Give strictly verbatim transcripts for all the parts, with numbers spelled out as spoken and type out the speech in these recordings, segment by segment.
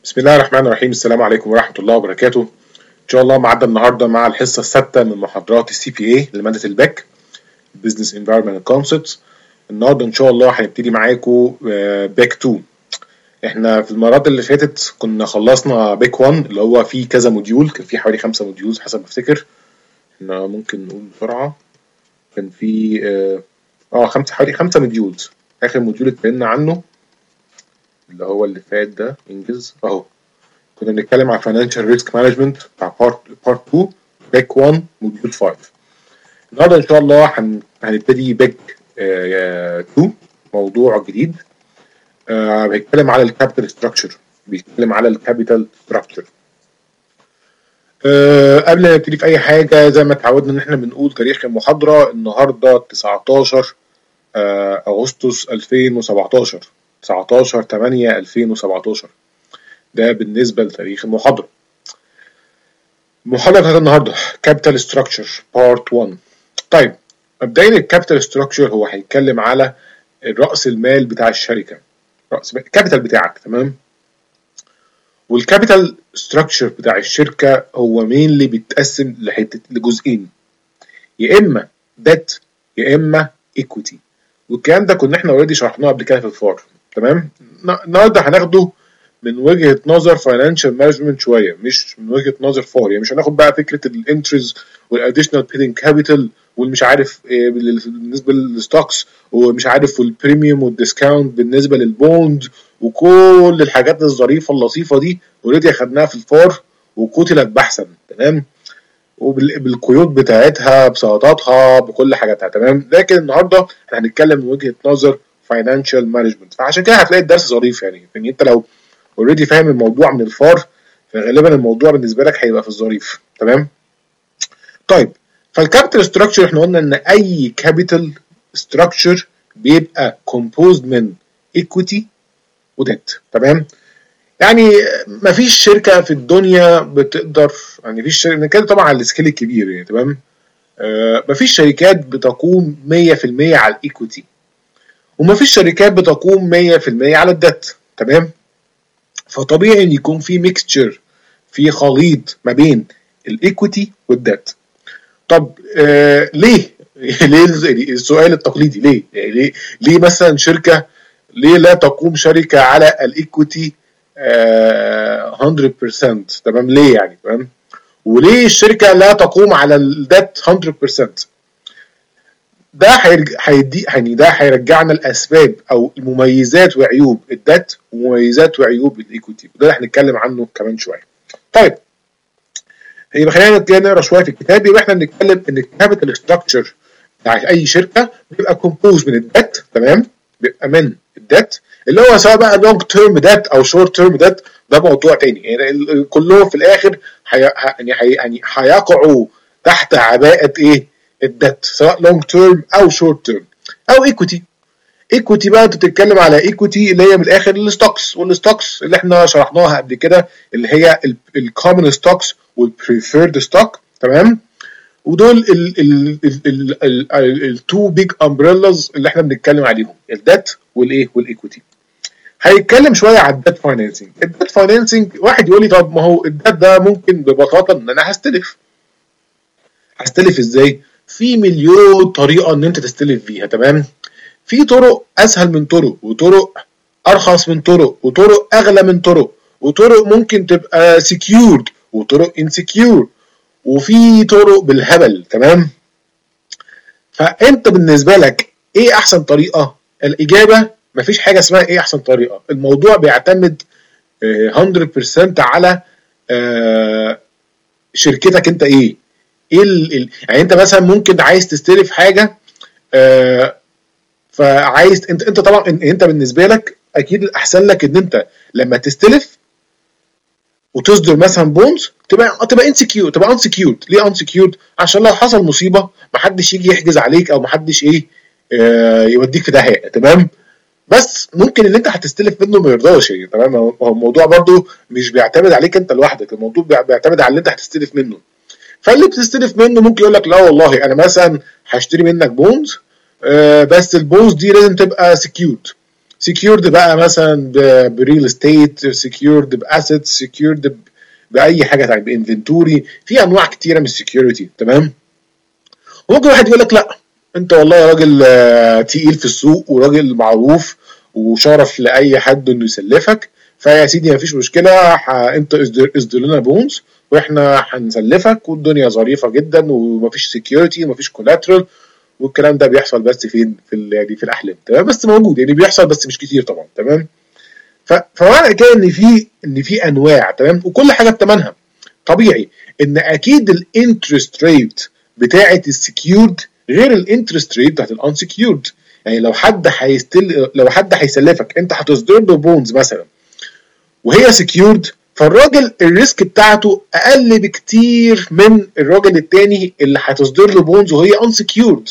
بسم الله الرحمن الرحيم. السلام عليكم ورحمة الله وبركاته. إن شاء الله معدنا النهاردة مع الحصة السادسة من محاضرات السي بي اي لمادة الباك Business Environment Concepts. النهاردة إن شاء الله هنبتدي معاكم باك اتنين. إحنا في المرات اللي فاتت كنا خلصنا باك واحد اللي هو فيه كذا موديول، كان فيه حوالي خمسة موديولز حسب ما أفتكر. إحنا ممكن نقول بسرعة كان فيه آه خمسة حوالي خمسة موديولز. آخر موديول اتكلمنا عنه اللي هو اللي فات ده انجز اهو، كنا بنتكلم على Financial Risk Management بتاع بارت بارت اتنين باك واحد موديول خمسة. النهارده ان شاء الله هن... هنبتدي باك اتنين، موضوع جديد آه بيتكلم على الكابيتال ستراكشر، بيتكلم على الكابيتال ستراكشر. آه قبل ما نبتدي في اي حاجه زي ما اتعودنا ان احنا بنقول تاريخ المحاضره. النهارده تسعتاشر آه اغسطس ألفين وسبعتاشر، تسعتاشر تمانية ألفين وسبعتاشر، ده بالنسبة لتاريخ المحاضرة. المحاضرة بتاعت النهاردة كابيتال ستراكشر بارت واحد. طيب مبدئيا الكابيتال ستراكشر هو هيتكلم على رأس المال بتاع الشركة، رأس الكابيتال بتاعك، تمام؟ والكابيتال ستراكشر بتاع الشركة هو مين اللي بيتقسم لحتة لجزئين، يا إما ديت يا إما إيكويتي. والكلام ده كنا احنا اوريدي شرحناه قبل كده في الفار، تمام؟ النهارده هناخده من وجهه نظر فاينانشال مانجمنت شويه، مش من وجهه نظر فار. يعني مش هناخد بقى فكره الانتريز والاديشنال بيدنج كابيتال والمش عارف إيه بالنسبه للستوكس ومش عارف والبريميوم والديسكاونت بالنسبه للبوند وكل الحاجات الظريفه اللطيفه دي اوريدي اخدناها في الفار وقتلت بحثا، تمام؟ وبالقيود بتاعتها بسلطاتها بكل حاجاتها، تمام؟ لكن النهارده احنا هنتكلم من وجهه نظر فاينانشال مانجمنت، فعشان كده هتلاقي الدرس ظريف. يعني يعني انت لو اوريدي فاهم الموضوع من الفار فغالبا الموضوع بالنسبه لك هيبقى في الظريف، تمام؟ طيب فالكابيتال ستراكشر احنا قلنا ان اي كابيتال ستراكشر بيبقى كومبوزد من ايكويتي وديت، تمام؟ يعني مفيش شركه في الدنيا بتقدر، يعني مفيش شركه، نتكلم طبعا على السكيل الكبير يعني، تمام؟ آه مفيش شركات بتقوم مية في المية على الايكويتي ومفيش شركات بتقوم مية في المية على الديت، تمام؟ فطبيعي ان يكون في ميكستشر، في خليط ما بين الايكويتي والديت. طب آه ليه؟ ليه السؤال التقليدي، ليه؟ يعني ليه ليه مثلا شركه ليه لا تقوم شركه على الايكويتي آه مية بالمية، تمام؟ ليه يعني، تمام؟ وليه الشركه لا تقوم على الديت مية بالمية؟ ده هيدي يعني ده هيرجعنا الاسباب او المميزات وعيوب الديت ومميزات وعيوب الايكويتي، وده اللي هنتكلم عنه كمان شويه. طيب يبقى خلينا نقرا شويه في الكتاب. يبقى احنا بنتكلم ان الكابيتال ستراكشر بتاع اي شركه بيبقى كومبوز من الديت، تمام؟ بيبقى من الديت اللي هو سواء بقى لونج تيرم ديت او شورت تيرم ديت، ده موضوع تاني. يعني كلهم في الاخر حي... يعني حي... يعني هيقعوا تحت عباءه ايه؟ الديت، سواء لونج تيرم او شورت تيرم او ايكويتي. ايكويتي بقى انت بتتكلم على ايكويتي اللي هي من الاخر الستوكس، والستوكس اللي احنا شرحناها قبل كده اللي هي الكومن ستوكس والبريفيرد ستوك، تمام؟ ودول التو بيج امبريلاز اللي احنا بنتكلم عليهم، الديت والايه والايكويتي. هيتكلم شويه على الديت فاينانسنج. الديت فاينانسنج واحد يقول لي طب ما هو الديت ده ممكن ببساطه ان انا هستلف. هستلف ازاي؟ في مليون طريقه ان انت تستلف فيها، تمام؟ في طرق اسهل من طرق، وطرق ارخص من طرق، وطرق اغلى من طرق، وطرق ممكن تبقى سكيورد وطرق انسكيور، وفي طرق بالهبل، تمام؟ فانت بالنسبه لك ايه احسن طريقه؟ الاجابه مفيش حاجه اسمها ايه احسن طريقه. الموضوع بيعتمد مية بالمية على شركتك انت. ايه ايه ال... يعني انت مثلا ممكن عايز تستلف حاجه فعايز انت انت طبعا انت بالنسبه لك اكيد الاحسن لك ان انت لما تستلف وتصدر مثلا بونز تبقى تبقى انسكيور، تبقى انسكيورد. ليه انسكيورد؟ عشان لو حصل مصيبه محدش يجي يحجز عليك او محدش ايه اه يوديك في داهيه، تمام؟ بس ممكن اللي انت هتستلف منه ما يرضاش، يعني تمام؟ هو الموضوع برضو مش بيعتمد عليك انت لوحدك، الموضوع بيعتمد على اللي انت هتستلف منه. فاللي بتستلف منه ممكن يقول لك لا والله انا مثلا هشتري منك بونز آه بس البونز دي لازم تبقى سكيورد. سكيورد بقى مثلا بريل استيت، سكيورد باسيت، سكيورد باي حاجه تانية، بانفنتوري، في انواع كتيره من السكيورتي. تمام. ممكن واحد يقول لك لا انت والله راجل تقيل في السوق وراجل معروف وشرف لاي حد انه يسلفك، فيا سيدي مفيش مشكله، انت اصدر لنا بونز واحنا هنسلفك والدنيا ظريفه جدا ومفيش سكيورتي ومفيش كولاترال، والكلام ده بيحصل بس فين في يعني في الاحلام. تمام. بس موجود يعني بيحصل بس مش كتير طبعا. تمام. فمعنى كده ان في ان في انواع. تمام. وكل حاجه بثمنها. طبيعي ان اكيد الانترست ريت بتاعه السكيورد غير الانترست ريت بتاعه الانسكيورد. يعني لو حد هيستل لو حد هيسلفك انت هتصدر له بونز مثلا وهي سكيورد، فالراجل الريسك بتاعته اقل بكتير من الراجل التاني اللي هتصدر له بونز وهي انسكيورد.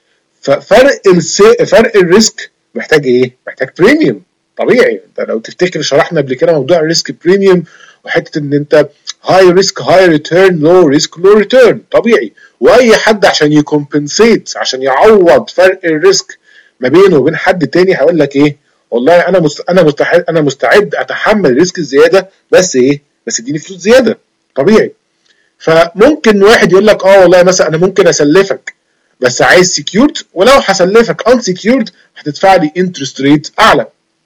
ففرق الس... فرق الريسك محتاج ايه؟ محتاج بريميوم. طبيعي. انت لو تفتكر شرحنا قبل كده موضوع الريسك بريميوم وحته ان انت هاي ريسك هاي ريتيرن، لو ريسك لو ريتيرن. طبيعي. واي حد عشان يكمبنسيت، عشان يعوض فرق الريسك ما بينه وبين حد تاني هيقول لك ايه؟ والله انا مست... انا مستعد انا مستعد اتحمل الريسك الزياده، بس ايه؟ بس اديني فلوس زياده. طبيعي. فممكن واحد يقول لك اه والله مثلا انا ممكن اسلفك بس عايز سكيورد، ولو هسلفك ان سكيورد هتدفع لي انترست ريت اعلى.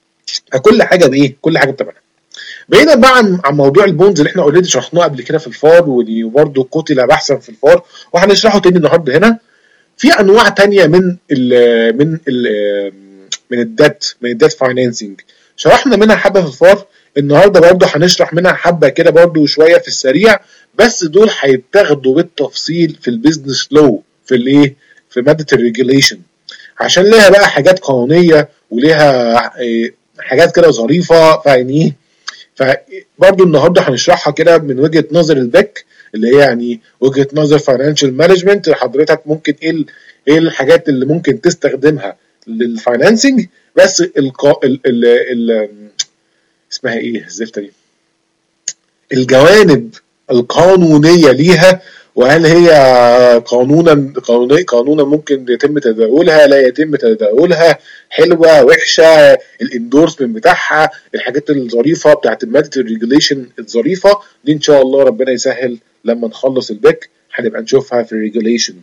فكل حاجه بايه؟ كل حاجه بتمنها. بعيدا بقى عن عن موضوع البونز اللي احنا اوريدي شرحناه قبل كده في الفار، ودي برضه قتل بحثا في الفار وهنشرحه تاني النهارده هنا. في انواع تانية من ال من ال من الدات من الدات فاينانسنج شرحنا منها حبه في الفار. النهارده برضه هنشرح منها حبه كده برضه شويه في السريع، بس دول هيتاخدوا بالتفصيل في البيزنس لو في الايه في ماده الريجوليشن، عشان ليها بقى حاجات قانونيه وليها حاجات كده ظريفه. فيعني ايه فبرضه النهارده هنشرحها كده من وجهه نظر الباك اللي هي يعني وجهه نظر فاينانشال مانجمنت. حضرتك ممكن ايه ايه الحاجات اللي ممكن تستخدمها للفاينانسنج، بس القا... ال... ال... ال... اسمها ايه الزفته دي، الجوانب القانونيه ليها، وهل هي قانونا قانونيا قانونا ممكن يتم تداولها، لا يتم تداولها، حلوه وحشه، الاندورسمنت بتاعها، الحاجات الظريفه بتاعت ماده الريجوليشن الظريفه دي ان شاء الله ربنا يسهل لما نخلص الباك هنبقى نشوفها في الريجوليشن.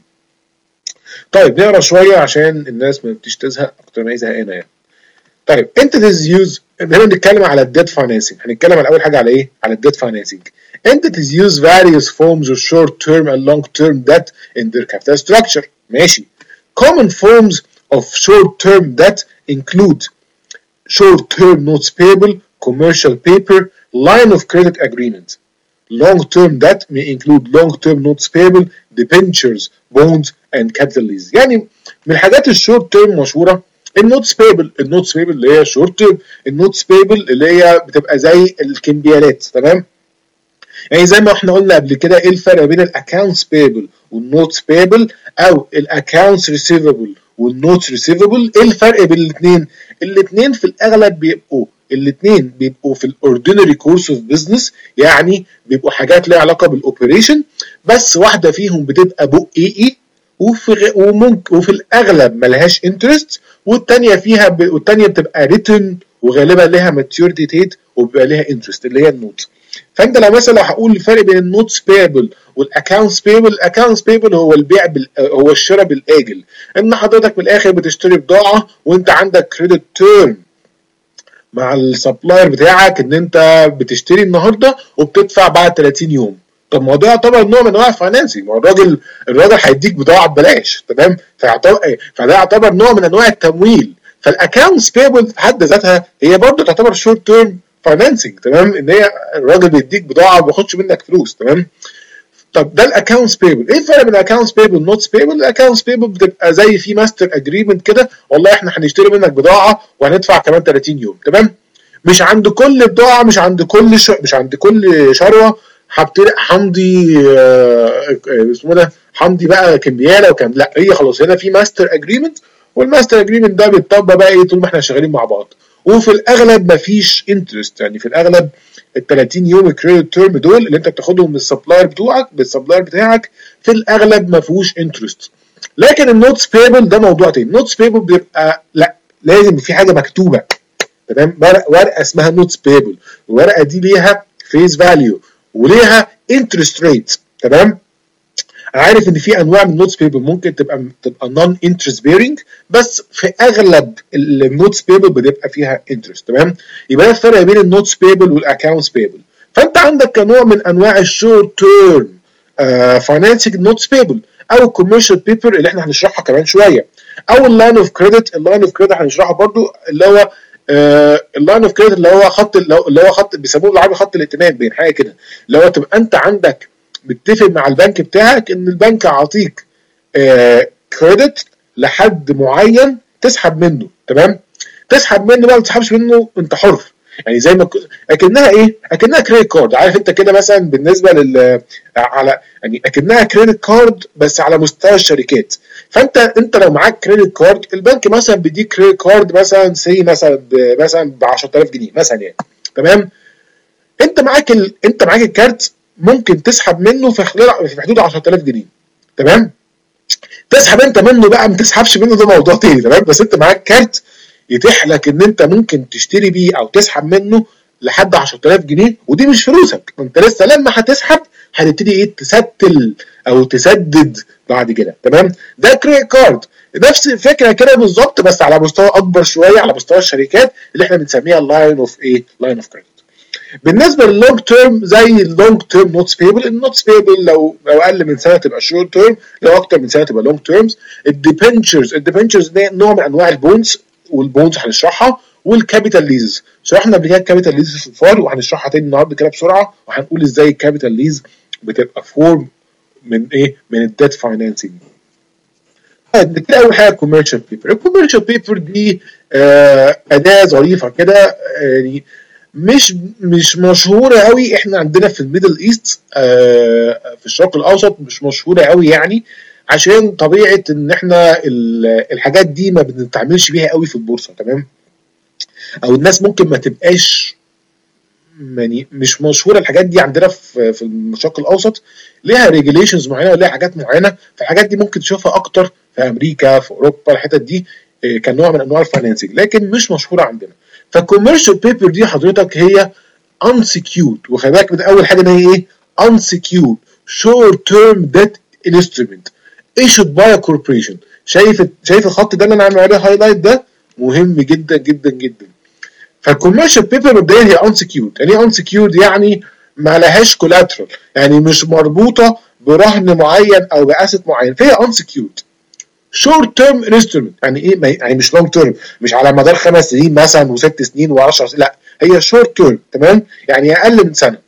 طيب نقرا شويه عشان الناس ما تزهق اكتر ما هي زهقانه يعني. طيب entities use هنا بنتكلم على الديت فاينانسنج. هنتكلم على اول حاجه على ايه؟ على الديت فاينانسنج. Entities use various forms of short-term and long-term debt in their capital structure. ماشي. Common forms of short-term debt include short-term notes payable, commercial paper, line of credit agreement. Long-term debt may include long-term notes payable, debentures, bonds, and capital lease. يعني من الحاجات الشورت تيرم مشهوره النوتس بيبل. النوتس بيبل اللي هي شورت تيرم، النوتس بيبل اللي هي بتبقى زي الكمبيالات. تمام. يعني زي ما احنا قلنا قبل كده ايه الفرق بين الاكونتس بيبل والنوتس بيبل، او الاكونتس ريسيفبل والنوتس ريسيفبل. ايه الفرق بين الاثنين؟ الاثنين في الاغلب بيبقوا الاثنين بيبقوا في الاوردينري كورس اوف بزنس، يعني بيبقوا حاجات ليها علاقه بالاوبريشن، بس واحده فيهم بتبقى بو اي اي وفي وممكن وفي الاغلب ملهاش انترست، والثانيه فيها ب... والثانيه بتبقى ريتن وغالبا لها ماتيوريتي ديت وبيبقى لها انترست اللي هي النوت. فانت لو مثلا لو هقول الفرق بين النوتس بيبل والاكونتس بيبل، الاكونتس بيبل هو البيع بال... هو الشراء بالاجل، ان حضرتك من الاخر بتشتري بضاعه وانت عندك كريدت تيرم مع السبلاير بتاعك ان انت بتشتري النهارده وبتدفع بعد ثلاثين يوم. طب ما ده يعتبر نوع من انواع الفاينانسنج، ما الراجل الراجل هيديك بضاعه ببلاش. تمام. فيعتبر فده يعتبر نوع من انواع التمويل. فالاكونتس بيبل في حد ذاتها هي برضه تعتبر شورت تيرم فاينانسنج. تمام. ان هي الراجل بيديك بضاعه وما بياخدش منك فلوس. تمام. طب ده الاكونتس بيبل. ايه الفرق بين الاكونتس بيبل والنوتس بيبل؟ الاكونتس بيبل بتبقى زي في ماستر اجريمنت كده، والله احنا هنشتري منك بضاعه وهندفع كمان ثلاثين يوم. تمام. مش عند كل بضاعه، مش عند كل ش... مش عند كل شروه هبتدي همضي اسمه ده همضي بقى كمبياله وكام، لا هي خلاص هنا في ماستر اجريمنت، والماستر اجريمنت ده بيتطبق بقى ايه طول ما احنا شغالين مع بعض. وفي الاغلب مفيش انترست، يعني في الاغلب ال ثلاثين يوم الكريدت تيرم دول اللي انت بتاخدهم من السبلاير بتوعك بالسبلاير بتاعك في الاغلب ما فيهوش انترست. لكن النوتس بيبل ده موضوع تاني. النوتس بيبل بيبقى لا لازم في حاجه مكتوبه، تمام، ورقه اسمها نوتس بيبل، الورقه دي ليها فيس فاليو وليها انترست ريت. تمام، انا عارف ان في انواع من النوتس بيبل ممكن تبقى تبقى نون انترست بيرنج، بس في اغلب النوتس بيبل بتبقى فيها انترست. تمام، يبقى ده الفرق بين النوتس بيبل والاكونتس بيبل. فانت عندك كنوع من انواع الشورت تيرم فاينانسنج نوتس بيبل، او الكوميرشال بيبر اللي احنا هنشرحها كمان شويه، او اللاين اوف كريدت. اللاين اوف كريدت هنشرحه برضو، اللي هو اللاين اوف كريدت اللي هو خط اللي هو خط بيسموه بالعربي خط الائتمان بين حاجه كده، اللي هو تبقى انت عندك متفق مع البنك بتاعك ان البنك عاطيك كريدت لحد معين تسحب منه. تمام، تسحب منه بقى ما تسحبش منه انت حر، يعني زي ما اكنها ايه، اكنها كريدت كارد. عارف انت كده مثلا بالنسبه لل على يعني اكنها كريدت كارد بس على مستوى الشركات. فانت انت لو معاك كريدت كارد، البنك مثلا بيديك كريدت كارد مثلا سي مثلا مثلا ب عشرة آلاف جنيه مثلا يعني. تمام، انت معاك ال... انت معاك الكارت ممكن تسحب منه في خلال في حدود عشرة آلاف جنيه. تمام، تسحب انت منه بقى ما تسحبش منه ده موضوع تاني. تمام، بس انت معاك كارت يتيح لك ان انت ممكن تشتري بيه او تسحب منه لحد عشرة آلاف جنيه، ودي مش فلوسك، انت لسه لما هتسحب هتبتدي ايه تستل او تسدد بعد كده. تمام، ده كريدت كارد نفس الفكره كده بالظبط، بس على مستوى اكبر شويه، على مستوى الشركات اللي احنا بنسميها اللاين اوف ايه، لاين اوف كريدت. بالنسبه للونج تيرم زي اللونج تيرم نوتس بيبل، النوتس بيبل لو لو اقل من سنه تبقى شورت تيرم، لو اكتر من سنه تبقى لونج تيرمز. الديبنتشرز، الديبنتشرز ده نوع من انواع البونز، والبونز هنشرحها. والكابيتال ليز شرحنا قبل كده الكابيتال ليز في الفار، وهنشرحها تاني النهارده كده بسرعه، وهنقول ازاي الكابيتال ليز بتبقى فورم من ايه، من الديت فاينانسنج. نبتدي اول حاجه الكوميرشال بيبر. الكوميرشال بيبر دي آه اداه ظريفه كده، يعني مش مش مشهوره قوي. احنا عندنا في الميدل ايست آه في الشرق الاوسط مش مشهوره قوي، يعني عشان طبيعه ان احنا الحاجات دي ما بنتعاملش بيها قوي في البورصه. تمام، او الناس ممكن ما تبقاش يعني مش مشهوره الحاجات دي عندنا في في الشرق الاوسط، ليها ريجوليشنز معينه وليها حاجات معينه. فالحاجات دي ممكن تشوفها اكتر في امريكا، في اوروبا، الحتت دي كنوع من انواع الفاينانسنج، لكن مش مشهوره عندنا. فالكوميرشال بيبر دي حضرتك هي unsecured، وخلي بالك من اول حاجه ان هي ايه، unsecured short term debt instrument issued by a corporation. شايف شايف الخط ده اللي انا عامل عليه هايلايت ده مهم جدا جدا جدا. فالكوميرشال بيبر مبدئيا هي unsecured. يعني ايه unsecured؟ يعني ما لهاش كولاترال، يعني مش مربوطه برهن معين او باسيت معين، فهي unsecured short term instrument. يعني ايه؟ يعني مش long term، مش على مدار خمس سنين مثلا وست سنين وعشر سنين، لا هي short term. تمام، يعني اقل من سنه.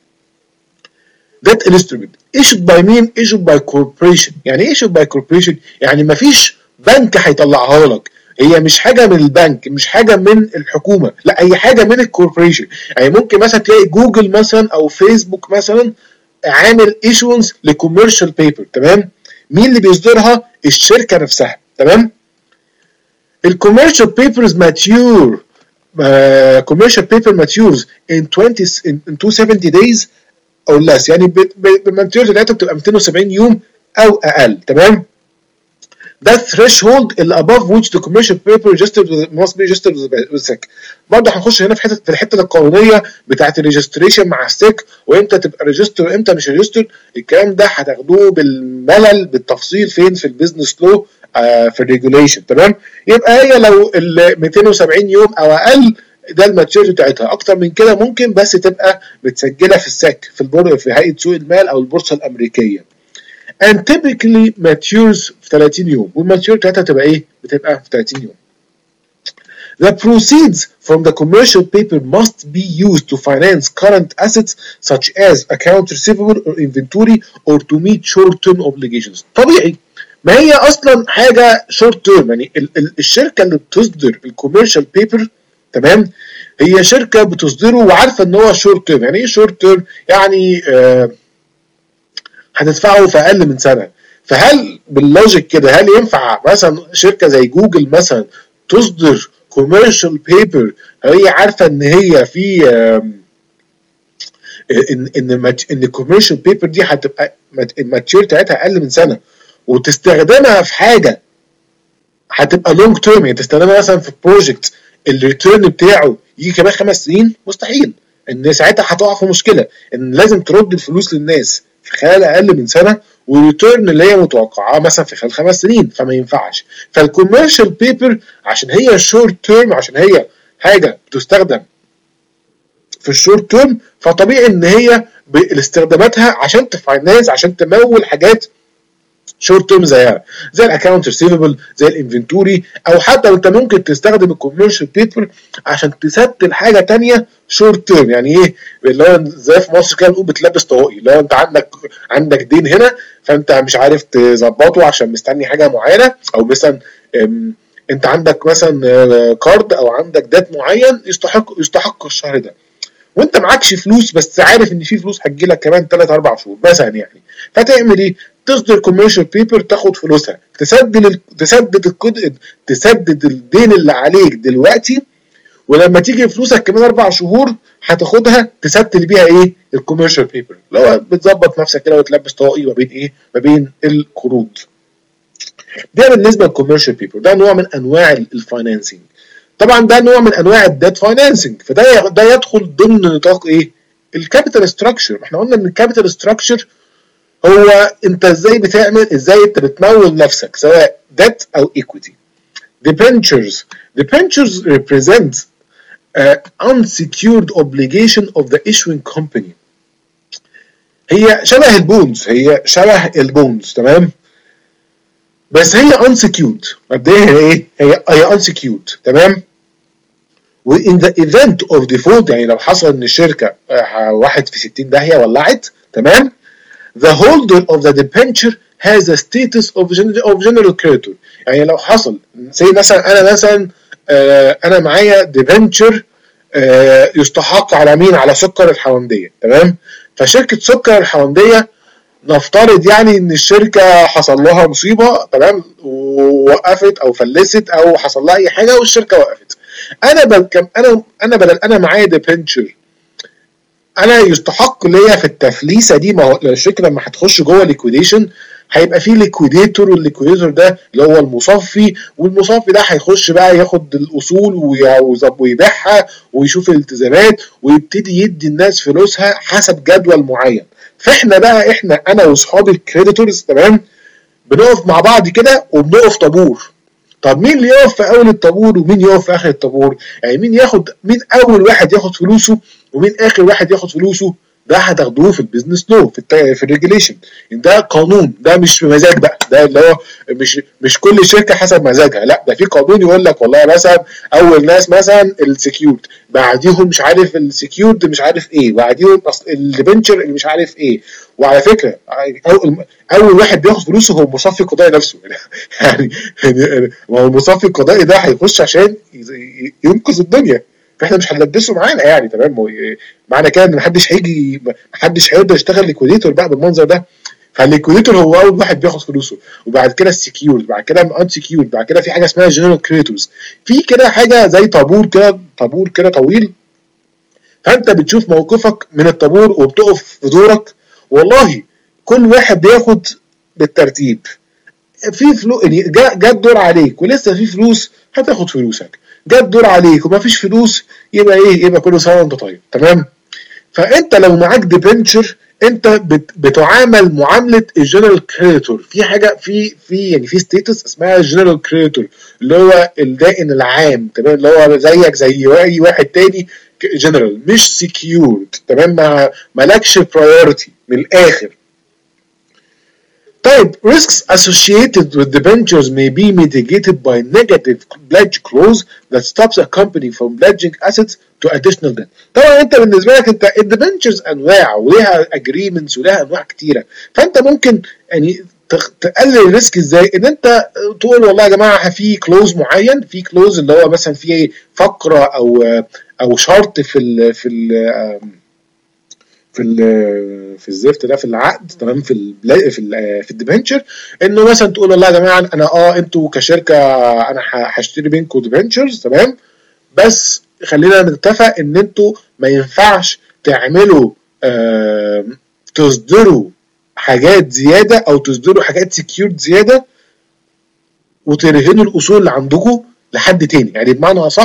that instrument issued by مين؟ issued by corporation. يعني ايه issued by corporation؟ يعني مفيش بنك هيطلعها لك، هي مش حاجه من البنك، مش حاجه من الحكومه، لا هي حاجه من الكوربوريشن. يعني ممكن مثلا تلاقي جوجل مثلا او فيسبوك مثلا عامل ايشونز لكوميرشال بيبر. تمام، مين اللي بيصدرها؟ الشركه نفسها. تمام، الكوميرشال بيبرز ماتيور كوميرشال بيبر ماتيورز in twenty in two hundred seventy days او less، يعني الماتيورز بتاعتها بتبقى مئتين وسبعين يوم او اقل. تمام، ده threshold اللي above which the commercial paper registered must be registered with سيك. برضه هنخش هنا في حته في الحته القانونيه بتاعه الريجستريشن مع السيك، وامتى تبقى ريجستر وامتى مش ريجستر. الكلام ده هتاخدوه بالملل بالتفصيل فين؟ في البيزنس لو آه في الريجوليشن. تمام، يبقى هي لو ال مئتين وسبعين يوم او اقل ده الماتيوريتي بتاعتها. اكتر من كده ممكن بس تبقى متسجله في السيك في البور في هيئه سوق المال او البورصه الامريكيه. and typically matures في ثلاثين يوم، والماتيور بتاعتها تبقى ايه؟ بتبقى في ثلاثين يوم. The proceeds from the commercial paper must be used to finance current assets such as account receivable or inventory or to meet short-term obligations. طبيعي، ما هي اصلا حاجه short term. يعني ال ال الشركه اللي بتصدر الكوميرشال بيبر، تمام، هي شركه بتصدره وعارفه ان هو short term. يعني ايه short term؟ يعني آه هتدفعه في اقل من سنه. فهل باللوجيك كده هل ينفع مثلا شركه زي جوجل مثلا تصدر كوميرشال بيبر هي عارفه ان هي في ان ان ان الكوميرشال بيبر دي هتبقى الماتيور بتاعتها اقل من سنه، وتستخدمها في حاجه هتبقى لونج تيرم، يعني تستخدمها مثلا في بروجكت الريتيرن بتاعه يجي كمان خمس سنين؟ مستحيل. ان ساعتها هتقع في مشكله ان لازم ترد الفلوس للناس في خلال اقل من سنه، والريتيرن اللي هي متوقعاه مثلا في خلال خمس سنين، فما ينفعش. فالكوميرشال بيبر عشان هي شورت تيرم، عشان هي حاجه بتستخدم في الشورت تيرم، فطبيعي ان هي باستخداماتها عشان تفاينانس، عشان تمول حاجات شورت تيرم زيها زي الاكونت ريسيفبل، زي الانفنتوري، او حتى انت ممكن تستخدم الكوميرشال بيبر عشان تسدل حاجه ثانيه شورت تيرم. يعني ايه؟ اللي هو زي في مصر كده بنقول بتلبس طواقي، اللي هو انت عندك عندك دين هنا فانت مش عارف تظبطه عشان مستني حاجه معينه، او مثلا انت عندك مثلا كارد او عندك ديت معين يستحق يستحق الشهر ده، وانت معكش فلوس بس عارف ان في فلوس هتجيلك كمان ثلاثة أربعة شهور مثلا يعني. فتعمل ايه؟ تصدر كوميرشال بيبر تاخد فلوسها، تسدد ال... تسدد الكد... تسدد الدين اللي عليك دلوقتي، ولما تيجي فلوسك كمان اربع شهور هتاخدها تسدد بيها ايه؟ الكوميرشال بيبر. لو بتظبط نفسك كده وتلبس طاقي ما بين ايه؟ ما بين القروض. ده بالنسبه للكوميرشال بيبر، ده نوع من انواع الفاينانسنج. طبعا ده نوع من انواع الديت فاينانسنج، فده ده يدخل ضمن نطاق ايه؟ الكابيتال ستراكشر. احنا قلنا ان الكابيتال ستراكشر هو انت ازاي بتعمل، ازاي انت بتمول نفسك سواء debt او equity. Debentures. Debentures represent uh, unsecured obligation of the issuing company. هي شبه البونز، هي شبه البونز تمام، بس هي unsecured. مبدئيا هي ايه؟ هي هي unsecured تمام. و in the event of default، يعني لو حصل ان الشركه واحد في ستين داهيه ولعت تمام، the holder of the debenture has a status of general, of general creditor. يعني لو حصل زي مثلا انا مثلا آه انا معايا debenture آه يستحق على مين؟ على سكر الحونديه تمام. فشركه سكر الحونديه نفترض يعني ان الشركه حصل لها مصيبه تمام، ووقفت او فلست او حصل لها اي حاجه والشركه وقفت. انا بل انا انا بدل انا معايا debenture، انا يستحق ليا في التفليسه دي. ما هو الشركه لما هتخش جوه ليكويديشن هيبقى فيه ليكويديتور، والليكويديتور ده اللي هو المصفي، والمصفي ده هيخش بقى ياخد الاصول ويبيعها ويشوف الالتزامات ويبتدي يدي الناس فلوسها حسب جدول معين. فاحنا بقى احنا انا واصحابي الكريديتورز تمام بنقف مع بعض كده وبنقف طابور. طب مين اللي يقف في اول الطابور ومين يقف في اخر الطابور؟ يعني مين ياخد، مين اول واحد ياخد فلوسه ومين اخر واحد ياخد فلوسه؟ ده هتاخدوه في البيزنس لو، في التا... في الريجوليشن. ده قانون، ده مش بمزاج بقى، ده اللي هو مش مش كل شركه حسب مزاجها، لا ده في قانون يقول لك والله مثلا اول ناس مثلا السكيورد، بعديهم مش عارف السكيورد مش عارف ايه، بعديهم الديبنتشر اللي مش عارف ايه. وعلى فكره اول اول واحد بياخد فلوسه هو المصفي القضائي نفسه. يعني ما هو المصفي القضائي ده هيخش عشان ينقذ الدنيا، فاحنا مش هنلبسه معانا يعني تمام. معنى كده ان محدش هيجي محدش هيقدر يشتغل ليكويديتور بقى بالمنظر ده. فالليكويديتور هو اول واحد بياخد فلوسه، وبعد كده السكيورد، بعد كده الان سكيورد، بعد كده في حاجه اسمها جنرال كريديتورز. في كده حاجه زي طابور كده، طابور كده طويل، فانت بتشوف موقفك من الطابور وبتقف في دورك. والله كل واحد بياخد بالترتيب، في فلوس جت دور عليك ولسه في فلوس هتاخد فلوسك، جت دور عليك وما فيش فلوس يبقى ايه؟ يبقى كله سوا وانت طيب تمام. فانت لو معاك ديبنتشر انت بت بتعامل معامله الجنرال كريديتور. في حاجه في في يعني في ستيتس اسمها الجنرال كريديتور اللي هو الدائن العام تمام، اللي هو زيك زي اي واحد تاني جنرال مش سكيورد تمام، ما مالكش برايورتي من الاخر. طيب risks associated with debentures may be mitigated by negative pledge clause that stops a company from pledging assets to additional debt. طبعا انت بالنسبه لك انت الديبنتشرز انواع وليها agreements وليها انواع كتيره، فانت ممكن يعني تقلل الريسك ازاي؟ ان انت تقول والله يا جماعه في كلوز معين، في كلوز اللي هو مثلا في فقره او او شرط في ال في ال في ال في الزفت ده في العقد تمام، في ال في ال في الديبنتشر، انه مثلا تقول والله يا جماعه انا اه انتوا كشركه انا هشتري منكم ديبنتشرز تمام، بس خلينا نتفق ان انتوا ما ينفعش تعملوا آه تصدروا حاجات زياده او تصدروا حاجات سكيورد زياده وترهنوا الاصول اللي عندكم لحد تاني. يعني بمعنى اصح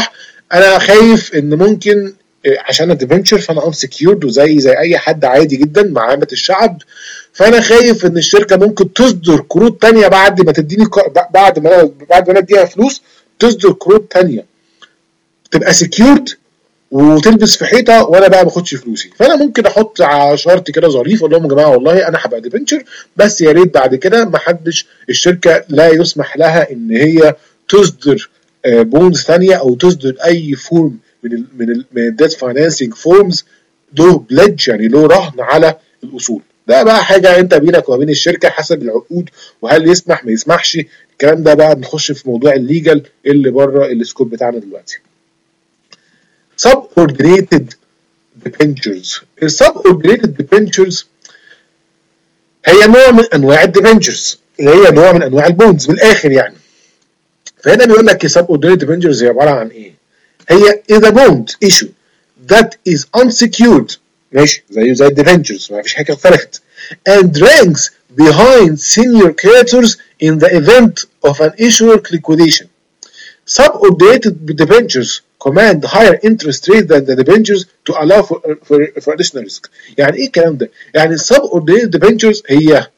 انا خايف ان ممكن عشان الديفنتشر فانا انسكيورد وزي زي اي حد عادي جدا مع عامه الشعب، فانا خايف ان الشركه ممكن تصدر قروض تانية بعد ما تديني بعد ما انا بعد ما انا اديها فلوس تصدر قروض تانية تبقى سكيورد وتلبس في حيطه وانا بقى ما باخدش فلوسي. فانا ممكن احط شرط كده ظريف اقول لهم يا جماعه والله انا هبقى ديفنتشر بس يا ريت بعد كده ما حدش الشركه لا يسمح لها ان هي تصدر بونز ثانيه او تصدر اي فورم من ال من ال من الديت فاينانسنج فورمز له بليدج يعني له رهن على الاصول. ده بقى حاجه انت بينك وما بين الشركه حسب العقود وهل يسمح ما يسمحش. الكلام ده بقى نخش في موضوع الليجل اللي بره السكوب بتاعنا دلوقتي. subordinated debentures. subordinated debentures هي نوع من انواع الديبنتشرز اللي هي نوع من انواع البونز من الاخر يعني. فهنا بيقول لك subordinated debentures هي عباره عن ايه؟ هي is a bond issue that is unsecured ماشي زي زي الديبنتشرز ما فيش حاجه اختلفت and ranks behind senior creditors in the event of an issuer liquidation. Subordinated debentures command higher interest rate than the debentures to allow for for, for additional risk. يعني ايه الكلام ده؟ يعني subordinated debentures هي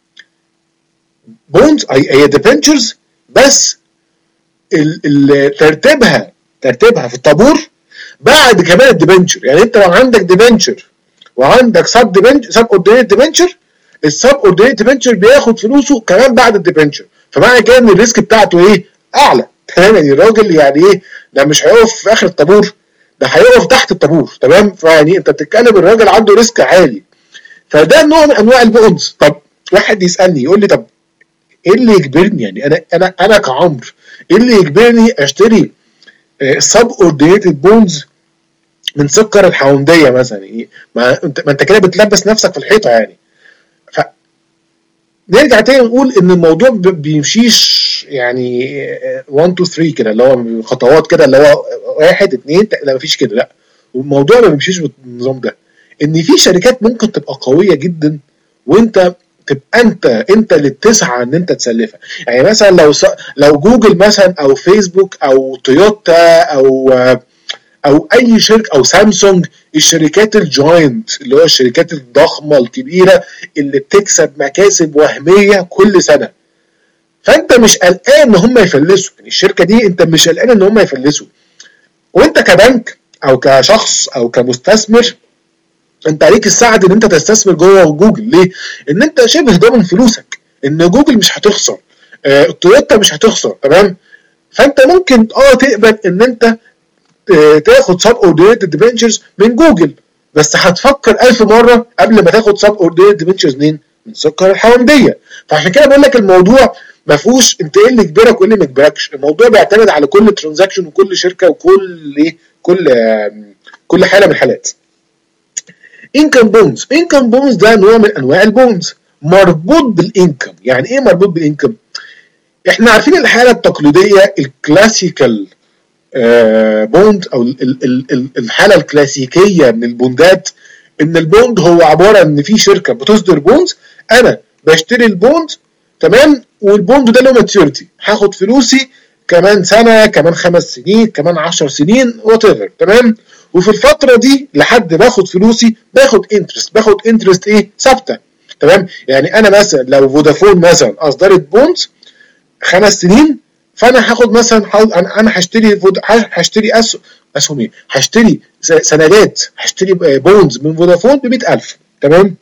bonds هي debentures بس ال ال ترتيبها ترتيبها في الطابور بعد كمان الديبنتشر. يعني انت لو عندك ديبنتشر وعندك سب ديبنتشر سب اوردينيت ديبنتشر السب اوردينيت ديبنتشر بياخد فلوسه كمان بعد الديبنتشر، فمعنى كده ان الريسك بتاعته ايه؟ اعلى. تمام يعني الراجل يعني ايه ده مش هيقف في اخر الطابور ده هيقف تحت الطابور. تمام فيعني انت بتتكلم الراجل عنده ريسك عالي. فده نوع من انواع البونز. طب واحد يسالني يقول لي طب ايه اللي يجبرني يعني انا انا انا كعمر ايه اللي يجبرني اشتري سب اوردينيتد بونز من سكر الحونديه مثلا؟ ايه ما انت ما انت كده بتلبس نفسك في الحيطه يعني. ف نرجع تاني نقول ان الموضوع بيمشيش يعني واحد اتنين تلاتة كده اللي هو خطوات كده اللي هو واحد اتنين لا مفيش كده لا. والموضوع ما بيمشيش بالنظام ده. ان في شركات ممكن تبقى قويه جدا وانت تبقى انت انت اللي بتسعى ان انت تسلفها. يعني مثلا لو لو جوجل مثلا او فيسبوك او تويوتا او او اي شركه او سامسونج الشركات الجاينت اللي هو الشركات الضخمه الكبيره اللي بتكسب مكاسب وهميه كل سنه، فانت مش قلقان ان هم يفلسوا. يعني الشركه دي انت مش قلقان ان هم يفلسوا. وانت كبنك او كشخص او كمستثمر انت عليك السعد ان انت تستثمر جوه جوجل. ليه؟ ان انت شبه ضامن فلوسك ان جوجل مش هتخسر، اه تويوتا مش هتخسر. تمام فانت ممكن اه تقبل ان انت تاخد سب اوردينيتد ديبنتشرز من جوجل بس هتفكر ألف مره قبل ما تاخد سب اوردينيتد ديبنتشرز منين؟ من سكر الحونديه. فعشان كده بقول لك الموضوع ما فيهوش انت ايه اللي يجبرك وايه اللي ما يجبركش. الموضوع بيعتمد على كل ترانزاكشن وكل شركه وكل ايه كل كل حاله من الحالات. انكم بونز. انكم بونز ده نوع من انواع البونز مربوط بالانكم. يعني ايه مربوط بالانكم؟ احنا عارفين الحاله التقليديه الكلاسيكال بوند او الحاله الكلاسيكيه من البوندات ان البوند هو عباره ان في شركه بتصدر بوندز انا بشتري البوند تمام والبوند ده له ماتيوريتي هاخد فلوسي كمان سنه كمان خمس سنين كمان عشر سنين وات ايفر. تمام وفي الفتره دي لحد ما اخد فلوسي باخد انترست باخد انترست ايه ثابته. تمام يعني انا مثلا لو فودافون مثلا اصدرت بوندز خمس سنين فانا هاخد مثلا انا هشتري هشتري اسهم اسهم ايه هشتري سندات هشتري بونز من فودافون ب مية ألف. تمام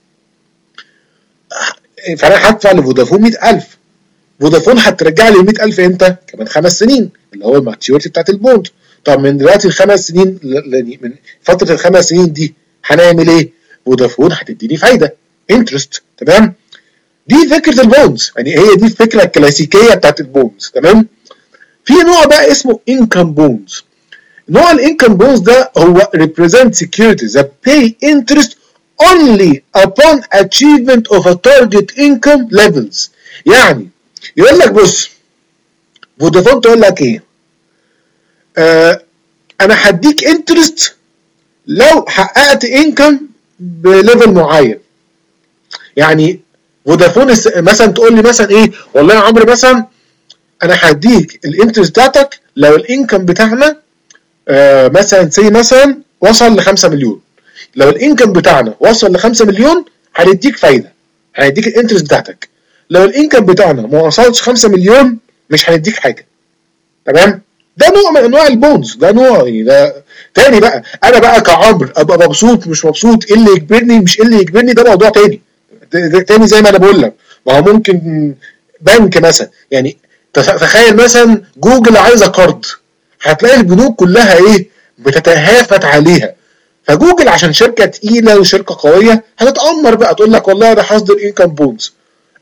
فانا هدفع لفودافون مية ألف. فودافون هترجع لي مية ألف امتى؟ كمان خمس سنين اللي هو الماتيوريتي بتاعت البوند. طب من دلوقتي الخمس سنين من فتره الخمس سنين دي هنعمل ايه؟ فودافون هتديني فايده انترست. تمام دي فكره البوندز. يعني هي دي الفكره الكلاسيكيه بتاعت البوندز. تمام في نوع بقى اسمه income bonds. نوع الانكم بونز ده هو represent securities that pay interest only upon achievement of a target income levels. يعني يقول لك بص فودافون تقول لك ايه آه انا هديك انترست لو حققت انكم بليفل معين. يعني فودافون مثلا تقول لي مثلا ايه والله يا عمرو مثلا انا هديك الانترست بتاعتك لو الانكم بتاعنا آه مثلا سي مثلا وصل ل خمسة مليون، لو الانكم بتاعنا وصل ل خمسة مليون هنديك فايده، هنديك الانترست بتاعتك. لو الانكم بتاعنا ما وصلش خمسة مليون مش هنديك حاجه. تمام؟ ده نوع من انواع البونز، ده نوع ده تاني بقى. انا بقى كعمر ابقى مبسوط مش مبسوط، ايه اللي يجبرني مش ايه اللي يجبرني، ده موضوع تاني. ده, ده تاني زي ما انا بقول لك، ما هو ممكن بنك مثلا، يعني تخيل مثلا جوجل عايزه قرض، هتلاقي البنوك كلها ايه بتتهافت عليها. فجوجل عشان شركه تقيله وشركه قويه هتتامر بقى تقول لك والله ده هصدر انكم بونز،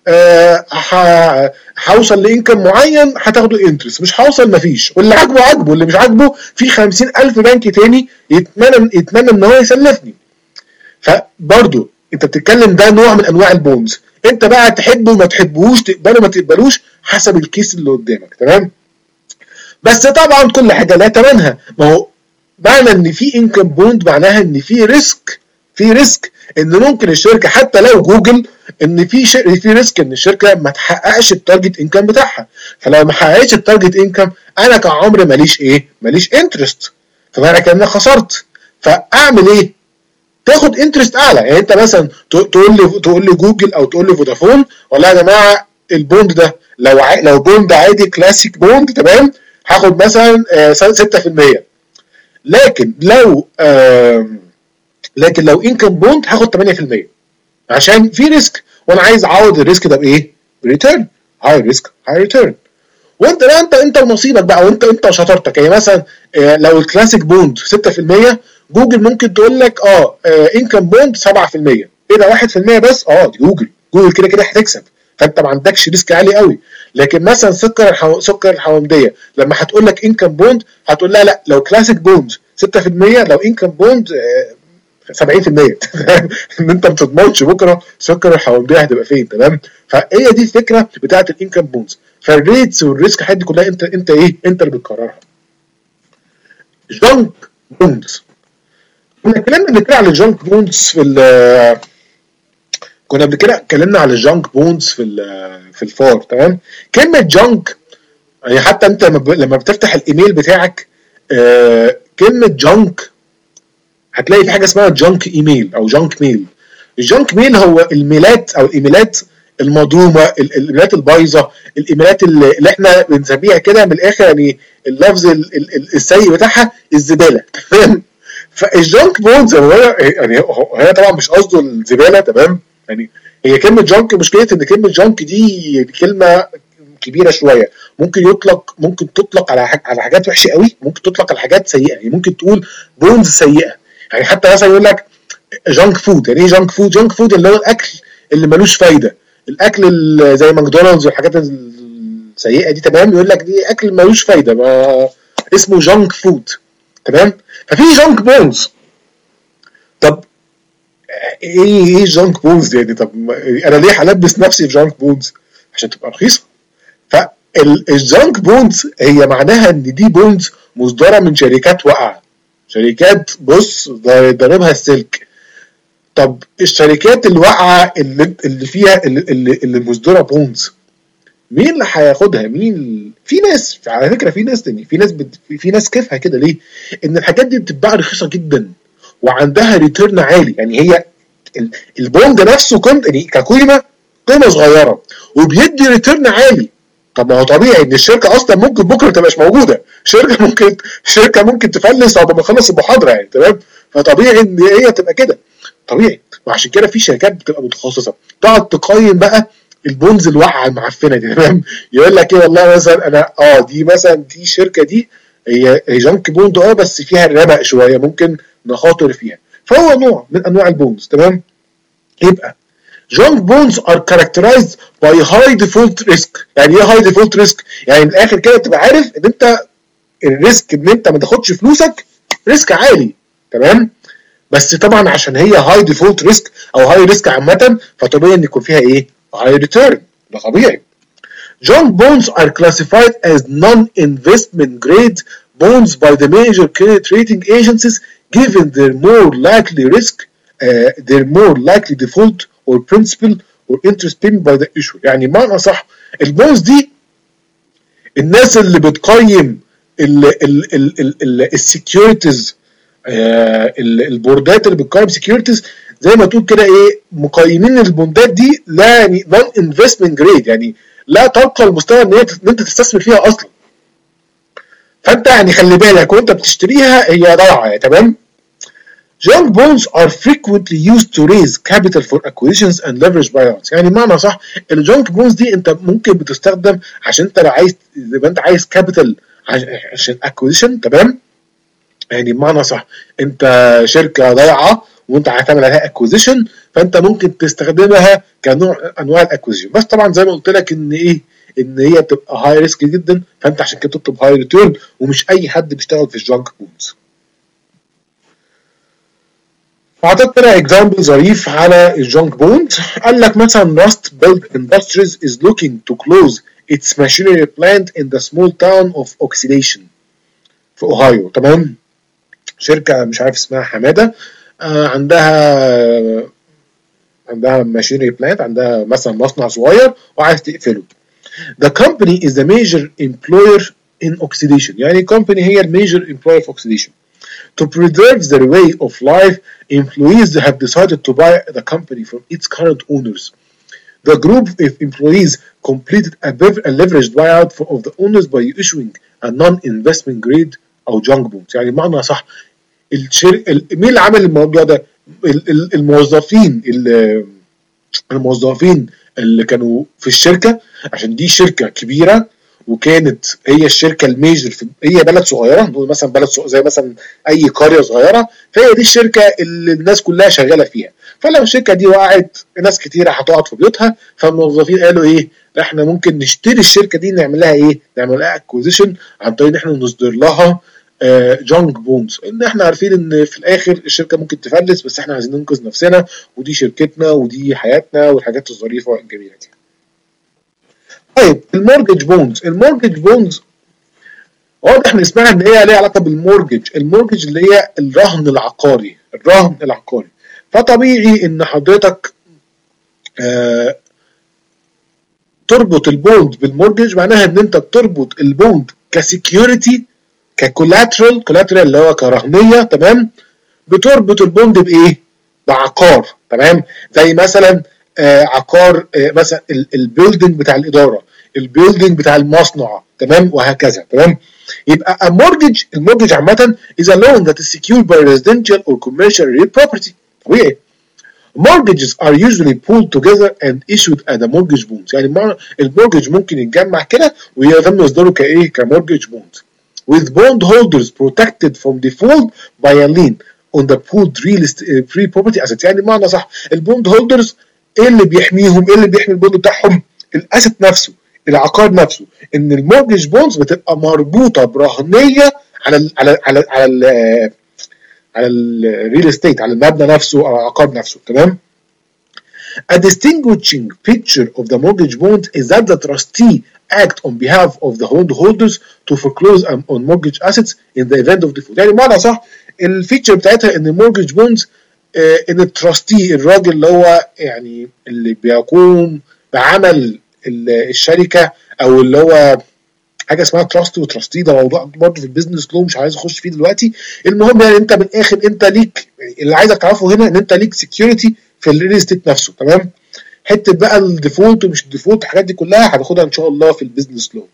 هوصل لانكم معين هتاخدوا انترست، مش هوصل مفيش، واللي عاجبه عاجبه، واللي مش عاجبه في خمسين الف بنك تاني يتمنى يتمنى ان هو يسلفني. فبرضه انت بتتكلم ده نوع من انواع البونز، انت بقى تحبه ما تحبوش، تقبله ما تقبلوش حسب الكيس اللي قدامك. تمام؟ بس طبعا كل حاجه لها ثمنها. ما هو معنى ان في انكم بوند معناها ان في ريسك، في ريسك ان ممكن الشركه حتى لو جوجل ان في شر... في ريسك ان الشركه ما تحققش التارجت انكم بتاعها. فلو ما حققتش التارجت انكم انا كعمر ماليش ايه؟ ماليش انترست، فمعنى كده انا خسرت. فاعمل ايه؟ تاخد انترست اعلى. يعني انت مثلا تقول لي تقول لي جوجل او تقول لي فودافون والله يا جماعه البوند ده لو ع... لو بوند عادي كلاسيك بوند تمام هاخد مثلا ستة في المية، لكن لو آه لكن لو انكم بوند هاخد ثمانية في المية عشان في ريسك، وانا عايز اعوض الريسك ده بايه؟ بريتيرن، هاي ريسك هاي ريتيرن. وانت بقى انت انت ونصيبك بقى، وانت انت وشطارتك. يعني مثلا آه لو الكلاسيك بوند ستة في المية جوجل ممكن تقول لك اه انكم بوند سبعة في المية، ايه ده واحد في المية بس؟ اه دي جوجل، جوجل كده كده هتكسب، فانت ما عندكش ريسك عالي قوي. لكن مثلا سكر الحو... سكر الحوامديه لما هتقول لك انكم بوند هتقول لها لا لو كلاسيك بوند ستة في المية، لو انكم بوند آه سبعين في المية. ان انت ما بتضمنش بكره سكر الحوامديه هتبقى فين. تمام؟ فهي دي الفكره بتاعت الانكم بونز. فالريتس والريسك حد كلها انت انت ايه؟ انت اللي بتقررها. جانك بونز، كنا اتكلمنا قبل كده على الجانك بونز في ال كنا قبل كده اتكلمنا على الجانك بونز في ال في الفار. تمام؟ كلمه جانك يعني حتى انت لما بتفتح الايميل بتاعك آه كلمه جانك هتلاقي في حاجه اسمها جانك ايميل او جانك ميل. الجانك ميل هو الميلات او الايميلات المضرومه، الايميلات البايظه، الايميلات اللي احنا بنسميها كده من الاخر يعني اللفظ السيء بتاعها الزباله. فاهم؟ فالجانك بونز يعني هي طبعا مش قصده الزباله. تمام؟ يعني هي كلمه جانك مشكله ان كلمه جانك دي كلمه كبيره شويه، ممكن يطلق ممكن تطلق على حاجة على حاجات وحشه قوي، ممكن تطلق على حاجات سيئه. يعني ممكن تقول بونز سيئه، يعني حتى مثلا يقول لك جانك فود. يعني ايه جانك فود؟ جانك فود اللي هو الاكل اللي ملوش فايده، الاكل اللي زي ماكدونالدز والحاجات السيئه دي. تمام؟ يقول لك دي اكل ملوش فايده، ما اسمه جانك فود. تمام؟ ففي جانك بونز. طب ايه ايه جانك بونز يعني؟ طب انا ليه هلبس نفسي في جانك بونز؟ عشان تبقى رخيصه. فالجانك بونز هي معناها ان دي بونز مصدره من شركات واقعه، شركات بص ضاربها السلك. طب الشركات الواقعه اللي اللي فيها اللي, اللي مصدره بونز مين اللي هياخدها؟ مين؟ في ناس على فكره، في ناس تاني في ناس بت... في ناس كيفها كده ليه؟ ان الحاجات دي بتتباع رخيصه جدا وعندها ريتيرن عالي. يعني هي البوند نفسه قيمه يعني كقيمه قيمه صغيره وبيدي ريتيرن عالي. طب ما هو طبيعي ان الشركه اصلا ممكن بكره ما تبقاش موجوده، شركه ممكن شركه ممكن تفلس بعد ما تخلص المحاضره يعني. تمام؟ فطبيعي ان هي تبقى كده، طبيعي. وعشان كده في شركات بتبقى متخصصه تقعد تقيم بقى البونز الواقعه المعفنه دي. تمام؟ يقول لك ايه والله مثلا انا اه دي مثلا دي الشركه دي هي هي جانك بوند اه بس فيها الربق شويه ممكن نخاطر فيها، فهو نوع من انواع البونز. تمام؟ يبقى junk bonds are characterized by high default risk. يعني ايه high default risk؟ يعني من الاخر كده تبقى عارف ان انت الريسك ان انت ما تاخدش فلوسك ريسك عالي. تمام؟ بس طبعا عشان هي high default risk او high risk عامه فطبيعي ان يكون فيها ايه؟ high return، ده طبيعي. junk bonds are classified as non-investment grade bonds by the major credit rating agencies given their more likely risk, uh, their more likely default or principal or interest payment by the issuer. يعني معنى صح البونز دي الناس اللي بتقيم السكيورتيز، البوردات اللي بتقيم سكيورتيز زي ما تقول كده ايه، مقيمين البوندات دي لا يعني نون انفستمنت جريد، يعني لا ترقى لمستوى ان انت تستثمر فيها اصلا. فانت يعني خلي بالك وانت بتشتريها هي ضايعه، تمام. Junk bonds are frequently used to raise capital for acquisitions and leverage buyouts. يعني معنى صح الجانك بونز دي انت ممكن بتستخدم عشان انت لو عايز، يبقى انت عايز كابيتال عشان acquisition، تمام. يعني بمعنى صح انت شركه ضايعه وانت هتعمل عليها acquisition، فانت ممكن تستخدمها كنوع انواع الاكوزيشن. بس طبعا زي ما قلت لك ان ايه، ان هي بتبقى هاي ريسك جدا، فانت عشان كده تطلب هاي ريتيرن، ومش اي حد بيشتغل في الجانك بونز. فاعطيت كده اكزامبل ظريف على الجانك بوند. قال لك مثلا راست بيلد اندستريز is looking to close its machinery plant in the small town of Oxidation في اوهايو، تمام. شركه مش عارف اسمها حماده، آه عندها عندها ماشينري بلانت، عندها مثلا مصنع صغير وعايز تقفله. The company is the major employer in Oxidation، يعني company هي الميجر employer في Oxidation. To preserve their way of life, employees have decided to buy the company from its current owners. The group of employees completed a leveraged buyout of the owners by issuing a non-investment grade أو junk bonds. يعني معنى صح الشر... مين اللي عمل الموضوع ده؟ الموظفين الموظفين اللي كانوا في الشركه، عشان دي شركه كبيره وكانت هي الشركه الميجر في هي بلد صغيره، نقول مثلا بلد زي مثلا اي قريه صغيره، فهي دي الشركه اللي الناس كلها شغاله فيها. فلو الشركه دي وقعت ناس كتيره هتقعد في بيوتها، فالموظفين قالوا ايه، احنا ممكن نشتري الشركه دي نعمل لها ايه، نعمل لها اكوزيشن عن طريق ان احنا نصدر لها جانك بونز، ان احنا عارفين ان في الاخر الشركه ممكن تفلس، بس احنا عايزين ننقذ نفسنا ودي شركتنا ودي حياتنا والحاجات الظريفه الجميله دي. طيب المورجج بونز، المورجج بونز واضح من اسمها ان هي ليها علاقه بالمورجج، المورجج اللي هي الرهن العقاري، الرهن العقاري. فطبيعي ان حضرتك آه تربط البوند بالمورجج، معناها ان انت بتربط البوند كسكيورتي، ككولاترال، كولاترال اللي هو كرهنيه، تمام. بتربط البوند بايه؟ بعقار، تمام. زي مثلا آه عقار آه مثلا البيلدنج بتاع الاداره، البيلدنج بتاع المصنع، تمام، وهكذا، تمام. يبقى المورجج، المورجج عامه is a loan that is secured by residential or commercial real property. طبيعي. Mortgages are usually pulled together and issued as a mortgage bonds. يعني المورجج ممكن يتجمع كده ويتم اصداره كايه؟ كمورجج بوند. With bondholders protected from default by a lien on the pooled real estate free property assets. يعني بمعنى صح البوند هولدرز ايه اللي بيحميهم؟ ايه اللي بيحمي البوند بتاعهم؟ الاسيت نفسه، العقار نفسه. ان المورجج بوندز بتبقى مربوطه برهنيه على ال على على على ال على الريل استيت، على المبنى نفسه او العقار نفسه، تمام. A distinguishing feature of the mortgage bond is that the trustee act on behalf of the bondholders to foreclose on mortgage assets in the event of default. يعني بمعنى صح الفيتشر بتاعتها ان المورجج بوندز آه ان التراستي، الراجل اللي هو يعني اللي بيقوم بعمل الشركه، او اللي هو حاجه اسمها تراست وتراستي، ده موضوع برضه في البيزنس لو مش عايز اخش فيه دلوقتي. المهم يعني انت من الاخر انت ليك، اللي عايزك تعرفه هنا ان انت ليك سكيورتي في الريل استيت نفسه، تمام. حته بقى الديفولت ومش الديفولت الحاجات دي كلها هناخدها ان شاء الله في البيزنس لو.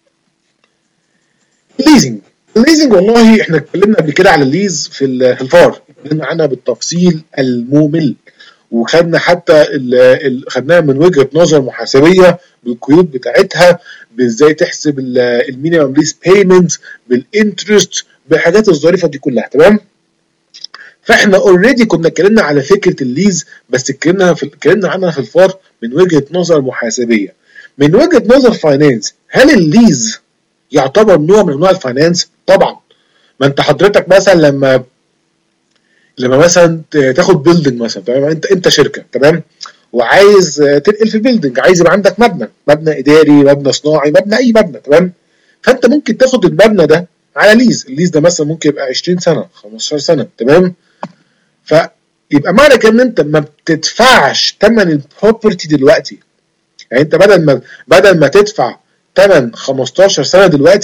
الليزنج، الليزنج والله احنا اتكلمنا قبل كده على الليز في الفار، اتكلمنا عنها بالتفصيل الممل، وخدنا حتى خدناها من وجهه نظر محاسبيه بالقيود بتاعتها، بازاي تحسب المينيمم ليز بيمنت، بالانترست، بالحاجات الظريفه دي كلها، تمام. فاحنا اوريدي كنا اتكلمنا على فكره الليز، بس اتكلمنا في اتكلمنا عنها في الفار من وجهه نظر محاسبيه. من وجهه نظر فاينانس، هل الليز يعتبر نوع من انواع الفاينانس؟ طبعا. ما انت حضرتك مثلا لما لما مثلا تاخد بيلدنج مثلا، تمام، انت انت شركه، تمام، وعايز تنقل في بيلدنج، عايز يبقى عندك مبنى، مبنى اداري، مبنى صناعي، مبنى اي مبنى، تمام. فانت ممكن تاخد المبنى ده على ليز، الليز ده مثلا ممكن يبقى عشرين سنه، خمستاشر سنه، تمام. فيبقى معنى كده ان انت ما بتدفعش ثمن البروبرتي دلوقتي، يعني انت بدل ما بدل ما تدفع ثمن خمستاشر سنه دلوقتي،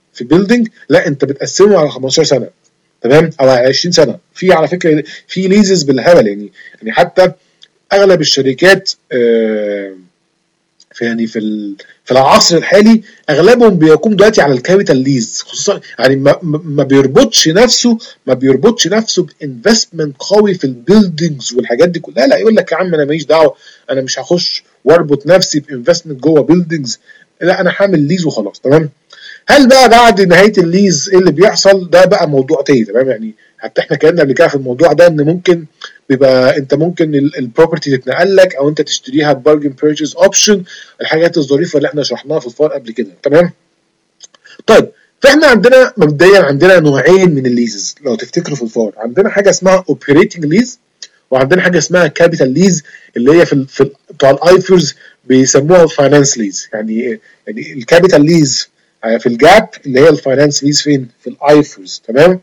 في بيلدينج، لا انت بتقسمه على خمستاشر سنه، تمام، او على عشرين سنه. في على فكره في ليزز بالهبل يعني، يعني حتى اغلب الشركات آه في يعني في في العصر الحالي اغلبهم بيقوم دلوقتي على الكابيتال ليز، خصوصا يعني ما, ما بيربطش نفسه ما بيربطش نفسه بانفستمنت قوي في البيلدينجز والحاجات دي كلها. لا، يقول لك يا عم انا ماليش دعوه، انا مش هخش واربط نفسي بانفستمنت جوه بيلدينجز، لا انا هعمل ليز وخلاص، تمام. هل بقى بعد نهايه الليز ايه اللي بيحصل؟ ده بقى موضوع تاني، تمام. يعني حتى احنا اتكلمنا قبل كده في الموضوع ده، ان ممكن بيبقى انت ممكن البروبرتي تتنقل لك او انت تشتريها ببارجن بيرتشيز اوبشن، الحاجات الظريفه اللي احنا شرحناها في الفار قبل كده، تمام. طيب فاحنا عندنا مبدئيا عندنا نوعين من الليزز لو تفتكروا في الفار، عندنا حاجه اسمها اوبريتنج ليز، وعندنا حاجه اسمها كابيتال ليز اللي هي في في بتوع الايفرز بيسموها الفاينانس ليز. يعني يعني الكابيتال ليز في الجاب اللي هي الفاينانس ليز فين؟ في الايفرز، تمام.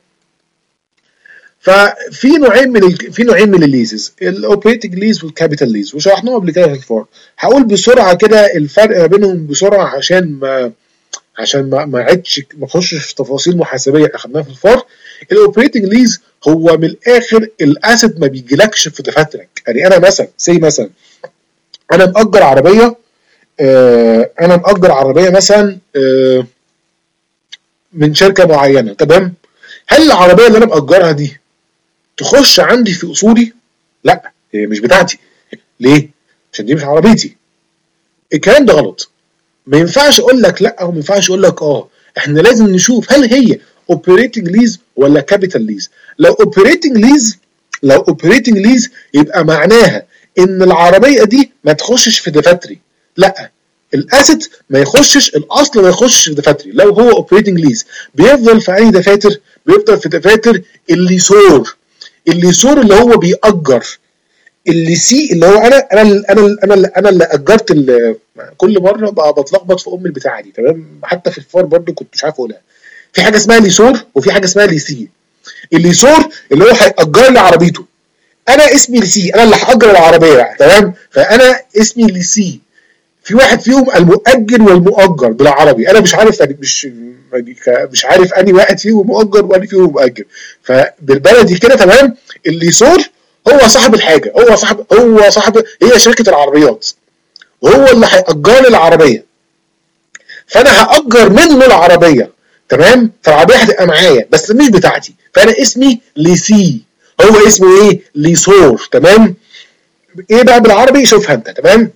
ففي نوعين من ال... في نوعين من الليزز، الاوبريتنج ليز والكابيتال ليز، وشرحناهم قبل كده في الفار. هقول بسرعه كده الفرق ما بينهم بسرعه عشان ما عشان ما ما عدش ما اخشش في تفاصيل محاسبيه اخدناها في الفار. الاوبريتنج ليز هو من الاخر الاسيت ما بيجيلكش في دفاترك. يعني انا مثلا سي مثلا انا مأجر عربيه آه انا مأجر عربيه مثلا آه من شركه معينه، تمام. هل العربيه اللي انا مأجرها دي تخش عندي في اصولي؟ لا، هي مش بتاعتي. ليه؟ عشان دي مش عربيتي. الكلام ده غلط. ما ينفعش اقول لك لا او ما ينفعش اقول لك اه، احنا لازم نشوف هل هي اوبريتنج ليز ولا كابيتال ليز. لو اوبريتنج ليز لو اوبريتنج ليز يبقى معناها ان العربيه دي ما تخشش في دفاتري، لا الاسيت ما يخشش، الاصل ما يخشش في دفاتري. لو هو اوبريتنج ليز بيفضل في اي دفاتر؟ بيفضل في دفاتر الليسور. الليسور اللي هو بيأجر، اللي سي اللي هو انا انا انا انا انا اللي اجرت. كل مره بتلخبط في ام البتاعه دي، تمام. حتى في الفار برضو كنت مش عارف اقولها. في حاجه اسمها ليسور وفي حاجه اسمها ليسي. الليسور اللي هو هيأجر لي عربيته، انا اسمي ليسي، انا اللي هأجر العربيه بقى، تمام. فانا اسمي ليسي. في واحد فيهم المؤجر والمؤجر بالعربي، انا مش عارف مش مش عارف اني واحد فيهم مؤجر واني فيهم مؤجر. فبالبلدي كده، تمام. الليسور هو صاحب الحاجه، هو صاحب هو صاحب هي شركه العربيات، وهو اللي هيأجر لي العربيه، فانا هأجر منه العربيه، تمام. فالعربيه هتبقى معايا بس مش بتاعتي، فانا اسمي ليسي، هو اسمه ايه؟ ليسور، تمام. ايه بقى بالعربي؟ شوفها انت، تمام.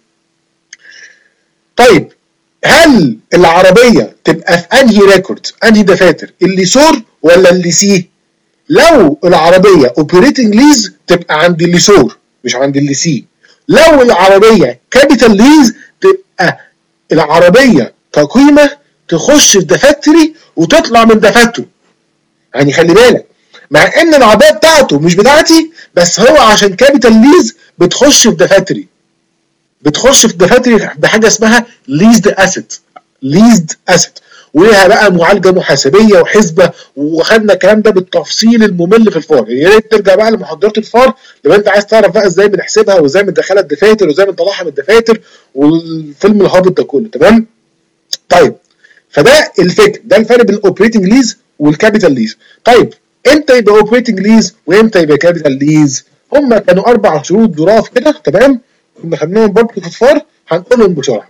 طيب هل العربيه تبقى في انهي ريكورد، انهي دفاتر، الليسور ولا الليسي؟ لو العربيه اوبريتنج ليز تبقى عند الليسور مش عند الليسي. لو العربيه كابيتال ليز تبقى العربيه كقيمه تخش في دفاتري وتطلع من دفاتره. يعني خلي بالك، مع ان العربيه بتاعته مش بتاعتي، بس هو عشان كابيتال ليز بتخش في دفاتري بتخش في دفاتري بحاجه اسمها ليزد اسيت. ليزد اسيت وليها بقى معالجه محاسبيه وحسبه، وخدنا الكلام ده بالتفصيل الممل في الفار. يا ريت ترجع بقى لمحاضرات الفار لو انت عايز تعرف بقى ازاي بنحسبها وازاي بندخلها الدفاتر وازاي بنطلعها من الدفاتر والفيلم الهابط ده كله، تمام. طيب فده الفكر، ده الفرق بين الاوبريتنج ليز والكابيتال ليز. طيب امتى يبقى اوبريتنج ليز وامتى يبقى كابيتال ليز؟ هم كانوا اربع شروط ظراف كده، تمام. كنا خدناهم برضه في الفار، هنقولهم بسرعه.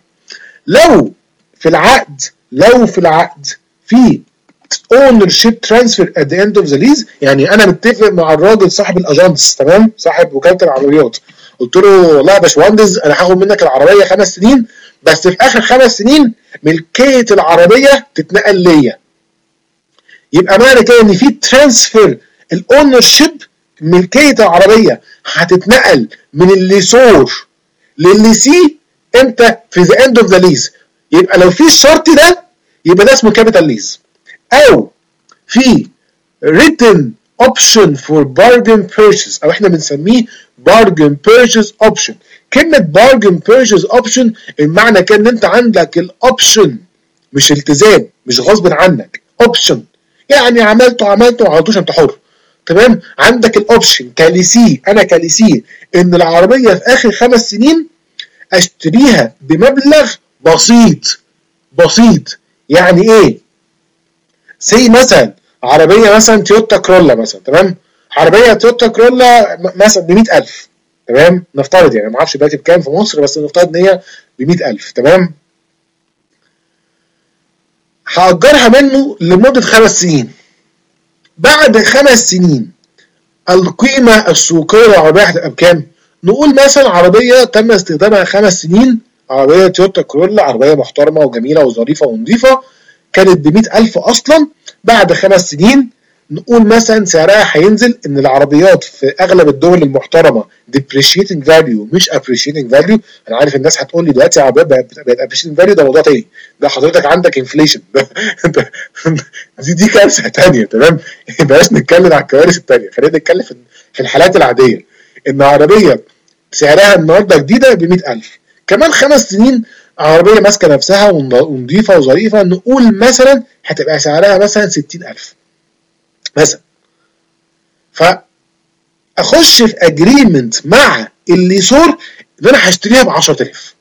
لو في العقد لو في العقد في ownership transfer at the end of the lease، يعني انا متفق مع الراجل صاحب الاجانس، تمام، صاحب وكاله العربيات، قلت له والله يا باشمهندس انا هاخد منك العربيه خمس سنين، بس في اخر خمس سنين ملكيه العربيه تتنقل ليا. يبقى معنى كده ان في ترانسفير الاونر شيب، ملكيه العربيه هتتنقل من الليسور للليسي امتى؟ في ذا اند اوف ذا ليز. يبقى لو في الشرط ده يبقى ده اسمه كابيتال ليز، او في written option for bargain purchase، او احنا بنسميه bargain purchase option. كلمه bargain purchase option المعنى كان ان انت عندك الاوبشن، مش التزام، مش غصب عنك، اوبشن يعني عملته عملته ما عملتوش انت حر، تمام. عندك الاوبشن كاليسي، انا كاليسي ان العربيه في اخر خمس سنين اشتريها بمبلغ بسيط. بسيط يعني ايه؟ سي مثلا عربيه مثلا تويوتا كرولا مثلا، تمام، عربيه تويوتا كرولا مثلا ب مئة ألف، تمام، نفترض يعني ما اعرفش دلوقتي بكام في مصر، بس نفترض ان هي ب مئة ألف، تمام. هأجرها منه لمده خمس سنين. بعد خمس سنين القيمه السوقيه للعربيه هتبقى بكام؟ نقول مثلا عربيه تم استخدامها خمس سنين، عربيه تويوتا كرولا، عربيه محترمه وجميله وظريفه ونظيفه، كانت ب مئة ألف اصلا. بعد خمس سنين نقول مثلا سعرها هينزل، ان العربيات في اغلب الدول المحترمه depreciating value مش appreciating value. انا عارف الناس هتقول لي دلوقتي العربيات بقت appreciating value، ده موضوع تاني، ده حضرتك عندك انفليشن دي دي كارثه تانيه، تمام. بلاش نتكلم على الكوارث التانيه، خلينا نتكلم في الحالات العاديه. ان عربيه سعرها النهارده جديده ب مئة ألف، كمان خمس سنين عربيه ماسكه نفسها ونظيفه وظريفه، نقول مثلا هتبقى سعرها مثلا ستين ألف مثلا. فاخش في اجريمنت مع الليسور ان انا هشتريها ب عشرة آلاف.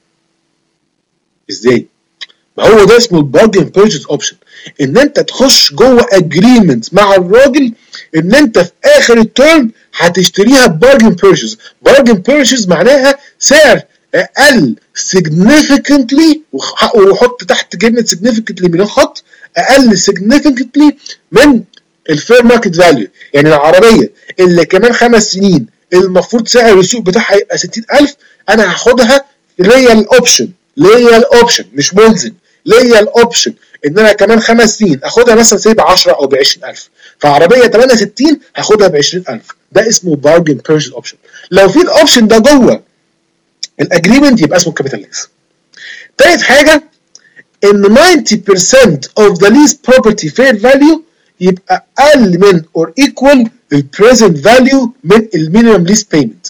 ازاي؟ ما هو ده اسمه البارجن بيرشيز اوبشن، ان انت تخش جوه اجريمنت مع الراجل ان انت في اخر التيرم هتشتريها بارجن بيرشيز. بارجن بيرشيز معناها سعر اقل significantly، وحط تحت كلمه significantly من الخط، اقل significantly من الفير ماركت فاليو. يعني العربيه اللي كمان خمس سنين المفروض سعر السوق بتاعها يبقى ستين ألف، انا هاخدها ليا الاوبشن، ليا الاوبشن مش ملزم، ليا الاوبشن ان انا كمان خمس سنين اخدها مثلا سي ب عشرة او ب عشرين ألف، فعربيه ثمانية وستين هاخدها ب عشرين ألف. ده اسمه بارجن بيرشيز اوبشن. لو في الاوبشن ده جوه الاجريمنت يبقى اسمه كابيتال ليز. تالت حاجه ان تسعين بالمية of the lease property fair value يبقى اقل من or equal the present value من المينيمم ليز بيمنت.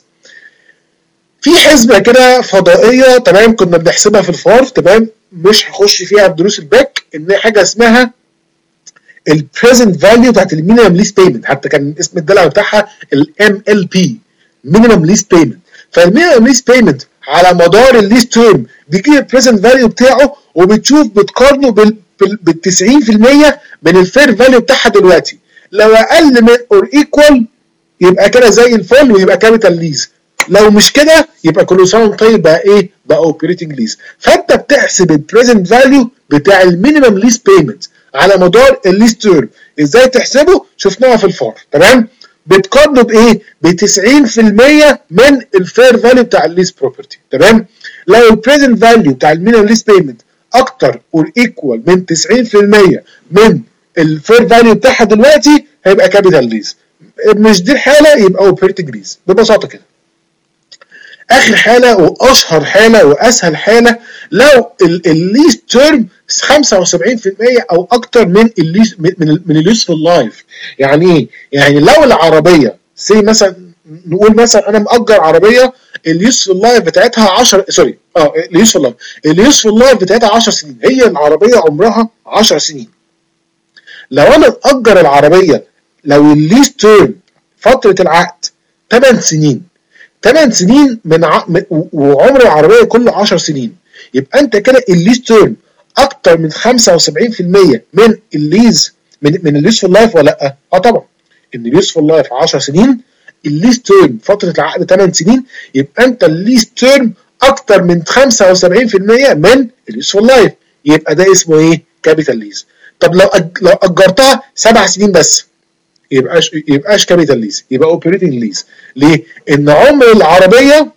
في حسبه كده فضائيه، تمام، كنا بنحسبها في الفار، تمام، مش هخش فيها بدروس الباك، ان حاجه اسمها البريزنت فاليو بتاعت المينيمم ليز بيمنت، حتى كان اسم الدلع بتاعها الام ال بي، مينيمم ليز بيمنت. فالمينيمم ليز بيمنت على مدار الليز تيرم بيجيب البريزنت فاليو بتاعه، وبتشوف بتقارنه بال بال تسعين بالمية من الفير فاليو بتاعها دلوقتي. لو اقل من اور ايكوال يبقى كده زي الفل ويبقى كابيتال ليز، لو مش كده يبقى كل سنه وانت طيب بقى ايه؟ بقى اوبريتنج ليز. فانت بتحسب البريزنت فاليو بتاع المينيمم ليز بيمنت على مدار الليز تيرم. ازاي تحسبه؟ شفناها في الفار، تمام. بتقارنه بايه؟ ب تسعين بالمية من الفير فاليو بتاع الليز بروبرتي، تمام. لو البريزنت فاليو بتاع المينيمم ليز بيمنت اكتر اور ايكوال من تسعين بالمية من الفير فاليو بتاعها دلوقتي هيبقى كابيتال ليز. مش دي الحاله يبقى اوبريتنج ليز، ببساطه كده. اخر حاله واشهر حاله واسهل حاله لو الليز تيرم خمسة وسبعين بالمية او اكتر من الليز من من اليوسفول لايف. يعني ايه؟ يعني لو العربيه سي مثلا نقول مثلا انا مأجر عربيه اليوسفول لايف بتاعتها عشرة سوري اه اليوسفول لايف اليوسفول لايف بتاعتها عشر سنين، هي العربيه عمرها عشر سنين. لو انا مأجر العربيه، لو الليز تيرم فتره العقد ثمان سنين، ثمان سنين من ع... وعمر العربيه كله عشر سنين، يبقى انت كده الليز تيرم اكتر من خمسة وسبعين بالمية من الليز من من اليوسفول لايف ولا لا؟ اه طبعا. ان اليوسفول لايف عشر سنين، الليز تيرم فتره العقد ثمان سنين، يبقى انت الليز تيرم اكتر من خمسة وسبعين بالمية من اليوسفول لايف، يبقى ده اسمه ايه؟ كابيتال ليز. طب لو أج... لو اجرتها سبع سنين بس يبقاش يبقاش كابيتال ليز، يبقى اوبريتنج ليز. ليه؟ ان عمر العربيه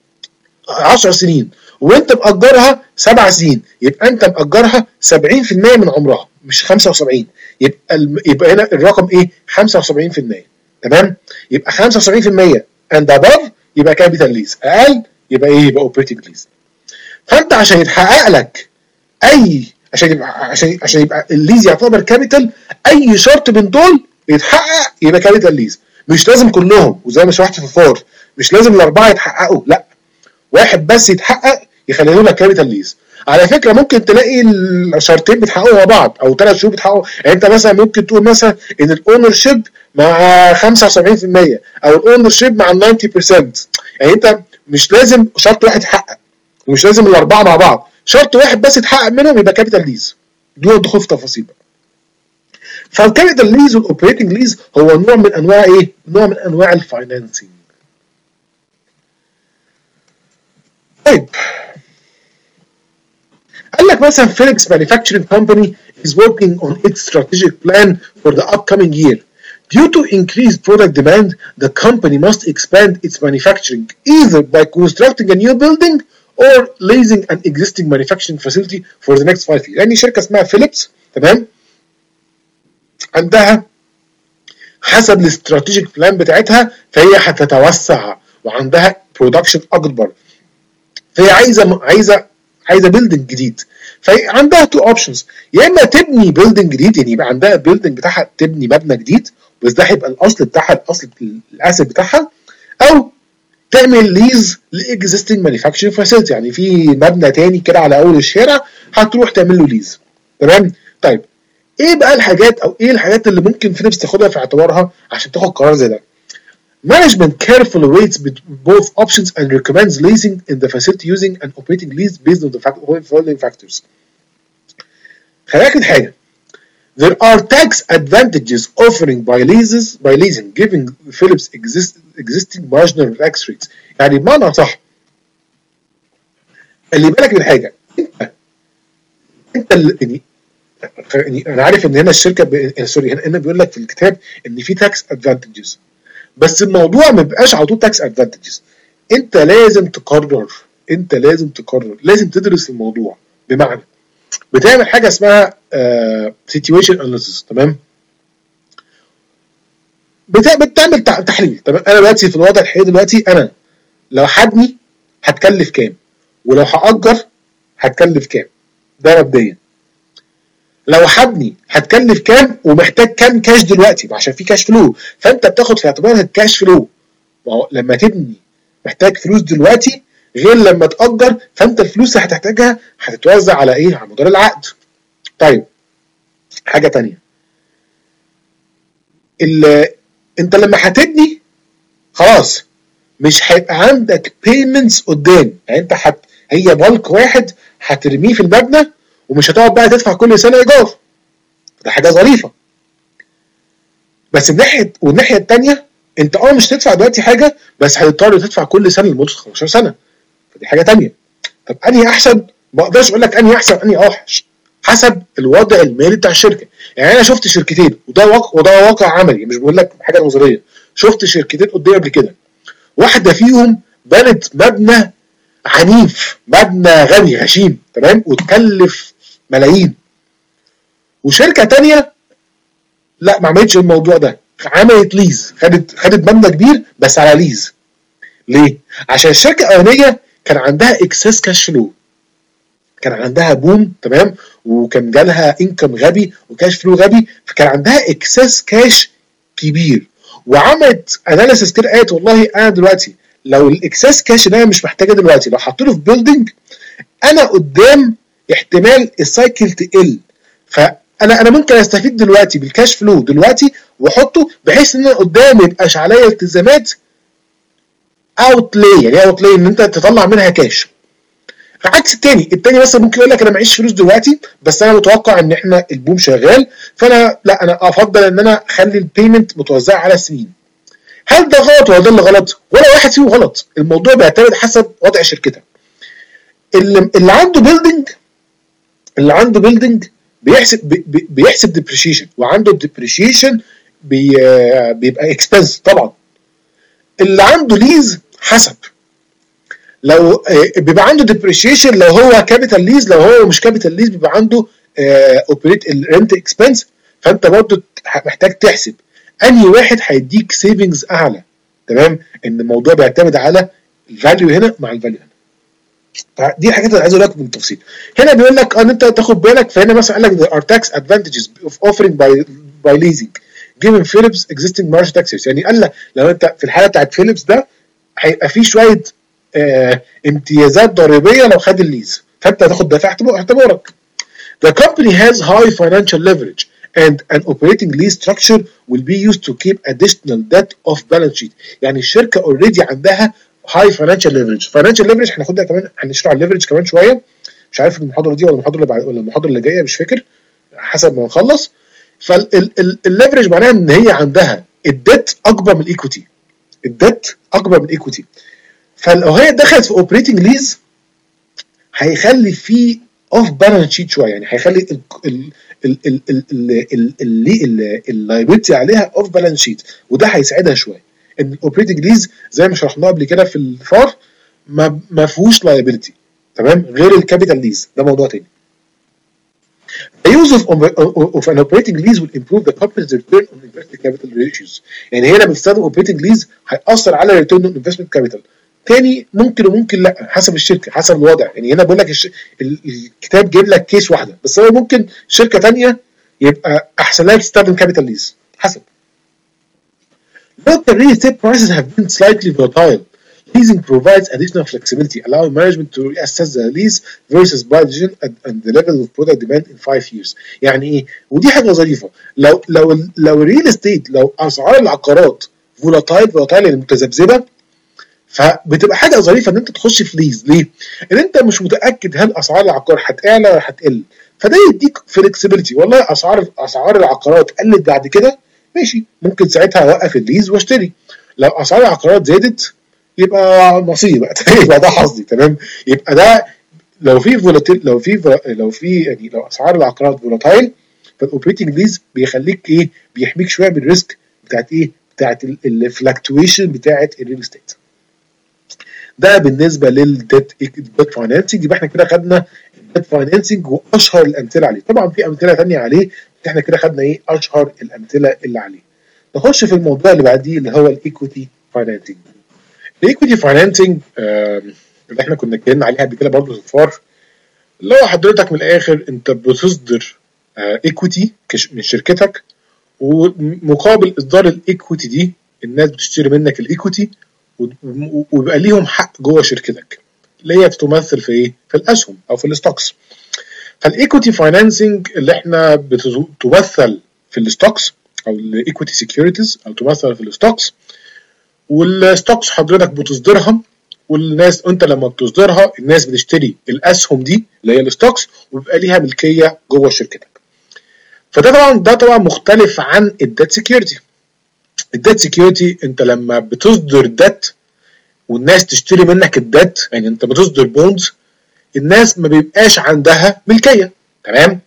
عشر سنين وانت مأجرها سبع سنين، يبقى انت مأجرها سبعين بالمية من عمرها مش خمسة وسبعين، يبقى الم... يبقى هنا الرقم ايه؟ خمسة وسبعين بالمية، تمام؟ يبقى خمسة وسبعين بالمية اند اباف يبقى كابيتال ليز، اقل يبقى ايه؟ يبقى اوبريتنج ليز. فانت عشان يتحقق لك اي عشان يبقى عشان عشان يبقى الليز يعتبر كابيتال، اي شرط من دول يتحقق يبقى كابيتال ليز. مش لازم كلهم، وزي ما شرحت في الفار مش لازم الاربعه يتحققوا، لا، واحد بس يتحقق يخليه لك كابيتال ليز. على فكره ممكن تلاقي الشرطين بيتحققوا مع بعض او ثلاث شروط بيتحققوا، يعني انت مثلا ممكن تقول مثلا ان الاونر شيب مع خمسة وسبعين بالمية او الاونر شيب مع تسعين بالمية، يعني انت مش لازم شرط واحد يتحقق ومش لازم الاربعه مع بعض، شرط واحد بس يتحقق منهم يبقى كابيتال ليز. دول دخول في تفاصيل بقى. فالكابيتال ليز والاوبريتنج ليز هو نوع من انواع ايه؟ نوع من انواع الفاينانسنج. طيب قال لك مثلا Philips Manufacturing Company is working on its strategic plan for the upcoming year. Due to increased product demand, the company must expand its manufacturing either by constructing a new building or leasing an existing manufacturing facility for the next five years. يعني شركة اسمها فيليبس تمام عندها حسب الاستراتيجيك بلان بتاعتها فهي هتتوسع وعندها برودكشن اكبر، فهي عايزه عايزه عايزه بيلدنج جديد، فعندها تو اوبشنز، يا اما تبني بيلدنج جديد يعني يبقى عندها البيلدنج بتاعها تبني مبنى جديد بس ده هيبقى الاصل بتاعها الاصل الاسد بتاعها، او تعمل ليز لاكزيستنج مانيفاكتشرنج فاسيلتي يعني في مبنى تاني كده على اول الشارع هتروح تعمل له ليز. تمام؟ طيب ايه بقى الحاجات او ايه الحاجات اللي ممكن فيليبس تاخدها في اعتبارها عشان تاخد قرار زي ده؟ Management carefully weighs both options and recommends leasing in the facility using an operating lease based on the following factors. خلينا ناخد حاجة. There are tax advantages offering by leases by leasing giving Philips exist, existing marginal tax rates. يعني بمعنى صح اللي بالك من حاجة انت انت اللي يعني انا عارف ان هنا الشركه ب... سوري هنا, هنا بيقول لك في الكتاب ان في تاكس ادفانتجز بس الموضوع ما بيبقاش على طول تاكس ادفانتجز، انت لازم تقرر انت لازم تقرر لازم تدرس الموضوع، بمعنى بتعمل حاجه اسمها سيتويشن اناليسيس تمام، بتعمل تحليل تمام. انا دلوقتي في الوضع الحالي دلوقتي انا لو هبني هتكلف كام ولو هاجر هتكلف كام، ده مبدئيا لو هبني هتكلف كام ومحتاج كام كاش دلوقتي عشان في كاش فلو، فانت بتاخد في اعتبارك الكاش فلو، لما تبني محتاج فلوس دلوقتي غير لما تأجر، فانت الفلوس اللي هتحتاجها هتتوزع على ايه؟ على مدار العقد. طيب حاجه تانية، انت لما هتبني خلاص مش هيبقى عندك بيمنتس قدام، يعني انت حت... هي بالك واحد هترميه في المبنى ومش هتقعد بقى تدفع كل سنه ايجار، ده حاجه ظريفه. بس من ناحيه والناحيه الثانيه انت اه مش هتدفع دلوقتي حاجه بس هتضطر تدفع كل سنه لمده خمستاشر سنه، فدي حاجه ثانيه. طب انهي احسن؟ ما اقدرش اقول لك انهي احسن انهي اوحش، حسب الوضع المالي بتاع الشركه. يعني انا شفت شركتين وده واقع وده واقع عملي مش بقول لك حاجه نظريه، شفت شركتين قدامي قبل كده، واحده فيهم بنت مبنى عنيف مبنى غبي غشيم تمام وتكلف ملايين، وشركه ثانيه لا ما عملتش الموضوع ده، عملت ليز، خدت خدت مبنى كبير بس على ليز. ليه؟ عشان الشركه الاولانيه كان عندها اكسس كاش فلو، كان عندها بوم تمام وكان جالها انكم غبي وكاش فلو غبي، فكان عندها اكسس كاش كبير، وعملت اناليسيس كده قالت والله انا دلوقتي لو الاكسس كاش ده مش محتاجه دلوقتي لو حطيته في بيلدينج انا قدام احتمال السايكل تقل، فانا انا ممكن استفيد دلوقتي بالكاش فلو دلوقتي واحطه بحيث ان انا قدام ما يبقاش عليا التزامات اوتلاي، يعني اوتلاي ان انت تطلع منها كاش. عكس التاني، التاني مثلا ممكن يقول لك انا معيش فلوس دلوقتي بس انا متوقع ان احنا البوم شغال، فانا لا انا افضل ان انا اخلي البيمنت متوزعه على سنين. هل ده غلط ولا ده اللي غلط؟ ولا واحد فيهم غلط، الموضوع بيعتمد حسب وضع شركتك. اللي, اللي عنده بيلدينج اللي عنده بيلدينج بيحسب بي بيحسب ديبريشيشن، وعنده ديبريشيشن بي بيبقى اكسبنس طبعا. اللي عنده ليز حسب، لو بيبقى عنده ديبريشيشن لو هو كابيتال ليز، لو هو مش كابيتال ليز بيبقى عنده اوبريت الرنت اكسبنس، فانت برضه محتاج تحسب انهي واحد هيديك سيفنجز اعلى. تمام؟ ان الموضوع بيعتمد على الفاليو هنا مع الفاليو هنا. دي الحاجات اللي عايز اقول لك بالتفصيل. هنا بيقول لك ان انت تاخد بالك، فهنا مثلا قال لك there are tax advantages of offering by by leasing given Philips existing margin taxes. يعني قال لك لو انت في الحاله بتاعت فيليبس ده هيبقى في شويه اه امتيازات ضريبيه لو خد الليز، فانت هتاخد ده في اعتبارك. The company has high financial leverage and an operating lease structure will be used to keep additional debt off balance sheet. يعني الشركه اوريدي عندها high financial leverage. financial leverage هناخدها كمان، هنشرح الليفرج كمان شويه، مش عارف المحاضره دي ولا المحاضره اللي بعد ولا المحاضره اللي جايه مش فاكر، حسب ما نخلص. فالليفرج معناها ان هي عندها الديت اكبر من الايكوتي، الديت اكبر من الايكوتي. فلو هي دخلت في اوبريتنج ليز هيخلي في اوف بالانس شيت شويه، يعني هيخلي اللايبيلتي عليها اوف بالانس شيت، وده هيساعدها شويه. ان الاوبريتنج ليز زي ما شرحناه قبل كده في الفار ما ما فيهوش لايبيلتي، تمام، غير الكابيتال ليز ده موضوع تاني. The use of, of an operating lease will improve the company's return on invested capital ratios. يعني هنا بنستخدم operating lease هيأثر على return on investment capital. تاني ممكن وممكن لا، حسب الشركه حسب الوضع. يعني هنا بقول لك الش... الكتاب جايب لك كيس واحده، بس هو ممكن شركه ثانيه يبقى احسن لها تستخدم كابيتال ليز حسب. Local real estate prices have been slightly volatile. Leasing provides additional flexibility, allowing management to reassess the lease versus budget and, and the level of product demand in five years. يعني ايه؟ ودي حاجه ظريفه. لو لو لو الريل استيت، لو اسعار العقارات فولاتايل فولاتايل يعني متذبذبه، فبتبقى حاجه ظريفه ان انت تخش في ليز. ليه؟ ان انت مش متاكد هل اسعار العقار هتعلى ولا هتقل، فده يديك فلكسبيليتي. والله اسعار اسعار العقارات قلت بعد كده، ماشي، ممكن ساعتها اوقف الليز واشتري. لو اسعار العقارات زادت يبقى نصيب بقى، يبقى ده حظي، تمام. يبقى ده لو في فولاتيل، لو في لو في يعني لو اسعار العقارات فولاتايل، فالاوبريتنج ليز بيخليك ايه؟ بيحميك شويه من الريسك بتاعت ايه؟ بتاعت الفلكتويشن بتاعت الريل استيت. ده بالنسبه للديت ديت فاينانسنج. يبقى احنا كده خدنا الديت فاينانسنج واشهر الامثله عليه. طبعا في امثله ثانيه عليه، بس احنا كده خدنا ايه؟ اشهر الامثله اللي عليه. نخش في الموضوع اللي بعديه اللي هو الايكويتي فاينانسنج. الايكويتي فاينانسنج اللي احنا كنا اتكلمنا عليها قبل كده برضه في الفار، اللي هو حضرتك من الاخر انت بتصدر ايكويتي من شركتك، ومقابل اصدار الايكويتي دي الناس بتشتري منك الايكويتي، ويبقى ليهم حق جوه شركتك اللي هي بتمثل في ايه؟ في الاسهم او في الستوكس. فالايكويتي فاينانسنج اللي احنا بتمثل في الستوكس او الايكويتي سيكيورتيز او تمثل في الستوكس، والستوكس حضرتك بتصدرها، والناس انت لما بتصدرها الناس بتشتري الاسهم دي اللي هي الستوكس، ويبقى ليها ملكيه جوه شركتك. فده طبعا ده طبعا مختلف عن الديت سيكيورتي. الديت سيكيورتي انت لما بتصدر ديت والناس تشتري منك الديت، يعني انت بتصدر بوندز، الناس ما بيبقاش عندها ملكيه، تمام،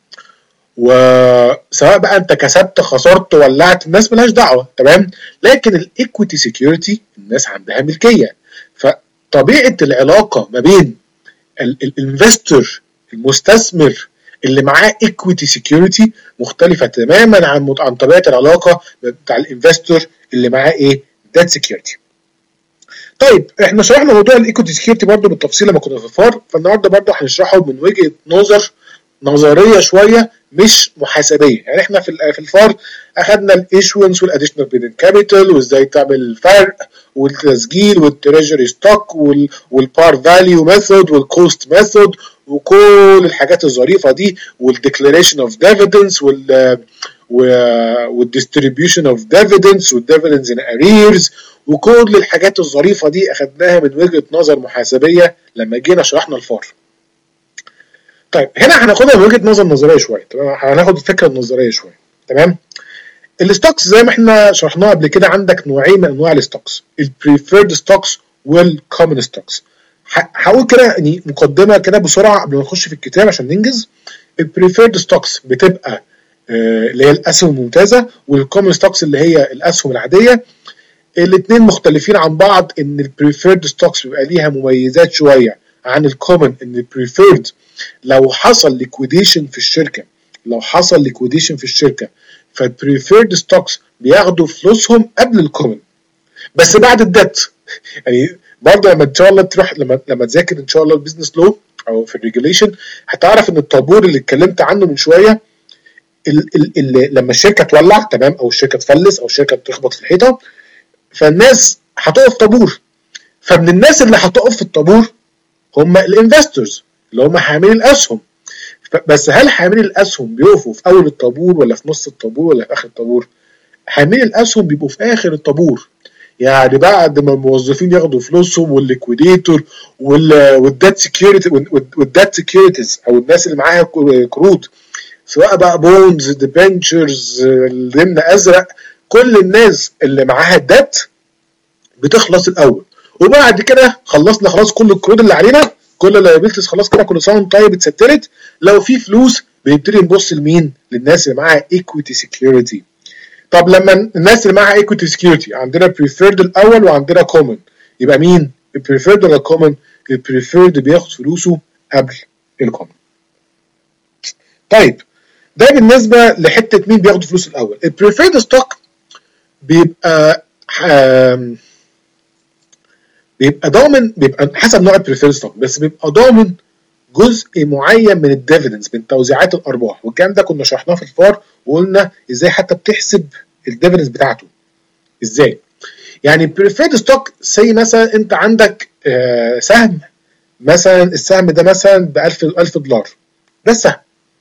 وسواء بقى انت كسبت خسرت ولعت الناس ملهاش دعوه، تمام. لكن الايكويتي سيكيورتي الناس عندها ملكيه. فطبيعه العلاقه ما بين الانفستور المستثمر اللي معاه ايكويتي سيكيورتي مختلفه تماما عن عن طبيعه العلاقه بتاع الانفستور اللي معاه ايه؟ ديت سيكيورتي. طيب احنا شرحنا موضوع الايكويتي سيكيورتي برضه بالتفصيل لما كنا في الفار، فالنهارده برضه هنشرحه من وجهه نظر نظريه شويه مش محاسبيه. يعني احنا في في الفار اخذنا الايشونس والاديشنال بيدنج كابيتال وازاي تعمل الفرق والتسجيل والتريجري ستوك والبار فاليو ميثود والكوست ميثود وكل الحاجات الظريفه دي، والديكلاريشن اوف ديفيدنس وال والديستريبيوشن اوف ديفيدنس والديفيدنس ان اريرز، وكل الحاجات الظريفه دي اخذناها من وجهه نظر محاسبيه لما جينا شرحنا الفار. طيب هنا هناخدها من وجهه نظر نظريه شويه، تمام، هناخد الفكره النظريه شويه، تمام. الستوكس زي ما احنا شرحناها قبل كده عندك نوعين من انواع الستوكس، البريفيرد ستوكس والكومن ستوكس. هقول كده يعني مقدمه كده بسرعه قبل ما نخش في الكتاب عشان ننجز. البريفيرد ستوكس بتبقى آه اللي هي الاسهم الممتازه، والكومن ستوكس اللي هي الاسهم العاديه. الاثنين مختلفين عن بعض، ان البريفيرد ستوكس بيبقى ليها مميزات شويه عن الكومن. ان البريفيرد لو حصل ليكويديشن في الشركه لو حصل ليكويديشن في الشركه فالبريفيرد ستوكس بياخدوا فلوسهم قبل الكومن بس بعد الديت. يعني برضه لما ان شاء الله تروح لما لما تذاكر ان شاء الله البيزنس لو او في الريجوليشن هتعرف ان الطابور اللي اتكلمت عنه من شويه، اللي لما الشركه تولع، تمام، او الشركه تفلس او الشركه تخبط في الحيطه، فالناس هتقف طابور. فمن الناس اللي هتقف في الطابور هم الانفستورز اللي هم حاملين الاسهم. بس هل حاملين الاسهم بيقفوا في اول الطابور ولا في نص الطابور ولا في اخر الطابور؟ حاملين الاسهم بيبقوا في اخر الطابور، يعني بعد ما الموظفين ياخدوا فلوسهم والليكويديتور والدات سكيورتي والدات سكيورتيز او الناس اللي معاها قروض سواء بقى بونز، ديبنتشرز، الرمل ازرق، كل الناس اللي معاها الدات بتخلص الاول، وبعد كده خلصنا خلاص كل القروض اللي علينا، كل اللايبيلتيز خلاص كده، كل سنه طيب اتستلت. لو في فلوس بنبتدي نبص لمين؟ للناس اللي معاها ايكويتي سكيورتي. طب لما الناس اللي معاها ايكويتي سكيورتي عندنا بريفيرد الاول وعندنا كومن، يبقى مين البريفيرد ولا الكومن؟ البريفيرد بياخد فلوسه قبل الكومن. طيب ده بالنسبه لحته مين بياخد فلوس الاول. البريفيرد ستوك بيبقى بيبقى ضامن، بيبقى حسب نوع البريفيرد ستوك، بس بيبقى ضامن جزء معين من الديفيدنز، من توزيعات الارباح، والكلام ده كنا شرحناه في الفار وقلنا ازاي حتى بتحسب الديفيدنز بتاعته ازاي. يعني بريفيرد ستوك زي مثلا انت عندك آه سهم، مثلا السهم ده مثلا ب ألف دولار، ده السهم.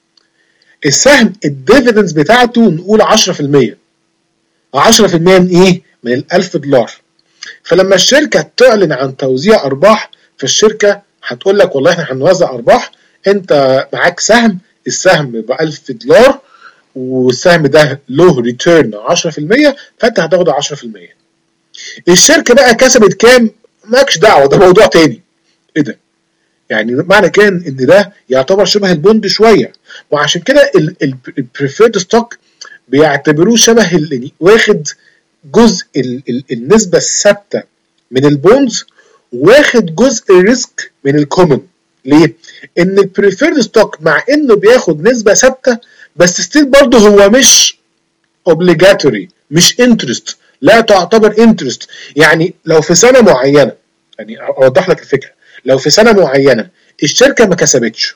السهم الديفيدنز بتاعته نقول عشرة في المية، عشرة في المية من ايه؟ من ال ألف دولار. فلما الشركه تعلن عن توزيع ارباح، فالشركه هتقول لك والله احنا هنوزع ارباح، انت معاك سهم، السهم ب ألف دولار والسهم ده له ريتيرن عشرة في المية، فانت هتاخد عشرة في المية. الشركه بقى كسبت كام؟ مالكش دعوه، ده موضوع تاني. ايه ده؟ يعني معنى كان ان ده يعتبر شبه البوند شويه، وعشان كده البريفيرد ستوك بيعتبروه شبه اللي واخد جزء ال ال النسبه الثابته من البوندز، واخد جزء الريسك من الكومن. ليه؟ ان البريفيرد ستوك مع انه بياخد نسبه ثابته، بس ستيل برضه هو مش اوبليجاتوري، مش انترست، لا تعتبر انترست. يعني لو في سنه معينه، يعني اوضح لك الفكره، لو في سنه معينه الشركه ما كسبتش،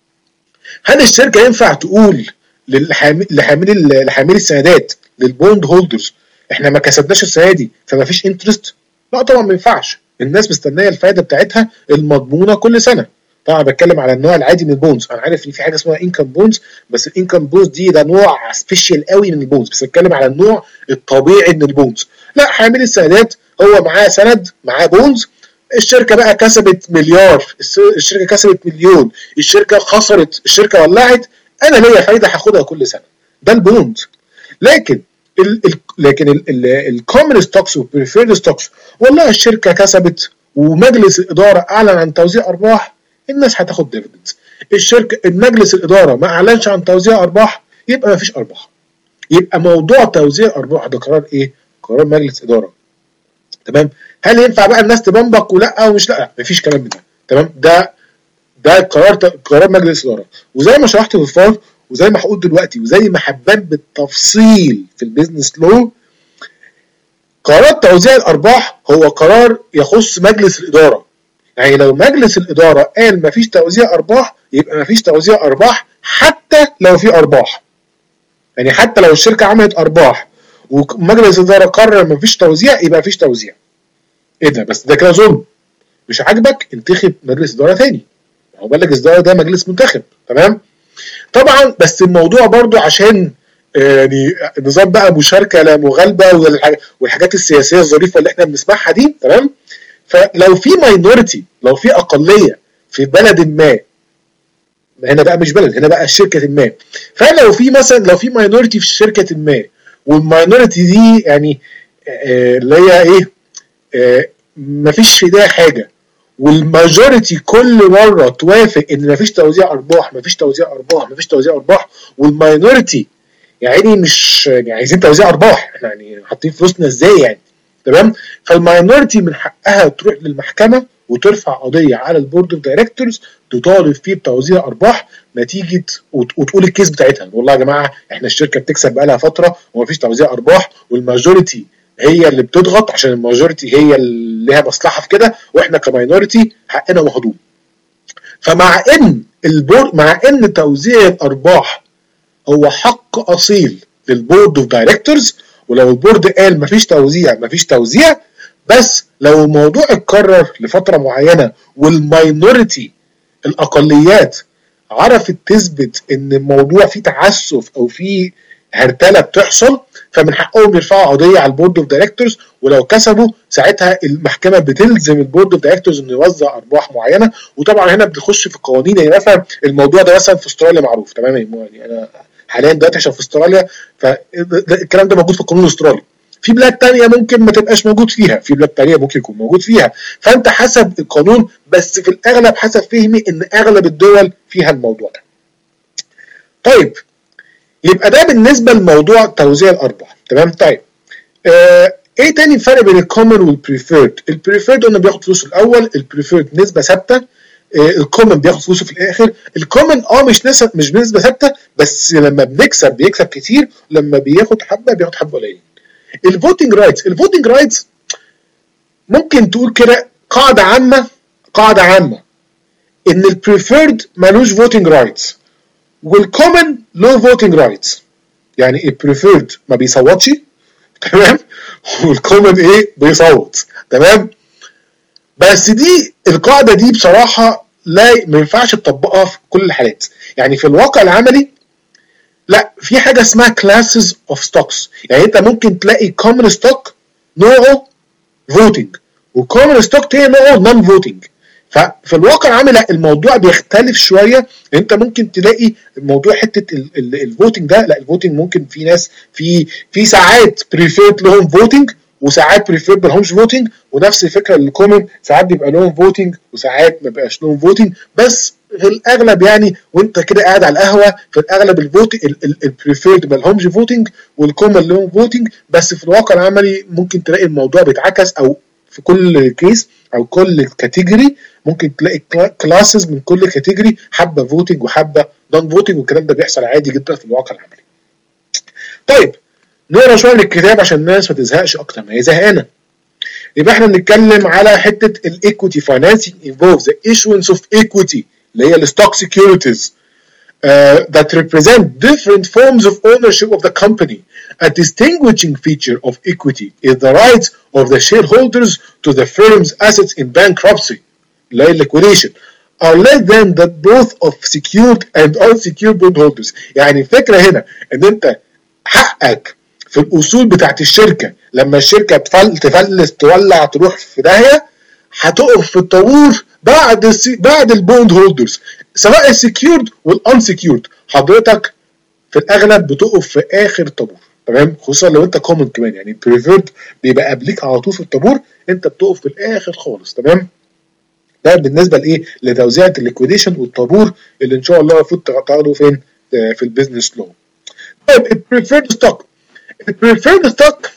هل الشركه ينفع تقول لحاملي لحاملي السندات، للبوند هولدرز، احنا ما كسبناش السنه دي فما فيش انترست؟ لا طبعا ما ينفعش. الناس مستنيه الفائده بتاعتها المضمونه كل سنه. طبعا بتكلم على النوع العادي من البونز، انا عارف ان في حاجه اسمها انكم بونز، بس الانكم بونز دي ده نوع سبيشال قوي من البونز، بس بتكلم على النوع الطبيعي من البونز. لا، حامل السندات هو معاه سند، معاه بونز، الشركه بقى كسبت مليار، الشركه كسبت مليون، الشركه خسرت، الشركه ولعت، انا ليا فايده هاخدها كل سنه، ده البوند. لكن ال ال لكن الكومن ستوكس والبريفيرد ستوكس، والله الشركه كسبت ومجلس الاداره اعلن عن توزيع ارباح، الناس هتاخد ديفيدنز. الشركه المجلس الاداره ما اعلنش عن توزيع ارباح، يبقى ما فيش ارباح. يبقى موضوع توزيع ارباح ده قرار ايه؟ قرار مجلس اداره. تمام؟ هل ينفع بقى الناس تبنبق ولا ومش لا؟ مفيش كلام من ده. تمام؟ ده ده قرار قرار مجلس اداره، وزي ما شرحت في الفار، وزي ما هقول دلوقتي، وزي ما حبان بالتفصيل في البيزنس لو، قرار توزيع الارباح هو قرار يخص مجلس الاداره. يعني لو مجلس الاداره قال مفيش توزيع ارباح، يبقى مفيش توزيع ارباح حتى لو في ارباح. يعني حتى لو الشركه عملت ارباح ومجلس الاداره قرر مفيش توزيع، يبقى مفيش توزيع. ايه ده؟ بس ده كده ظلم. مش عاجبك؟ انتخب مجلس اداره ثاني. هو مجلس الاداره ده مجلس منتخب. تمام؟ طبعا بس الموضوع برضو عشان يعني نظام بقى مشاركه لا مغالبه والحاجات السياسيه الظريفه اللي احنا بنسمعها دي. تمام؟ فلو في ماينورتي، لو في اقليه في بلد ما، هنا بقى مش بلد، هنا بقى شركه ما، فلو في مثلا لو في ماينورتي في شركه ما، والماينورتي دي يعني آه اللي هي ايه، آه مفيش في ده حاجه، والماجوريتي كل مره توافق ان مفيش توزيع ارباح، مفيش توزيع ارباح، مفيش توزيع ارباح، والماينورتي يعني مش يعني عايزين توزيع ارباح، احنا يعني حاطين فلوسنا ازاي يعني. تمام؟ فالماينورتي من حقها تروح للمحكمه وترفع قضيه على البورد اوف دايركتورز تطالب فيه بتوزيع ارباح نتيجه، وتقول الكيس بتاعتها، والله يا جماعه احنا الشركه بتكسب بقالها فتره ومفيش توزيع ارباح، والماجوريتي هي اللي بتضغط عشان الماجوريتي هي اللي لها مصلحه في كده، واحنا كماينورتي حقنا مهضوم. فمع ان البورد، مع ان توزيع الارباح هو حق اصيل للبورد اوف دايركتورز، ولو البورد قال مفيش توزيع مفيش توزيع، بس لو الموضوع اتكرر لفتره معينه والماينورتي الاقليات عرفت تثبت ان الموضوع فيه تعسف او فيه هرتله بتحصل، فمن حقهم يرفعوا قضيه على البورد اوف دايركتورز، ولو كسبوا ساعتها المحكمه بتلزم البورد اوف دايركتورز انه يوزع ارباح معينه. وطبعا هنا بنخش في القوانين، يعني مثلا الموضوع ده مثلا في استراليا معروف تمام، يعني انا حاليا دلوقتي عشان في استراليا فالكلام ده موجود في القانون الاسترالي. في بلاد تانية ممكن ما تبقاش موجود فيها، في بلاد تانية ممكن يكون موجود فيها، فانت حسب القانون، بس في الاغلب حسب فهمي ان اغلب الدول فيها الموضوع ده. طيب يبقى ده بالنسبه لموضوع توزيع الارباح، تمام. طيب آه ايه تاني الفرق بين الكومن والبريفيرد؟ البريفيرد قلنا بياخد فلوسه الاول، البريفيرد نسبه ثابته، آه الكومن بياخد فلوسه في الاخر. الكومن اه مش نسبه مش بنسبه ثابته، بس لما بنكسب بيكسب كتير، لما بياخد حبه بياخد حبه قليل. الفوتنج رايتس، الفوتنج رايتس ممكن تقول كده قاعده عامه، قاعده عامه ان البريفيرد مالوش فوتنج رايتس والكومن له فوتنج رايتس. يعني البريفيرد ما بيصوتش تمام، والكومن ايه بيصوت، تمام. بس دي القاعده دي بصراحه لا ما ينفعش تطبقها في كل الحالات. يعني في الواقع العملي لا، في حاجه اسمها classes of stocks. يعني انت ممكن تلاقي common stock نوعه voting وcommon stock تاني نوعه non voting. ففي الواقع العام لا، الموضوع بيختلف شويه. انت ممكن تلاقي الموضوع حته الفوتنج ده، لا الفوتنج ممكن في ناس في في ساعات بريفيرد لهم فوتنج وساعات بريفيرد ما لهمش فوتنج، ونفس الفكره للكومن ساعات بيبقى لهم فوتنج وساعات ما بيبقاش لهم فوتنج. بس في الاغلب يعني وانت كده قاعد على القهوه في الاغلب الفوتنج البريفيرد ما لهمش فوتنج والكومن لهم فوتنج. بس في الواقع العملي ممكن تلاقي الموضوع بيتعكس، او في كل كيس او كل كاتيجوري ممكن تلاقي كلاسز من كل كاتيجوري حبه فوتنج وحبه نون فوتنج، والكلام ده بيحصل عادي جدا في الواقع العملي. طيب نقرا شويه من الكتاب عشان الناس ما تزهقش اكتر ما هي زهقانه. يبقى احنا بنتكلم على حته الايكويتي فاينانسنج involves the issuance of equity اللي هي الستوك securities Uh, that represent different forms of ownership of the company. A distinguishing feature of equity is the rights of the shareholders to the firm's assets in bankruptcy, like liquidation, are less than that both of secured and unsecured bondholders. يعني الفكرة هنا ان انت حقك في الاصول بتاعت الشركة لما الشركة تفل تفلس تولع تروح في داهية هتقف في الطابور بعد السي... بعد البوند هولدرز، سواء السكيورد والانسكيورد حضرتك في الاغلب بتقف في اخر الطابور، تمام. خصوصا لو انت كومن كمان، يعني بريفيرد بيبقى قبليك على طول في الطابور، انت بتقف في الاخر خالص، تمام. ده بالنسبه لايه؟ لتوزيعه الليكويديشن والطابور اللي ان شاء الله المفروض تاخده فين؟ في البيزنس لو. طيب البريفيرد ستوك، البريفيرد ستوك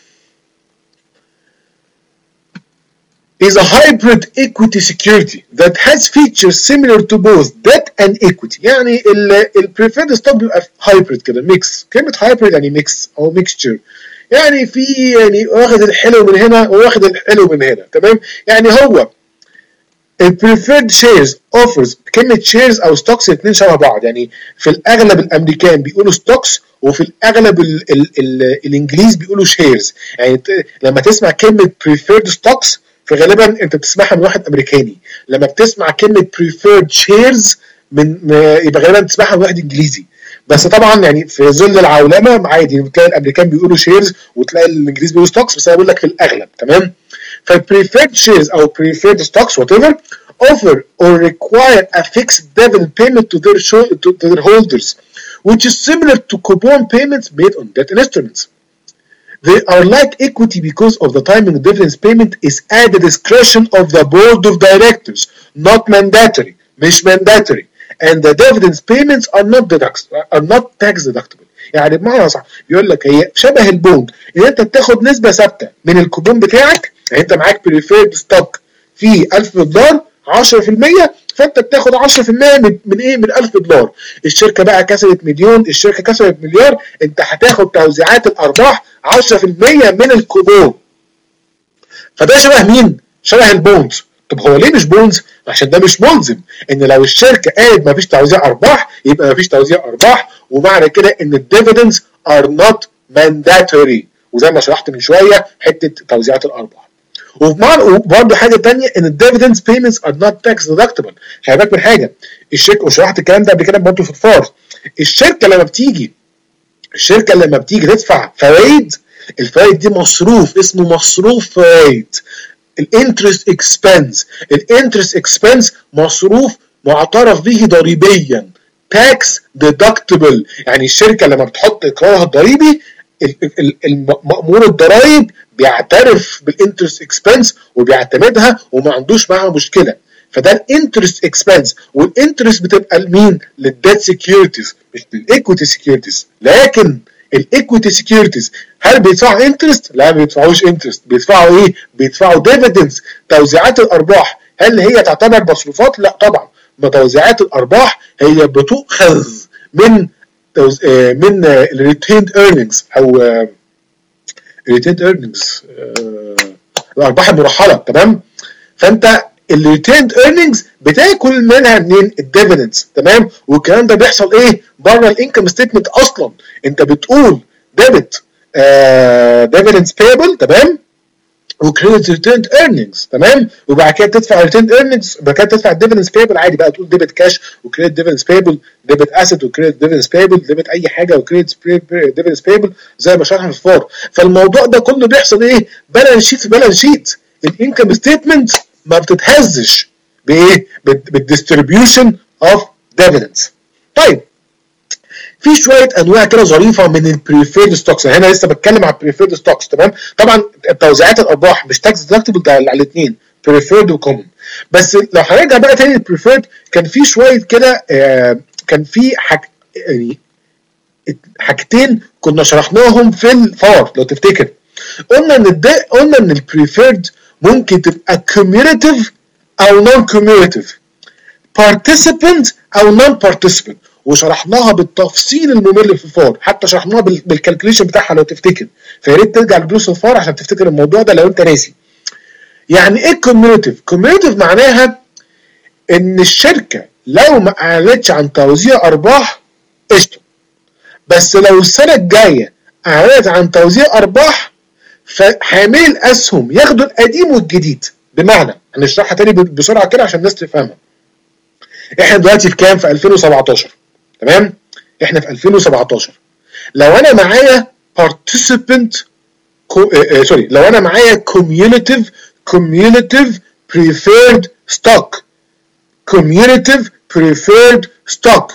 is a hybrid equity security that has features similar to both debt and equity. يعني ال preferred stock بيبقى hybrid كده mix. كلمة hybrid يعني mix أو mixture. يعني في يعني واخد الحلو من هنا وواخد الحلو من هنا، تمام؟ يعني هو ال preferred shares offers كلمة shares أو stocks الاثنين شبه بعض. يعني في الأغلب الأمريكان بيقولوا stocks وفي الأغلب ال ال ال الإنجليز بيقولوا shares. يعني لما تسمع كلمة preferred stocks فغالبا انت بتسمعها من واحد امريكاني، لما بتسمع كلمه preferred shares من يبقى غالبا بتسمعها من واحد انجليزي. بس طبعا يعني في ظل العولمه عادي بتلاقي الامريكان بيقولوا shares وتلاقي الانجليز بيقولوا stocks، بس انا بقول لك في الاغلب، تمام. فالpreferred shares او preferred stocks whatever offer or require a fixed dividend payment to their show, to, to their holders which is similar to coupon payments made on debt instruments. They are like equity because of the timing of dividends payment is at the discretion of the board of directors, not mandatory, مش mandatory, and the dividends payments are not deductible, are not tax deductible. يعني بمعنى صح بيقول لك هي شبه البوند ان انت بتاخد نسبه ثابته من الكوبون بتاعك. يعني انت معاك بريفيرد ستوك فيه ألف دولار عشرة في المية، فانت بتاخد عشرة في المية من, من ايه؟ من ألف دولار. الشركه بقى كسبت مليون، الشركه كسبت مليار، انت هتاخد توزيعات الارباح عشرة في المية من الكوبون. فده شبه مين؟ شبه البونز. طب هو ليه مش بونز؟ عشان ده مش ملزم ان لو الشركه قالت مفيش توزيع ارباح يبقى مفيش توزيع ارباح، ومعنى كده ان الديفيدنز ار نوت مانداتوري، وزي ما شرحت من شويه حته توزيعات الارباح. وبرضه حاجه ثانيه ان الديفيدنز بيمنتس ار نوت تاكس ديدكتبل. خلي بالك من حاجه، الشركه وشرحت الكلام ده قبل كده برضه في الفار، الشركه لما بتيجي الشركه لما بتيجي تدفع فوائد الفوائد دي مصروف، اسمه مصروف فوائد. الانترست اكسبنس، الانترست اكسبنس مصروف معترف به ضريبيا، تاكس ديدكتبل، يعني الشركه لما بتحط اقرارها الضريبي المأمور الضرايب بيعترف بالانترست اكسبنس وبيعتمدها وما عندوش معاها مشكله. فده الانترست اكسبنس، والانترست بتبقى لمين؟ للديت سكيورتيز مش للايكويتي سكيورتيز. لكن الايكويتي سكيورتيز هل بيدفعوا انترست؟ لا، ما بيدفعوش انترست. بيدفعوا ايه؟ بيدفعوا ديفيدنز، توزيعات الارباح. هل هي تعتبر مصروفات؟ لا طبعا، ما توزيعات الارباح هي بتؤخذ من توز... من الريتيند ايرنينجز او الريتيند ايرنينجز الارباح المرحله. تمام؟ فانت الريتيند ايرنينجز بتاكل منها منين؟ الديفيدنز. تمام؟ والكلام ده بيحصل ايه؟ بره الانكم ستيتمنت اصلا. انت بتقول ديبت ديفيدنز بيبل، تمام؟ وكريدت ريتيند ايرنينجز، تمام؟ وبعد كده تدفع ريتيند ايرنينجز، وبعد كده تدفع الديفيدنز بيبل عادي بقى، تقول ديبت كاش وكريدت ديفيدنز بيبل، ديبت اسيت وكريدت ديفيدنز بيبل، ديبت اي حاجه وكريدت ديفيدنز بيبل زي ما شرحنا في الفور. فالموضوع ده كله بيحصل ايه؟ بالانس شيت في بالانس شيت. الانكم ستيتمنت ما بتتهزش بايه؟ بالديستريبيوشن اوف ديفيدنز. طيب في شويه انواع كده ظريفه من البريفيرد ستوكس. هنا لسه بتكلم على البريفيرد ستوكس. تمام؟ طبعا توزيعات الارباح مش تاكس ديدكتبل، ده على الاثنين بريفيرد وكومن. بس لو هنرجع بقى تاني للبريفيرد، كان في شويه كده آه كان في حاج يعني حاجتين كنا شرحناهم في الفار لو تفتكر. قلنا ان الد... قلنا ان البريفيرد ممكن تبقى كوميوليتيف او نون كوميوليتيف، بارتيسيبنت او نون بارتيسيبنت، وشرحناها بالتفصيل الممل في الفار، حتى شرحناها بالكالكوليشن بتاعها لو تفتكر. فيا ريت ترجع لدروس الفار عشان تفتكر الموضوع ده لو انت ناسي. يعني ايه كوميوليتيف؟ كوميوليتيف معناها ان الشركه لو ما اعلنتش عن توزيع ارباح قشطه، بس لو السنه الجايه اعلنت عن توزيع ارباح فحاملي الاسهم ياخدوا القديم والجديد. بمعنى هنشرحها تاني بسرعه كده عشان الناس تفهمها. احنا دلوقتي في كام؟ في ألفين وسبعتاشر. تمام؟ احنا في ألفين وسبعتاشر. لو انا معايا participant كو... آه سوري لو انا معايا cumulative cumulative preferred stock cumulative preferred stock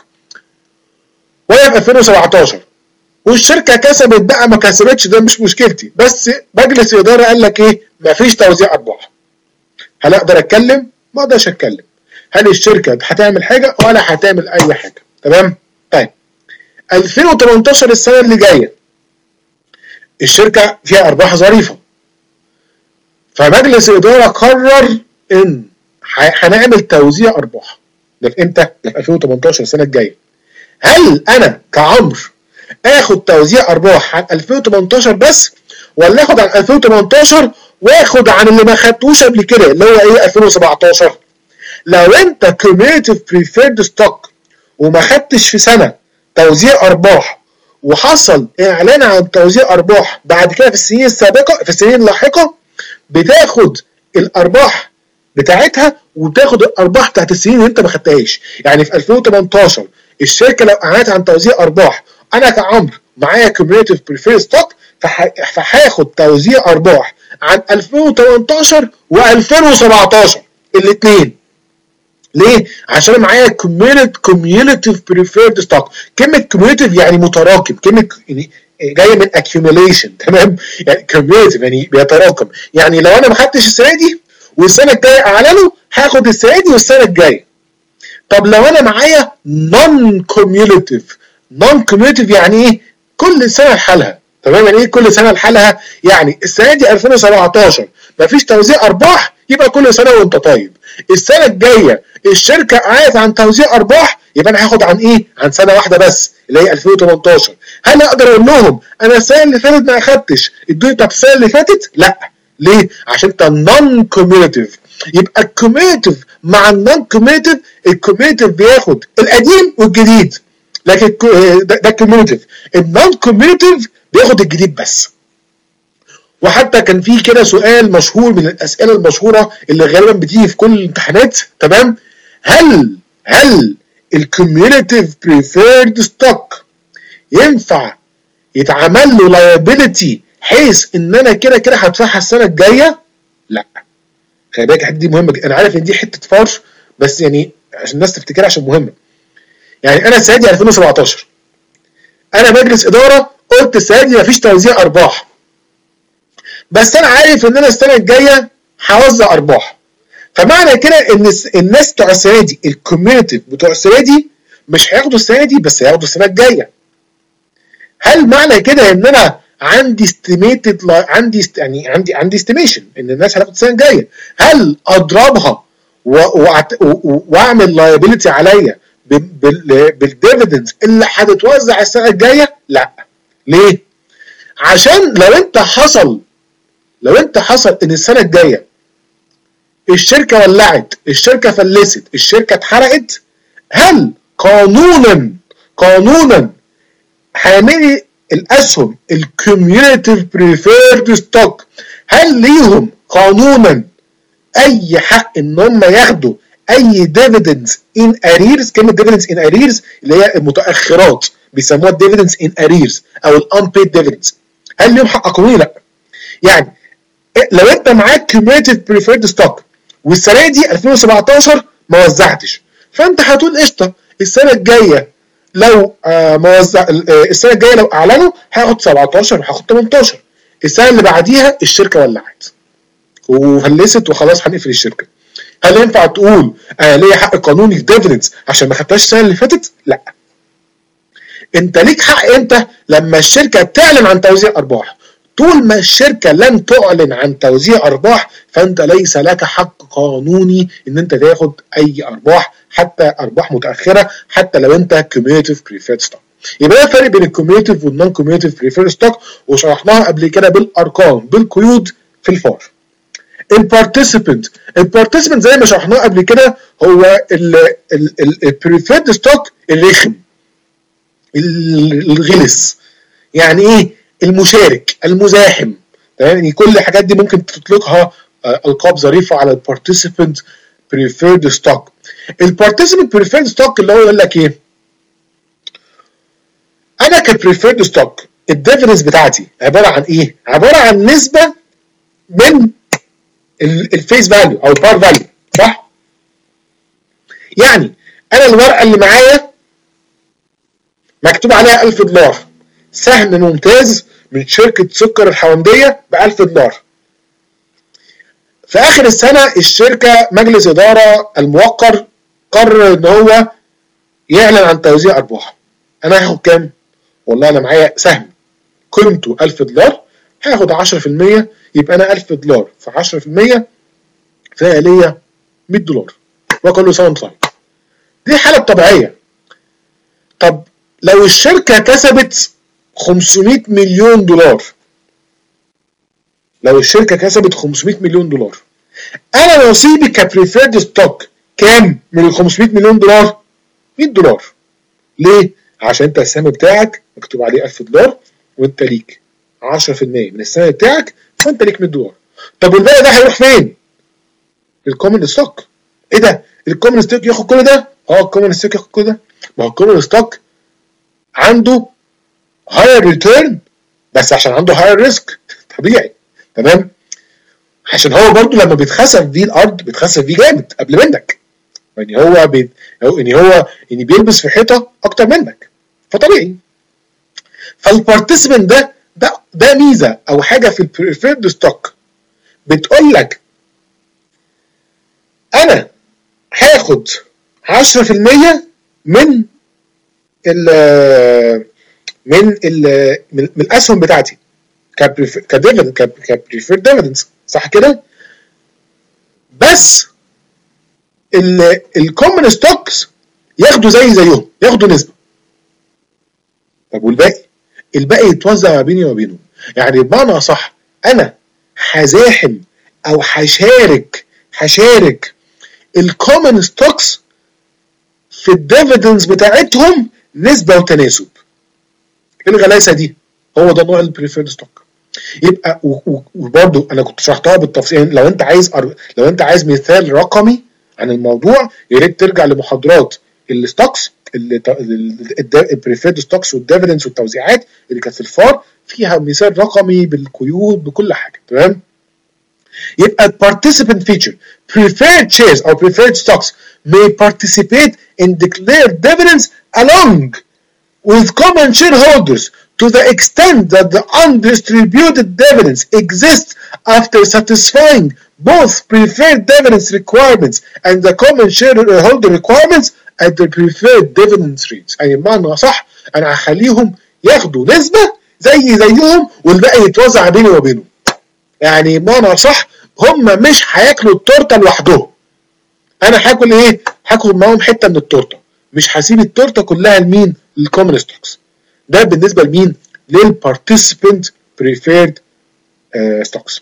وانا في ألفين وسبعتاشر والشركه كسبت بقى ما كسبتش ده مش مشكلتي، بس مجلس الاداره قال لك ايه؟ مفيش توزيع ارباح. هل اقدر اتكلم؟ ما اقدرش اتكلم. هل الشركه هتعمل حاجه ولا هتعمل اي حاجه؟ تمام؟ طيب ألفين وتمنتاشر السنه اللي جايه الشركه فيها ارباح ظريفه، فمجلس الاداره قرر ان هنعمل توزيع ارباح. ده في امتى؟ ده في ألفين وتمنتاشر السنه الجايه. هل انا كعمرو اخد توزيع ارباح عن ألفين وتمنتاشر بس، ولا اخد عن ألفين وتمنتاشر واخد عن اللي ما خدتوش قبل كده اللي هو ايه؟ ألفين وسبعتاشر. لو انت cumulative preferred stock وما خدتش في سنه توزيع ارباح وحصل اعلان عن توزيع ارباح بعد كده في السنين السابقه في السنين اللاحقه، بتاخد الارباح بتاعتها وتاخد الارباح بتاعت السنين اللي انت ما خدتهاش. يعني في ألفين وتمنتاشر الشركه لو اعلنت عن توزيع ارباح، انا كعمرو معايا cumulative preferred stock فهاخد توزيع ارباح عن ألفين وتمنتاشر وألفين وسبعتاشر الاثنين. ليه؟ عشان معايا cumulative preferred stock. كلمة cumulative يعني متراكم، كلمة يعني جاية من accumulation. تمام؟ يعني cumulative يعني بيتراكم. يعني لو انا ما خدتش السنة دي والسنة الجاية اعلنه هاخد السنة دي والسنة الجاية. طب لو انا معايا non cumulative، non cumulative يعني ايه؟ كل سنة لحالها. تمام؟ يعني ايه كل سنة لحالها؟ يعني السنة دي ألفين وسبعتاشر مفيش توزيع ارباح، يبقى كل سنة وانت طيب. السنة الجاية الشركة اعلنت عن توزيع ارباح، يبقى انا هاخد عن ايه؟ عن سنة واحدة بس اللي هي ألفين وتمنتاشر. هل اقدر اقول لهم انا السنة اللي فاتت ما اخدتش الدنيا بتاعت السنة اللي فاتت؟ لا. ليه؟ عشان انت نون كوميوليتيف. يبقى الكوميوليتيف مع النون كوميوليتيف، الكوميوليتيف بياخد القديم والجديد، لكن ده الكوميوليتيف. النون كوميوليتيف بياخد الجديد بس. وحتى كان في كده سؤال مشهور من الاسئله المشهوره اللي غالبا بتيجي في كل الامتحانات. تمام؟ هل هل الكوميوليتيف بريفيرد ستوك ينفع يتعمل له liability حيث ان انا كده كده هدفعها السنه الجايه؟ لا. خلي بالك الحته دي مهمه جدا. انا عارف ان دي حته فرش بس يعني عشان الناس تفتكرها عشان مهمه. يعني انا السنه دي ألفين وسبعتاشر انا مجلس اداره قلت السنه دي مفيش توزيع ارباح، بس انا عارف ان انا السنه الجايه هوزع ارباح، فمعنى كده ان الناس بتوع السنه دي الكوميونتي بتوع السنه دي مش هياخدوا السنه دي بس هياخدوا السنه الجايه. هل معنى كده ان انا عندي استيميتد عندي است... يعني عندي عندي استيميشن ان الناس هتاخد السنه الجايه، هل اضربها واعمل لايبيلتي عليا بالديفيدنز اللي هتتوزع السنه الجايه؟ لا. ليه؟ عشان لو انت حصل لو انت حصل ان السنه الجايه الشركه ولعت، الشركه فلست، الشركه اتحرقت، هل قانونا قانونا حاملي الاسهم الكوميونيتيف بريفيرد ستوك هل ليهم قانونا اي حق ان هم ياخدوا اي ديفيدنز ان اريرز؟ كلمه ديفيدنز ان اريرز اللي هي المتاخرات بيسموها ديفيدنز ان اريرز او الانبيد ديفيدنز. هل ليهم حق قانوني؟ لا. يعني لو انت معاك كوميونيتيف بريفيرد ستوك والسنه دي ألفين وسبعتاشر ما وزعتش، فانت هتقول قشطه السنه الجايه لو آه ما وزع آه السنه الجايه لو اعلنوا هاخد سبعتاشر وهاخد تمنتاشر، السنه اللي بعديها الشركه ولعت وفلست وخلاص هنقفل الشركه. هل ينفع تقول انا ليا حق قانوني في ديفيدنز عشان ما خدتهاش السنه اللي فاتت؟ لا. انت ليك حق امتى؟ لما الشركه تعلن عن توزيع ارباح. طول ما الشركه لن تعلن عن توزيع ارباح فانت ليس لك حق قانوني ان انت تاخد اي ارباح، حتى ارباح متاخره، حتى لو انت كوميونيتيف بريفيرد ستوك. يبقى ده الفرق بين الكوميونيتيف والنون كوميونيتيف بريفيرد ستوك وشرحناها قبل كده بالارقام بالقيود في الفار. البارتيسيبنت البارتيسيبنت زي ما شرحناه قبل كده هو البريفيرد ستوك الرخم الغلس. يعني ايه؟ المشارك المزاحم. يعني كل الحاجات دي ممكن تطلقها القاب ظريفه على البارتيسيبنت بريفيرد ستوك. البارتيسيبنت بريفيرد ستوك اللي هو يقول لك ايه؟ انا كبريفيرد ستوك الديفيدنس بتاعتي عباره عن ايه؟ عباره عن نسبه من الفيس فاليو او البار فاليو، صح؟ يعني انا الورقه اللي معايا مكتوب عليها ألف دولار، سهم ممتاز من شركه سكر الحونديه ب ألف دولار. في اخر السنه الشركه مجلس اداره الموقر قرر ان هو يعلن عن توزيع ارباح. انا هاخد كام؟ والله انا معايا سهم قيمته ألف دولار، هاخد عشرة في المية، يبقى انا ألف دولار في عشرة في المية فيها ليا مية دولار وكله سوا صحيح. دي حاله طبيعيه. طب لو الشركه كسبت خمسمية مليون دولار، لو الشركه كسبت خمسمية مليون دولار، انا نصيبي كبريفيرد ستوك كام من ال خمسمية مليون دولار؟ مية دولار. ليه؟ عشان انت السهم بتاعك مكتوب عليه ألف دولار وانت ليك عشرة في المية من السهم بتاعك فانت ليك مية دولار. طب والباقي ده هيروح فين؟ للكومن ستوك. ايه ده؟ الكومن ستوك ياخد كل ده؟ اه الكومن ستوك ياخد كل ده. ما هو الكومن ستوك عنده هاير ريتيرن بس عشان عنده هاير ريسك طبيعي، تمام؟ عشان هو برضو لما بيتخسف فيه الارض بيتخسف فيه جامد قبل منك، يعني هو بي... يعني هو يعني بيلبس في حيطه اكتر منك فطبيعي. فالبارتيسيبنت ده ده ده ميزه او حاجه في البريفيرد ستوك بتقول لك انا هاخد عشرة في المية من ال من ال من الاسهم بتاعتي كديفيدند كبريفيرد ديفيدنس، صح كده؟ بس الكومن ستوكس ياخدوا زي زيهم، ياخدوا نسبه. طب والباقي؟ الباقي يتوزع ما بيني وما بينهم. يعني بمعنى صح انا هزاحم او هشارك هشارك الكومن ستوكس في الديفيدنز بتاعتهم نسبه وتناسب. الغلاسه دي هو ده نوع البريفيرد ستوك. يبقى وبرده انا كنت شرحتها بالتفصيل. لو انت عايز لو انت عايز مثال رقمي عن الموضوع يا ريت ترجع لمحاضرات الستوكس البريفيرد ستوكس والديفيدنز والتوزيعات اللي كانت في الفار فيها مثال رقمي بالقيود بكل حاجه. تمام؟ يبقى participant feature preferred shares or preferred stocks may participate in declared dividends along with common shareholders to the extent that the undistributed dividends exist after satisfying both preferred dividends requirements and the common shareholder requirements at the preferred dividends rates. يعني بمعنى صح انا هخليهم ياخدوا نسبه زي زيهم والباقي يتوزع بيني وبينهم. يعني بمعنى صح هم مش هياكلوا التورته لوحدهم، انا هاكل ايه؟ هاكل معاهم حته من التورته، مش هسيب التورته كلها لمين؟ للكومن ستوكس. ده بالنسبه لمين؟ للبارتيسيبنت بريفيرد ستوكس.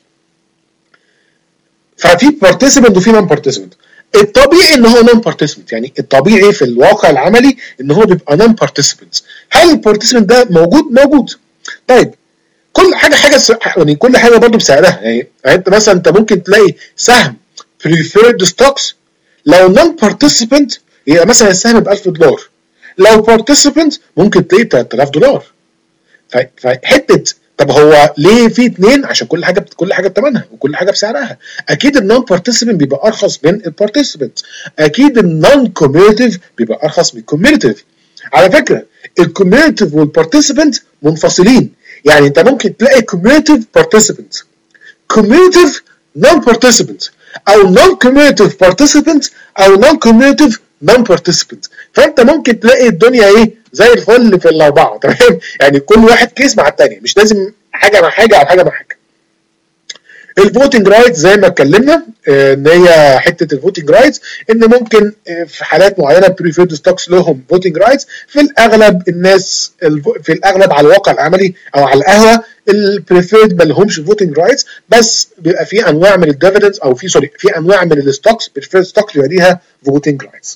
ففي بارتيسيبنت وفي نون بارتيسيبنت. الطبيعي ان هو نون بارتيسيبنت، يعني الطبيعي في الواقع العملي ان هو بيبقى نون بارتيسيبنت. هل البارتيسيبنت ده موجود؟ موجود. طيب كل حاجه حاجه يعني كل حاجه برضو بسعرها. يعني انت مثلا انت ممكن تلاقي سهم بريفيرد ستوكس لو نون بارتيسيبنت يبقى مثلا السهم ب ألف دولار، لو بارتيسيبنت ممكن تلاقيه ثلاثة آلاف دولار. فحته طب هو ليه في اثنين؟ عشان كل حاجه كل حاجه بثمنها وكل حاجه بسعرها. اكيد النون بارتيسيبنت بيبقى ارخص من البارتيسيبنت، اكيد النون كوميونيتيف بيبقى ارخص من الكوميونيتيف. على فكره الكوميونيتيف والبارتيسيبنت منفصلين، يعني انت ممكن تلاقي كوميونيتيف بارتيسيبنت، كوميونيتيف نون بارتيسيبنت، او نون كوميونيتيف بارتيسيبنت، او نون كوميونيتيف نون بارتيسيبنت. فانت ممكن تلاقي الدنيا ايه زي الفل في الاربعه. تمام؟ يعني كل واحد كيس مع الثانيه، مش لازم حاجه مع حاجه او حاجه مع حاجه. الفوتنج رايتس زي ما اتكلمنا ان هي حته الفوتنج رايتس ان ممكن في حالات معينه بريفيرد ستوكس لهم فوتنج رايتس. في الاغلب الناس في الاغلب على الواقع العملي او على القهوه البريفيرد ما لهمش فوتنج رايتس، بس بيبقى في انواع من الديفيدنز او في سوري في انواع من الستوكس بريفيرد ستوكس بيبقى ليها فوتنج رايتس.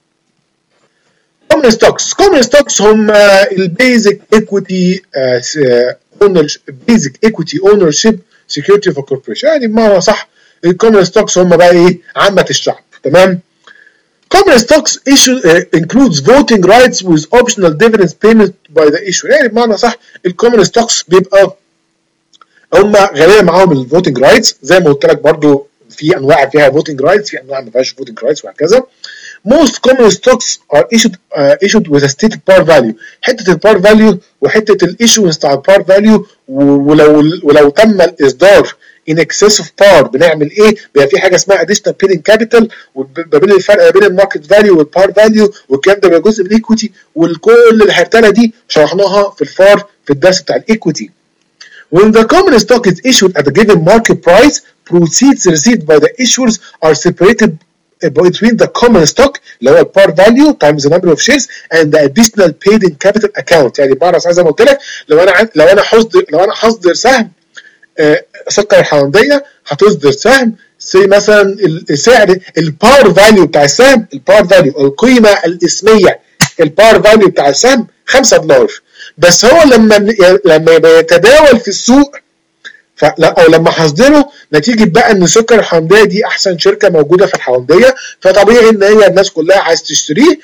كومن ستوكس كومن ستوكس هم البيزك ايكويتي اونرشيب بيزك ايكويتي اونرشيب سكيورتي فور كوربوريشن. يعني بمعنى صح الكومن ستوكس هم بقى ايه؟ عامه الشعب. تمام؟ Common stocks issue uh, includes voting rights with optional dividends payment by the issuer. يعني بمعنى صح الكومن ستوكس بيبقى هم غالبا معاهم الفوتنج رايتس زي ما قلت لك. برضو في انواع فيها فوتنج رايتس، في انواع ما فيهاش فوتنج رايتس وهكذا. Most common stocks are issued uh, issued with a stated par value. حته البار فاليو وحته الايشوانس بتاع البار فاليو، ولو ولو تم الاصدار in excess of par بنعمل ايه؟ بيبقى في حاجه اسمها additional paid-in capital، ما بين الفرق بين الماركت فاليو والبار فاليو، والكلام ده بيبقى جزء من الايكويتي، وكل الهرتله دي شرحناها في الفار في الدرس بتاع الايكويتي. When the common stock is issued at a given market price, proceeds received by the issuers are separated between the common stock اللي هو البار فاليو times the number of shares and the additional paid in capital account. يعني بعرف زي ما قلت لك لو انا لو انا هصدر لو انا هصدر سهم آه سكر الحونديه، هتصدر سهم سي مثلا السعر البار فاليو بتاع السهم البار فاليو القيمه الاسميه البار فاليو بتاع السهم خمسة دولار، بس هو لما لما يتداول في السوق فلا او لما هصدره نتيجه بقى ان سكر الحونديه دي احسن شركه موجوده في الحونديه، فطبيعي ان هي الناس كلها عايز تشتريه،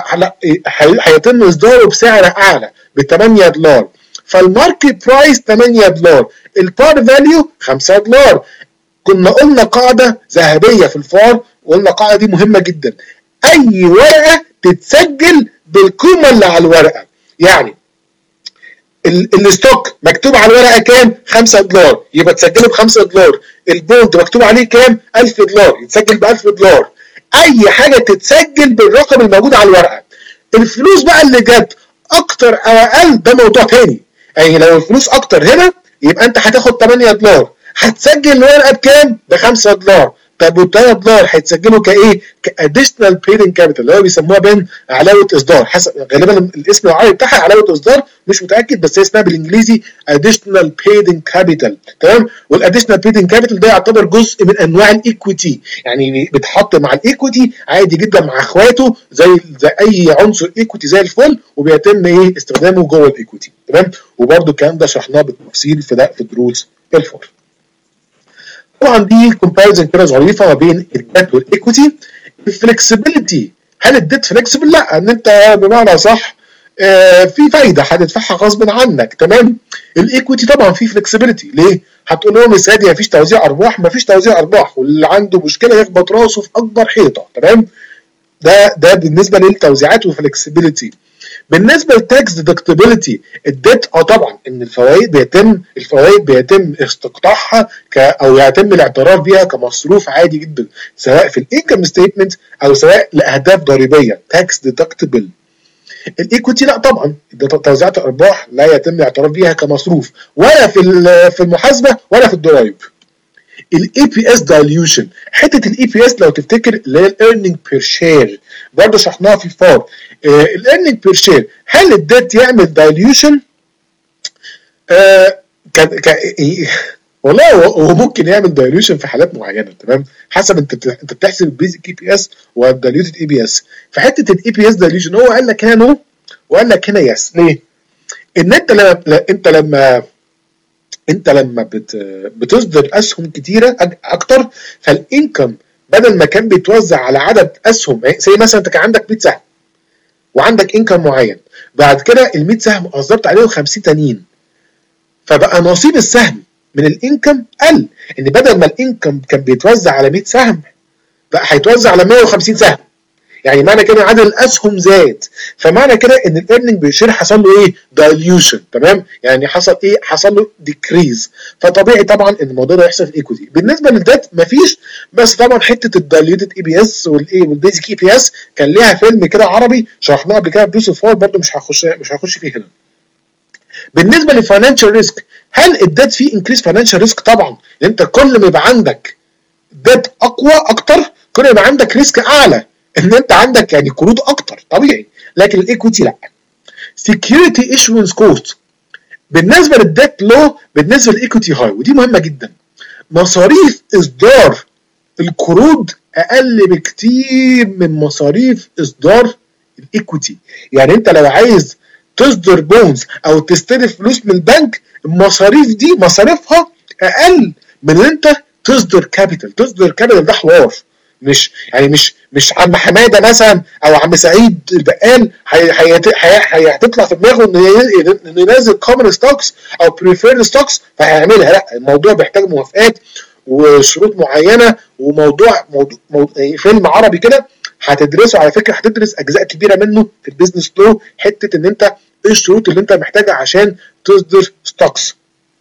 فهيتم اصداره بسعر اعلى ب ثمانية دولار. فالماركت برايس ثمانية دولار، البار فاليو خمسة دولار. كنا قلنا قاعده ذهبيه في الفار، وقلنا القاعده دي مهمه جدا، اي ورقه تتسجل بالقيمه اللي على الورقه. يعني الستوك مكتوب على الورقه كام؟ خمسة دولار، يبقى تسجله ب خمسة دولار. البوند مكتوب عليه كام؟ ألف دولار، يتسجل ب ألف دولار. اي حاجه تتسجل بالرقم الموجود على الورقه. الفلوس بقى اللي جت اكتر او اقل ده موضوع تاني. يعني لو الفلوس اكتر هنا يبقى انت هتاخد ثمانية دولار، هتسجل الورقه بكام؟ ب خمسة دولار. طب وال ثلاثة دولار هيتسجلوا كايه؟ كاديشنال بيدنج كابيتال اللي هو بيسموها بين علاوه اصدار. حسب غالبا الاسم العربي بتاعها علاوه اصدار، مش متاكد، بس هي اسمها بالانجليزي اديشنال بيدنج كابيتال. تمام؟ والاديشنال بيدنج كابيتال ده يعتبر جزء من انواع الايكويتي، يعني بيتحط مع الايكويتي عادي جدا مع اخواته زي زي اي عنصر ايكويتي زي الفل، وبيتم ايه؟ استخدامه جوه الايكويتي. تمام؟ وبرده الكلام ده شرحناه بالتفصيل في ده في دروس الفور. طبعا دي كومباريزن كده ظريفه ما بين الديت والايكويتي. الفلكسبيليتي، هل الديت فلكسبل؟ لا، ان انت بمعنى صح آه في فايده هتدفعها غصب عنك، تمام. الايكويتي طبعا في فلكسبيليتي، ليه؟ هتقول لهم السنه دي مفيش توزيع ارباح، مفيش توزيع ارباح، واللي عنده مشكله يخبط راسه في اكبر حيطه، تمام. ده ده بالنسبه للتوزيعات والفلكسبيليتي. بالنسبه للتاكس ديدكتبيليتي، الديت اه طبعا ان الفوائد بيتم الفوائد بيتم استقطاعها ك او يتم الاعتراف بيها كمصروف عادي جدا، سواء في الانكم ستيتمنت او سواء لاهداف ضريبيه، تاكس ديدكتبل. الايكويتي لا طبعا، توزيعات الارباح لا يتم الاعتراف بيها كمصروف ولا في في المحاسبه ولا في الضرائب. الاي بي اس دايليوشن، حته الاي بي اس لو تفتكر اللي هي الايرنينج بير شير، برضه شرحناها في الفار. الايرنينج بير شير، هل الديت يعمل دايليوشن؟ آه ك ك والله هو ممكن يعمل دايليوشن في حالات معينه، تمام، حسب انت انت بتحسب البيزك اي بي اس والدايليوتد اي بي اس. فحته الاي بي اس دايليوشن هو قال لك هنا نو وقال لك هنا يس. ليه؟ ان انت لما انت لما انت لما بت بتصدر اسهم كتيره اكتر، فالانكم بدل ما كان بيتوزع على عدد اسهم، زي مثلا انت كان عندك مية سهم وعندك انكم معين، بعد كده ال مية سهم اصدرت عليهم خمسين تانيين، فبقى نصيب السهم من الانكم قل، ان بدل ما الانكم كان بيتوزع على مية سهم بقى هيتوزع على مية وخمسين سهم، يعني معنى كده عدد الاسهم زاد، فمعنى كده ان الايرنينج بير شير حصل له ايه؟ دايليوشن، تمام، يعني حصل ايه؟ حصل له ديكريز. فطبيعي طبعا ان الموضوع ده يحصل في الايكويتي. بالنسبه للديت مفيش، بس طبعا حته الدايليوتد اي بي اس والايه والبيزك اي بي اس كان ليها فيلم كده عربي شرحناه قبل كده بدوس فور، برده مش هخش مش هخش فيه هنا. بالنسبه للفاينانشال ريسك، هل الديت فيه انكريس فاينانشال ريسك؟ طبعا، انت كل ما يبقى عندك ديت اقوى اكتر كل ما يبقى عندك ريسك اعلى، ان انت عندك يعني قروض اكتر، طبيعي. لكن الايكويتي لا. سكيورتي ايشوانس كوست، بالنسبه للديت لو، بالنسبه للايكويتي هاي، ودي مهمه جدا. مصاريف اصدار القروض اقل بكتير من مصاريف اصدار الايكويتي. يعني انت لو عايز تصدر بونز او تستلف فلوس من البنك، المصاريف دي مصاريفها اقل من ان انت تصدر كابيتال. تصدر كابيتال ده حوار، مش يعني مش مش عم حماده مثلا او عم سعيد البقال هتطلع في دماغه انه ينزل كومن ستوكس او بريفيرد ستوكس فهيعملها. لا، الموضوع بيحتاج موافقات وشروط معينه، وموضوع موضوع, موضوع فيلم عربي كده هتدرسه. على فكره هتدرس اجزاء كبيره منه في البيزنس لو، حته ان انت ايه الشروط اللي انت محتاجها عشان تصدر ستوكس.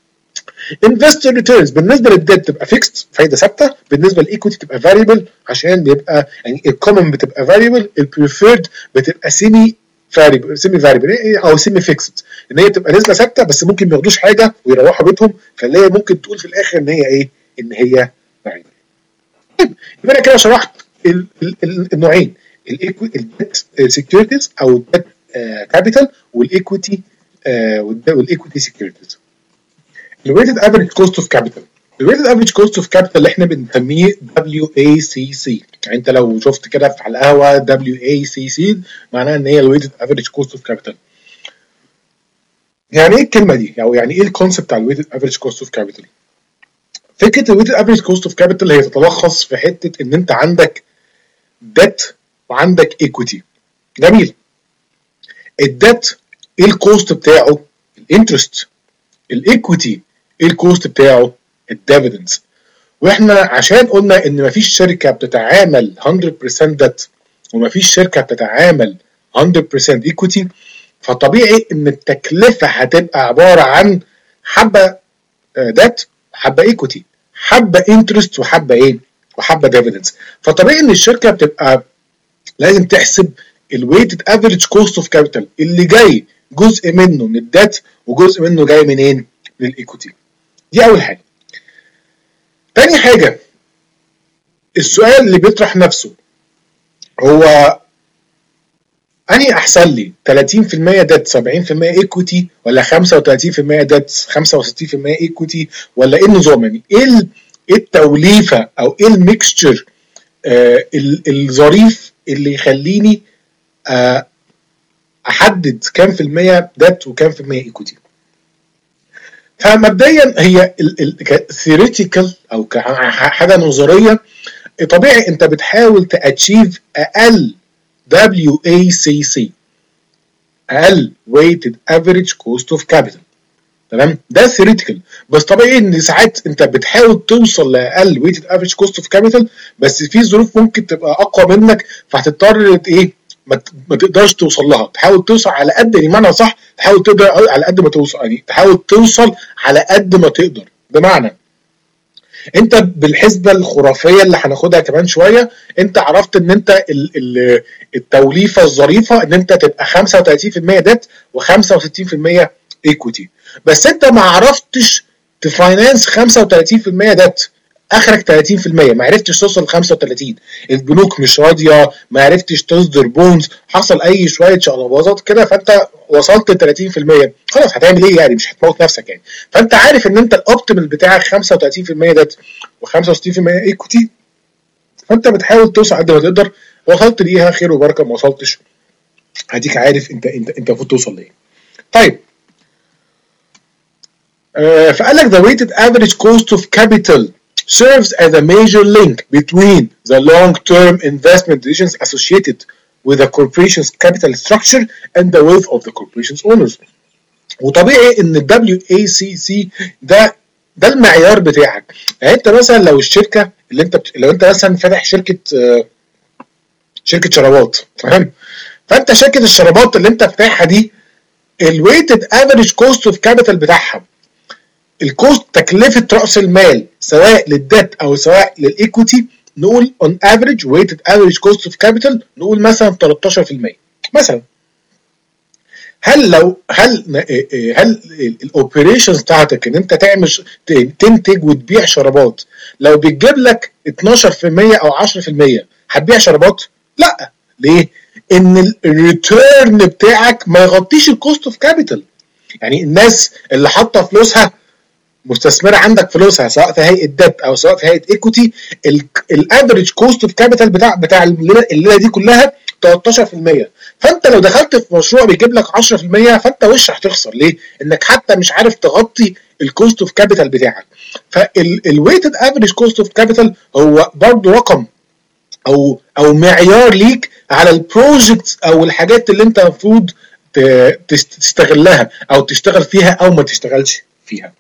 انفستر ريتيرنز، بالنسبه للديت تبقى فيكست، فايده ثابته. بالنسبه للايكويتي تبقى فاريبل، عشان بيبقى يعني الكومن بتبقى فاريبل، البريفيرد بتبقى سيمي فاريبل سيمي فاريبل او سيمي فيكسد، ان هي تبقى نسبه ثابته بس ممكن ما ياخدوش حاجه ويروحوا بيتهم، فاللي هي ممكن تقول في الاخر ان هي ايه؟ ان هي فاريبل. طيب يبقى انا كده شرحت ال ال ال النوعين، الديت سيكيورتيز او الديت كابيتال، والايكويتي والايكويتي سيكيورتيز. الويتد افريج كوست اوف كابيتال، الويتد افريج كوست اوف كابيتال اللي احنا بنسميه دبليو اي سي سي. يعني انت لو شفت كده على القهوه دبليو اي سي سي معناها ان هي الويتد افريج كوست اوف كابيتال. يعني ايه الكلمه دي؟ او يعني ايه الكونسيبت بتاع الويتد افريج كوست اوف كابيتال؟ فكره الويتد افريج كوست اوف كابيتال هي تتلخص في حته ان انت عندك ديت وعندك ايكويتي. جميل. الديت ايه الكوست بتاعه؟ الانترست. الايكويتي ايه الكوست بتاعه؟ الديفيدنز. واحنا عشان قلنا ان مفيش شركه بتتعامل مية بالمية ديت ومفيش شركه بتتعامل مية بالمية ايكويتي، فطبيعي ان التكلفه هتبقى عباره عن حبه ديت وحبه ايكويتي، حبه انترست وحبه ايه؟ وحبه ديفيدنز. فطبيعي ان الشركه بتبقى لازم تحسب الويتد افريج كوست اوف كابيتال اللي جاي جزء منه من الديت وجزء منه جاي منين؟ من الايكويتي. دي اول حاجه. تاني حاجه، السؤال اللي بيطرح نفسه هو اني احسن لي تلاتين بالمية ديت سبعين بالمية ايكويتي، ولا خمسة وتلاتين بالمية ديت خمسة وستين بالمية ايكويتي، ولا ايه النظام؟ يعني ايه التوليفه او ايه الميكستشر آه الظريف اللي يخليني آه احدد كام في المية ديت وكام في المية ايكويتي؟ فمبدئيا هي الثيوريتيكال او حاجه نظريه، طبيعي انت بتحاول تاتشيف اقل دبليو اي سي سي. اقل weighted average cost of capital. تمام؟ ده theoretical، بس طبيعي ان ساعات انت بتحاول توصل لاقل weighted average cost of capital، بس في ظروف ممكن تبقى اقوى منك فهتضطر ايه ما تقدرش توصل لها، تحاول توصل على قد بمعنى صح، تحاول تقدر على قد ما توصل، يعني تحاول توصل على قد ما تقدر. بمعنى انت بالحسبه الخرافيه اللي هناخدها كمان شويه، انت عرفت ان انت التوليفه الظريفه ان انت تبقى خمسة وتلاتين في المية ديت وخمسة وستين في المية ايكويتي، بس انت ما عرفتش تفاينانس خمسة وتلاتين في المية ديت، اخرك تلاتين في المية، ما عرفتش توصل ل خمسة وتلاتين، البنوك مش راضيه، ما عرفتش تصدر بونز، حصل اي شويه شقلباظات كده فانت وصلت ل تلاتين في المية، خلاص هتعمل ايه يعني؟ مش هتموت نفسك يعني. فانت عارف ان انت الاوبتيمال بتاعك خمسة وتلاتين في المية ديت و65% ايكويتي، فانت بتحاول توصل قد ما تقدر، وصلت ليها خير وبركه، ما وصلتش هديك عارف انت انت انت المفروض توصل لايه. طيب آه فقال لك the weighted average cost of capital serves as a major link between the long-term investment decisions associated with a corporation's capital structure and the wealth of the corporation's owners. وطبيعي ان ال دبليو اي سي سي ده ده المعيار بتاعك. يعني انت مثلا لو الشركه اللي انت بت... لو انت مثلا فاتح شركه آه شركه شرابات، فاهم؟ فانت شركه الشرابات اللي انت فاتحها دي الويتد افريج كوست اوف كابيتال بتاعها، الكوست تكلفه راس المال سواء للديت او سواء للايكويتي، نقول اون افريج ويتد افريج كوست اوف كابيتال نقول مثلا تلتاشر في المية مثلا. هل لو هل هل الاوبريشنز بتاعتك ان انت تعمل تنتج وتبيع شرابات لو بتجيب لك اتناشر في المية او عشرة في المية هتبيع شرابات؟ لا. ليه؟ ان الريتيرن بتاعك ما يغطيش الكوست اوف كابيتال. يعني الناس اللي حاطه فلوسها مستثمره عندك فلوسها سواء في هيئه ديت او سواء في هيئه ايكويتي، الافريج كوست اوف كابيتال بتاع بتاع الليله دي كلها تلتاشر في المية. فانت لو دخلت في مشروع بيجيب لك عشرة في المية فانت وش هتخسر. ليه؟ انك حتى مش عارف تغطي الكوست اوف كابيتال بتاعك. فالويتد افريج كوست اوف كابيتال هو برضه رقم او او معيار ليك على البروجكتس او الحاجات اللي انت المفروض تستغلها او تشتغل فيها او ما تشتغلش فيها.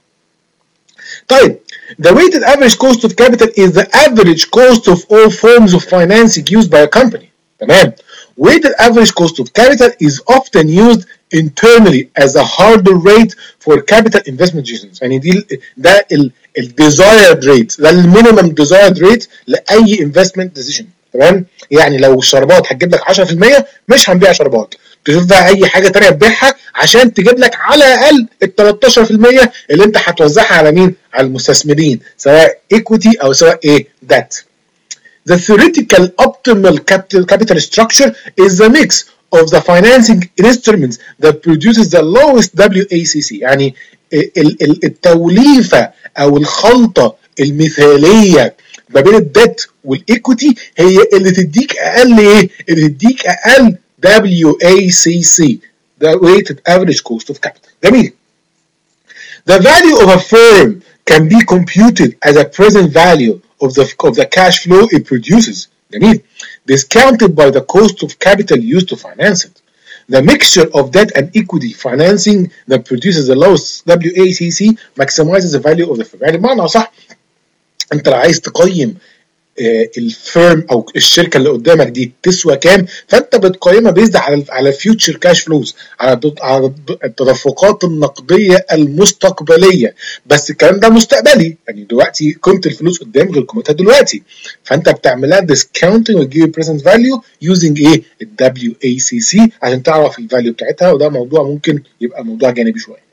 طيب the weighted average cost of capital is the average cost of all forms of financing used by a company. تمام. Weighted average cost of capital is often used internally as a harder rate for capital investment decisions. يعني دي ده ال desired rate، ده المينيمم desired rate لاي investment decision. تمام. يعني لو الشربات هتجيب لك عشرة في المية مش هنبيع شربات، تشوف بقى اي حاجه ثانيه تبيعها عشان تجيب لك على الاقل ال تلتاشر في المية اللي انت هتوزعها على مين؟ على المستثمرين سواء equity او سواء ايه debt. The theoretical optimal capital, capital structure is the mix of the financing instruments that produces the lowest دبليو اي سي سي. يعني التوليفه او الخلطه المثاليه ما بين الديت والايكويتي هي اللي تديك اقل ايه؟ اللي تديك اقل دبليو اي سي سي، the weighted average cost of capital. جميل. The value of a firm can be computed as a present value of the of the cash flow it produces. جميل. Discounted by the cost of capital used to finance it. The mixture of debt and equity financing that produces the lowest دبليو اي سي سي maximizes the value of the firm. يعني بمعنى صح انت لو عايز تقيم الفيرم او الشركه اللي قدامك دي تسوى كام، فانت بتقيمها بيزد على على فيوتشر كاش فلوز، على على التدفقات النقديه المستقبليه. بس الكلام ده مستقبلي، يعني دلوقتي قيمه الفلوس قدام غير قيمتها دلوقتي، فانت بتعملها ديسكاونتنج وتجيب بريزنت فاليو يوزنج ايه؟ الدبليو اي سي سي عشان تعرف الفاليو بتاعتها، وده موضوع ممكن يبقى موضوع جانبي شويه.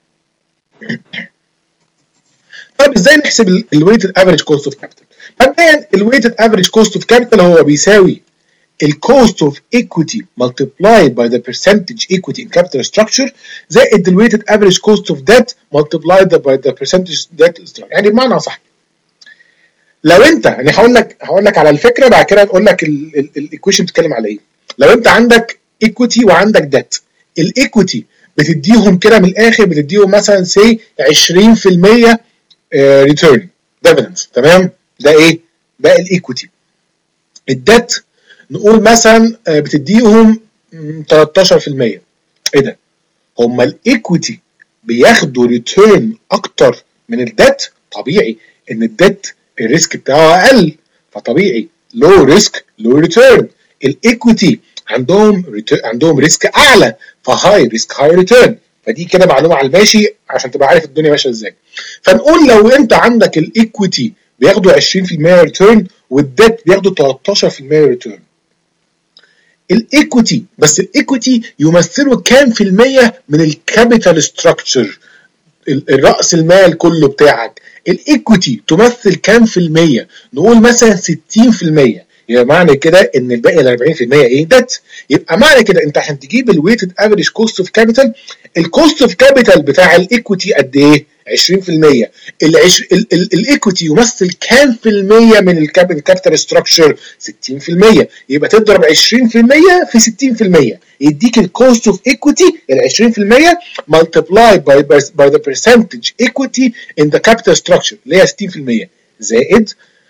طيب ازاي نحسب الويتد افريج كوست اوف كابيتال؟ مبدئيا الويتد افريج كوست اوف كابيتال هو بيساوي الكوست اوف ايكويتي multiplied by the percentage equity in capital structure زائد الويتد افريج كوست اوف debt multiplied by the percentage debt structure. يعني بمعنى صح لو انت يعني هقول لك هقول لك على الفكره بعد كده اقول لك الايكويشن بتتكلم على ايه. لو انت عندك ايكويتي وعندك debt، الايكويتي بتديهم كده من الاخر بتديهم مثلا سي عشرين في المية ريتيرن ديفيدنس. تمام. ده ايه؟ ده الايكويتي. الديت نقول مثلا بتديهم تلتاشر في المية. ايه ده؟ هما الايكويتي بياخدوا ريتيرن اكتر من الديت؟ طبيعي ان الديت الريسك بتاعه اقل، فطبيعي لو ريسك لو ريتيرن. الايكويتي عندهم عندهم ريسك اعلى، فهاي ريسك هاي ريتيرن. فدي كده معلومه على الماشي عشان تبقى عارف الدنيا ماشيه ازاي. فنقول لو انت عندك الايكويتي بياخدوا عشرين في المية ريتيرن والديت بياخدوا تلتاشر في المية ريتيرن، الايكويتي بس الايكويتي يمثلوا كام في المية من الكابيتال ستراكشر، الراس المال كله بتاعك، الايكويتي تمثل كام في المية؟ نقول مثلا ستين في المية، يبقى معنى كده ان الباقي ال أربعين في المية ايه؟ ديت. يبقى معنى كده انت عشان تجيب الويتد افريج كوست اوف كابيتال، الكوست اوف كابيتال بتاع الايكويتي قد ايه؟ عشرين في المية. الايكويتي يمثل كام في المية من الكابيتال ستراكشر؟ ستين في المية. يبقى تضرب عشرين في المية في ستين في المية يديك الكوست اوف ايكويتي ال عشرين في المية multiplied by by the percentage equity in the capital structure اللي هي ستين في المية زائد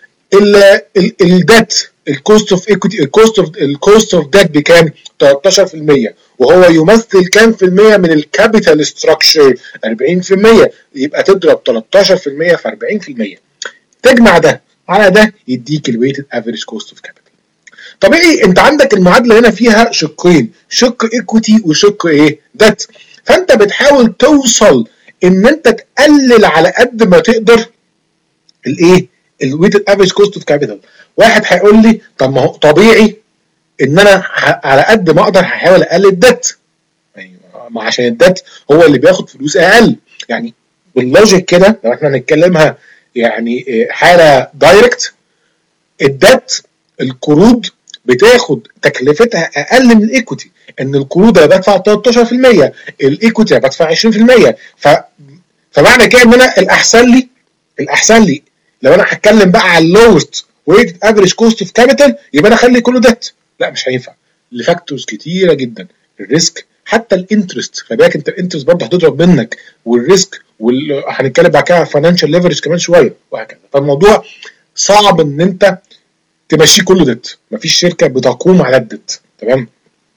الديت. الكوست اوف ايكويتي الكوست اوف الكوست اوف ديت بكام؟ تلتاشر في المية، وهو يمثل كام في المية من الكابيتال ستراكشر؟ أربعين في المية. يبقى تضرب تلتاشر في المية في أربعين في المية، تجمع ده على ده يديك الويتد افريج كوست اوف كابيتال. طبيعي انت عندك المعادله هنا فيها شقين، شق ايكويتي وشق ايه؟ ديت. فانت بتحاول توصل ان انت تقلل على قد ما تقدر الايه؟ الويتد افريج كوست اوف كابيتال. واحد هيقول لي طب ما هو طبيعي ان انا على قد ما اقدر هحاول اقلل الديت، يعني ما عشان الديت هو اللي بياخد فلوس اقل. يعني باللوجيك كده لو احنا هنتكلمها يعني حاله دايركت، الديت القروض بتاخد تكلفتها اقل من الايكويتي، ان القروض انا بدفع تلتاشر في المية، الايكويتي انا بدفع عشرين في المية. ف فمعنى كده ان انا الاحسن لي الاحسن لي لو انا هتكلم بقى على اللوست ويتد افريج كوست اوف كابيتال يبقى انا اخلي كله ديت. لا مش هينفع لفاكتورز كتيره جدا، الريسك حتى الانترست، خلي بالك انت الانترست برضه هتضرب منك، والريسك وال... هنتكلم بعد كده على الفاينانشال ليفرج كمان شويه وهكذا. فالموضوع صعب ان انت تمشيه كله ديت، مفيش شركه بتقوم على الديت. تمام.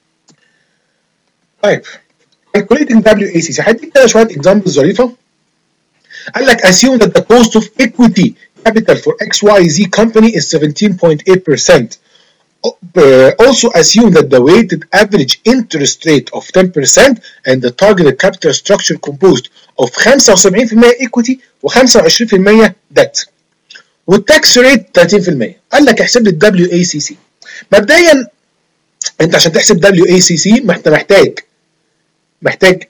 طيب calculating دبليو اي سي سي هديك كده شويه اكزامبلز ظريفه. قال لك assume that the cost of equity capital for إكس واي زي company is seventeen point eight percent. Uh, also assume that the weighted average interest rate of ten percent and the targeted capital structure composed of خمسة وسبعين في المية equity و خمسة وعشرين في المية debt والتاكس ريت ثلاثين في المية. قال لك احسب لي الدبليو اي سي سي. مبدئيا انت عشان تحسب دبليو اي سي سي محتاج محتاج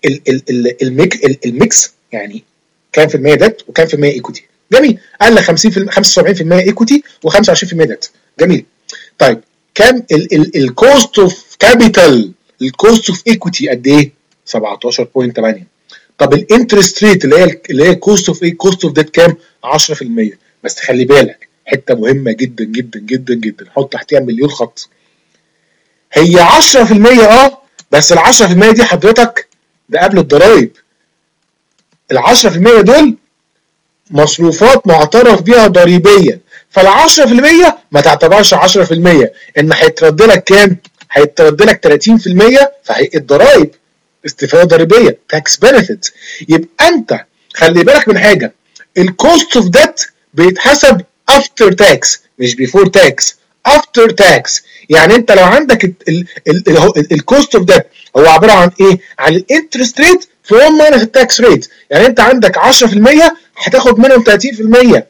الميكس، يعني كام في المية ديت وكام في المية ايكوتي. جميل. قال لك خمسين في المية خمسة وسبعين في المية ايكوتي وخمسة وعشرين في المية ديت. جميل. طيب كام الكوست اوف كابيتال؟ الكوست اوف ايكوتي قد ايه؟ سبعتاشر فاصلة تمانية. طب الانترست ريت اللي هي اللي هي كوست اوف ايه؟ كوست اوف ديت كام؟ عشرة في المية. بس خلي بالك حته مهمه جدا جدا جدا جدا، حط تحتها مليون خط. هي عشرة في المية اه، بس ال عشرة في المية دي حضرتك ده قبل الضرايب. ال عشرة في المية دول مصروفات معترف بيها ضريبيا، فال عشرة في المية ما تعتبرش عشرة في المية، ان هيترد لك كام؟ هيترد لك ثلاثين في المية في هيئه الضرايب، استفاده ضريبيه، تاكس بنفيت. يبقى انت خلي بالك من حاجه، الكوست اوف ديت بيتحسب افتر تاكس مش بيفور تاكس، افتر تاكس. يعني انت لو عندك الكوست اوف ديت هو عباره عن ايه؟ عن الانترست ريت في واحد ماينس التاكس ريت. يعني انت عندك عشرة في المية هتاخد منهم ثلاثين في المية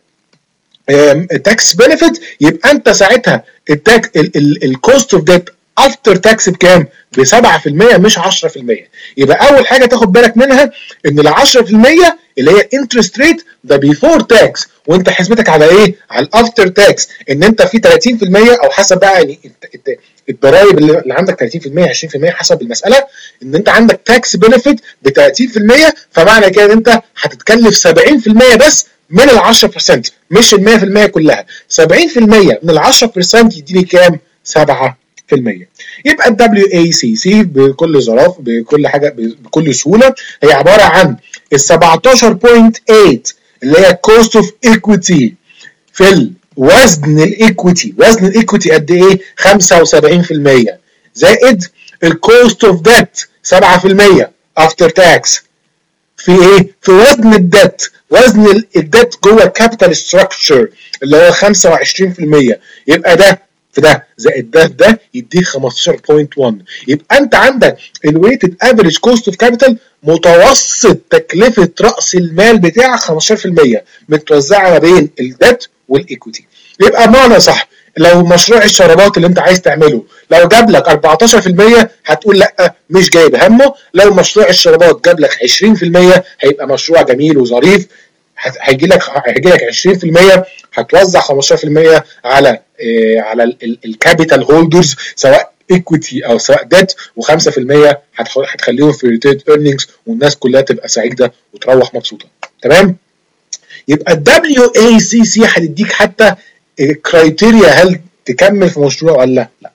تاكس بنفيت، يبقى انت ساعتها التاك الكوست اوف ديت افتر تاكس بكام؟ ب سبعة في المية مش عشرة في المية. يبقى اول حاجه تاخد بالك منها ان ال عشرة في المية اللي هي انترست ريت ده بيفور تاكس، وانت حسبتك على ايه؟ على الافتر تاكس، ان انت في ثلاثين في المية او حسب بقى يعني الضرايب اللي عندك ثلاثين في المية عشرين في المية حسب المساله، ان انت عندك تاكس بنفيت ب ثلاثين في المية، فمعنى كده ان انت هتتكلف سبعين في المية بس من ال عشرة في المية مش ال مية في المية كلها. سبعين في المية من ال عشرة في المية يديني كام؟ سبعة في المية. يبقى ال دبليو اي سي سي بكل ظراف بكل حاجه بكل سهوله هي عباره عن ال سبعتاشر فاصلة تمانية اللي هي كوست اوف ايكويتي في وزن الايكويتي. وزن الايكويتي قد ايه؟ خمسة وسبعين في المية زائد الكوست اوف ديت سبعة في المية افتر تاكس في ايه؟ في وزن الديت، وزن الديت جوه الكابيتال ستراكشر اللي هو خمسة وعشرين في المية، يبقى ده في ده زائد ده ده يديك خمستاشر فاصلة واحد. يبقى انت عندك الويتد افريج كوست اوف كابيتال متوسط تكلفه راس المال بتاعك خمستاشر في المية متوزعه ما بين الديت والايكويتي. يبقى معنى صح لو مشروع الشرابات اللي انت عايز تعمله لو جاب لك اربعتاشر في المية هتقول لا مش جايب همه، لو مشروع الشرابات جاب لك عشرين في المية هيبقى مشروع جميل وظريف، هيجي لك هيجي لك عشرين في المية هتوزع خمستاشر في المية على إيه على الكابيتال هولدرز سواء ايكويتي او سواء ديت، و5% هتخليهم في ريتيرد ايرنينجز والناس كلها تبقى سعيده وتروح مبسوطه. تمام؟ يبقى الدبليو اي سي سي هتديك حتى كرايتيريا هل تكمل في مشروع ولا لا.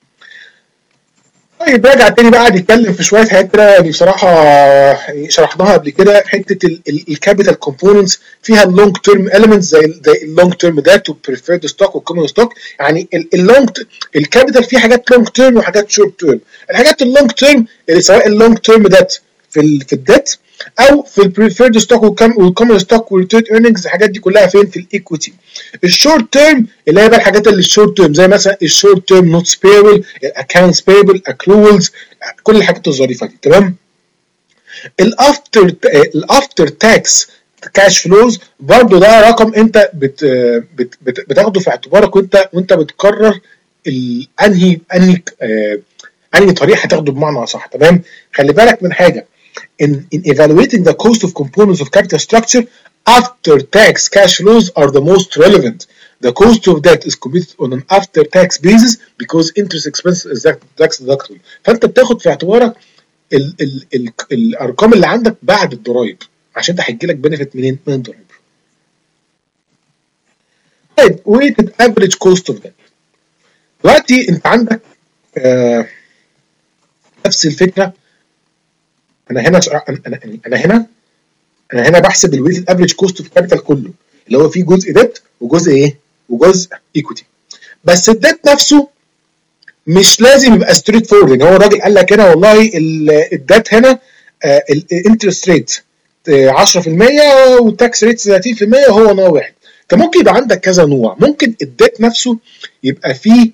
طيب راجع تاني بقى نتكلم في شويه حاجات كده يعني بصراحه شرحناها قبل كده. حته الكابيتال كومبوننتس فيها اللونج تيرم اليمنتس زي زي اللونج تيرم ديت والبريفيرد ستوك والكومن ستوك. يعني اللونج الكابيتال فيه حاجات لونج تيرم وحاجات شورت تيرم. الحاجات اللونج تيرم اللي سواء اللونج تيرم ديت في ال في الديت او في البريفيرد ستوك والكومن ستوك والريتيرد ايرنينجز، الحاجات دي كلها فين؟ في الايكويتي. الشورت تيرم اللي هي بقى الحاجات اللي الشورت تيرم زي مثلا الشورت تيرم نوتس بيبل، الاكونتس بيبل، اكرولز، كل الحاجات الظريفه دي. تمام؟ الافتر الافتر تاكس كاش فلوز برضو ده رقم انت بت بت بت بتاخده في اعتبارك وانت وانت بتقرر انهي انهي آه انهي طريقه هتاخده بمعنى اصح. تمام؟ خلي بالك من حاجه، In, in evaluating the cost of components of capital structure, after-tax cash flows are the most relevant. The cost of debt is computed on an after-tax basis because interest expense is tax deductible. فأنت بتاخد في اعتبارك ال ال ال الأرقام اللي عندك بعد الضرايب عشان ده هيجي لك بنفيت منين؟ من الضرايب. طيب weighted average cost of debt. دلوقتي أنت عندك آه نفس الفكرة. انا هنا انا انا هنا انا هنا بحسب الويتد افريج كوست اوف كابيتال كله اللي هو فيه جزء ديت وجزء ايه؟ وجزء ايكويتي. بس الديت نفسه مش لازم يبقى ستريت فورد. يعني هو الراجل قال لك هنا والله الديت هنا الانترست ريت عشرة في المية والتاكس ريت ثلاثين في المية وهو نوع واحد. انت ممكن يبقى عندك كذا نوع. ممكن الديت نفسه يبقى فيه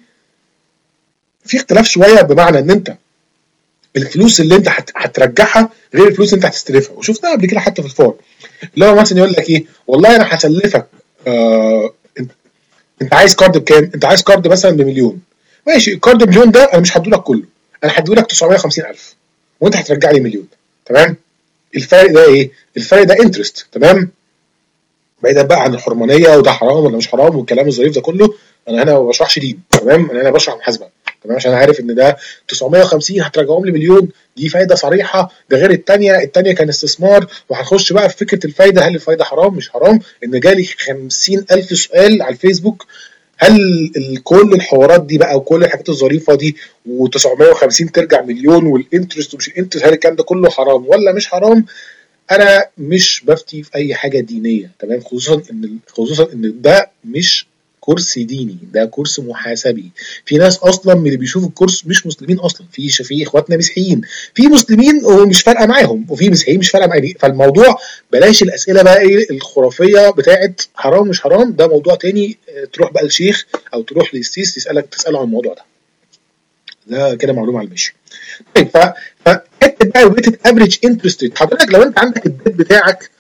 في اختلاف شويه، بمعنى ان انت الفلوس اللي انت هترجعها غير الفلوس اللي انت هتستلفها، وشفناها قبل كده حتى في الفور. لو مثلا يقول لك ايه والله انا هسلفك آه انت, انت عايز كارد بكام؟ انت عايز كارد مثلا بمليون. ماشي، الكارد بمليون ده انا مش هديهولك كله، انا هديهولك تسعمية وخمسين الف وانت هترجع لي مليون. تمام؟ الفرق ده ايه؟ الفرق ده انترست. تمام؟ بعيدا بقى عن الحرمانيه وده حرام ولا مش حرام والكلام الظريف ده كله، انا هنا ما بشرحش دين. تمام؟ انا هنا بشرح محاسبه. تمام؟ عشان انا عارف ان ده تسعمية وخمسين هترجعهم لي مليون، دي فايده صريحه، ده غير الثانيه، الثانيه كان استثمار. وهنخش بقى في فكره الفايده، هل الفايده حرام مش حرام؟ ان جالي خمسين الف سؤال على الفيسبوك، هل كل الحوارات دي بقى وكل الحاجات الظريفه دي وتسعمية وخمسين ترجع مليون والانترست ومش الانترست، هل الكلام ده كله حرام ولا مش حرام؟ انا مش بفتي في اي حاجه دينيه. تمام؟ خصوصا ان خصوصا ان ده مش كورس ديني، ده كورس محاسبي. في ناس اصلا من اللي بيشوفوا الكورس مش مسلمين اصلا، في في اخواتنا مسيحيين، في مسلمين ومش فارقه معاهم، وفي مسيحيين مش فارقه معاهم. فالموضوع بلاش الاسئله بقى ايه الخرافيه بتاعت حرام مش حرام، ده موضوع تاني. تروح بقى للشيخ او تروح للسيس تسالك تساله عن الموضوع ده. ده كده معلومه على المشي. طيب ف فحته بقى الويتد افريج انترست ريت. حضرتك لو انت عندك الديت بتاعك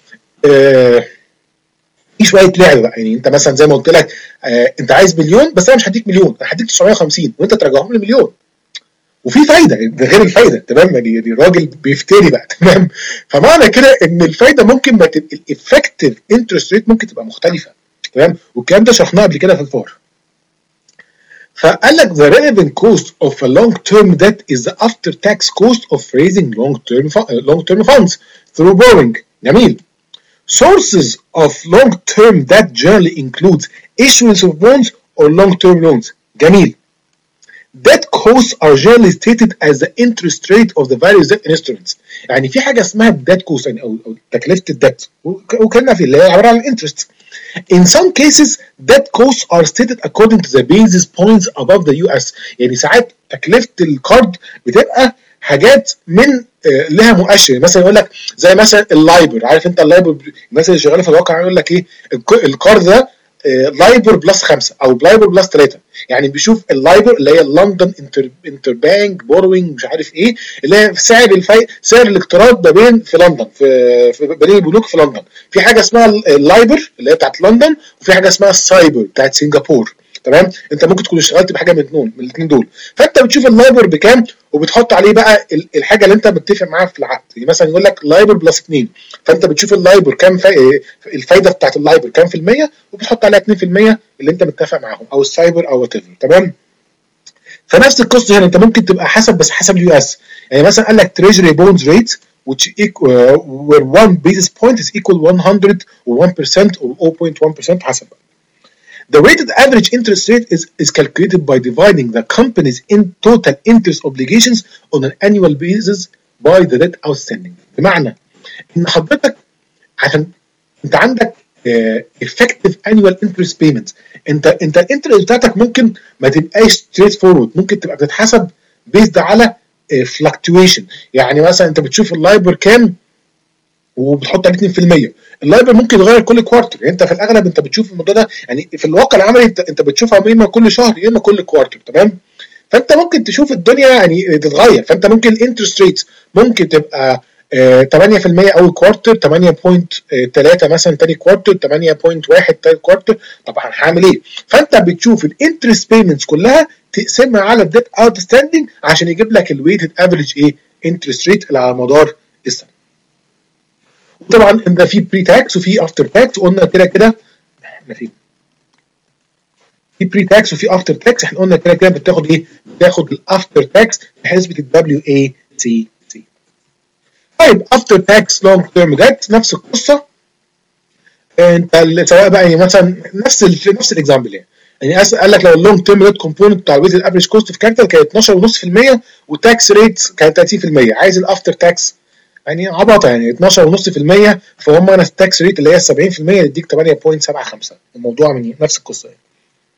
آه في شويه لعب بقى، يعني انت مثلا زي ما قلت لك آه انت عايز مليون بس انا مش هديك مليون، انا هديك تسعمية وخمسين وانت ترجعهم لي مليون، وفي فايده ده غير الفايده. تمام؟ يعني الراجل بيفتري بقى. تمام؟ فمعنى كده ان الفايده ممكن ما تبقى الافكتيف انترست ريت ممكن تبقى مختلفه. تمام؟ والكلام ده شرحناه قبل كده في الفار. فقال لك the relevant cost of a long term debt is the after tax cost of raising long term long term funds through borrowing. جميل. Sources of long-term debt generally include issuance of bonds or long-term loans. جميل. Debt costs are generally stated as the interest rate of the various debt instruments. يعني في حاجة اسمها debt cost يعني أو, أو تكلفة الديت، وكنا في اللي هي عبارة عن الانترست. In some cases, debt costs are stated according to the basis points above the يو إس. يعني ساعات تكلفة الكارد بتبقى حاجات من آه لها مؤشر، مثلا يقول لك زي مثلا اللايبر، عارف انت اللايبر، الناس اللي شغاله في الواقع يقول لك ايه القرض ده آه لايبر بلس خمسه او لايبر بلس ثلاثه، يعني بيشوف اللايبر اللي هي لندن انتر انتر بانك بوروينج مش عارف ايه، اللي هي سعر الفي... سعر الاقتراض ما بين في لندن في, في بين البنوك في لندن. في حاجه اسمها اللايبر اللي هي بتاعت لندن، وفي حاجه اسمها السايبر بتاعت سنغافور. تمام، انت ممكن تكون اشتغلت بحاجه من الاثنين من الاثنين دول، فانت بتشوف اللايبر بكام وبتحط عليه بقى الحاجه اللي انت متفق معاها في العقد. يعني مثلا يقول لك لايبر بلس اتنين، فانت بتشوف اللايبر كام في... الفايده بتاعت اللايبر كام في الميه وبتحط عليها اتنين في الميه اللي انت متفق معاهم، او السايبر او وات ايفر. تمام، فنفس القصه هنا انت ممكن تبقى حسب، بس حسب اليو اس. يعني مثلا قال لك تريجري بونز ريت which equal, uh, where one basis point is equal one hundred or one percent or zero point one percent حسب. The weighted average interest rate is, is calculated by dividing the company's in total interest obligations on an annual basis by the debt outstanding. بمعنى ان حضرتك عشان انت عندك uh, effective annual interest payment، انت انت الانترست بتاعتك ممكن ما تبقاش ستريت فورورد، ممكن تبقى بتتحسب بيزد على فلكتويشن. يعني مثلا انت بتشوف اللايبر كام وبتحط عليه اتنين في الميه، اللايبر ممكن يتغير كل كوارتر. يعني انت في الاغلب انت بتشوف الموضوع ده، يعني في الواقع العملي انت, انت بتشوفها يا اما كل شهر يا اما كل كوارتر. تمام، فانت ممكن تشوف الدنيا يعني تتغير، فانت ممكن الانترست ريت ممكن تبقى تمانية في الميه اول كوارتر، تمانية فاصلة تلاتة مثلا تاني كوارتر، تمانية فاصلة واحد تالت كوارتر. طبعا هعمل ايه؟ فانت بتشوف الانترست بيمنتس كلها تقسمها على الديت اوتستاندنج عشان يجيب لك الويتد افريج ايه انترست ريت اللي على مدار السنه. طبعا انت في بري تاكس وفي افتر تاكس، قلنا كده كده احنا في في بري تاكس وفي افتر تاكس، احنا قلنا كده كده بتاخد ايه؟ بتاخد الافتر تاكس بحسبه الدبليو اي سي. طيب افتر تاكس لونج تيرم ديت نفس القصه، انت سواء بقى يعني مثلا نفس ال نفس الاكزامبل يعني يعني قال لك لو اللونج تيرم ديت كومبوننت بتاع الويتد افريج كوست اوف كابيتال كانت اتناشر فاصلة خمسة في الميه والتاكس ريت كانت تلاتين في الميه، عايز الافتر تاكس يعني عبطه يعني اتناشر فاصلة خمسة في الميه، فهم انا التاكس ريت اللي هي سبعين في الميه يديك تمانية فاصلة سبعة خمسة. الموضوع من نفس القصه يعني.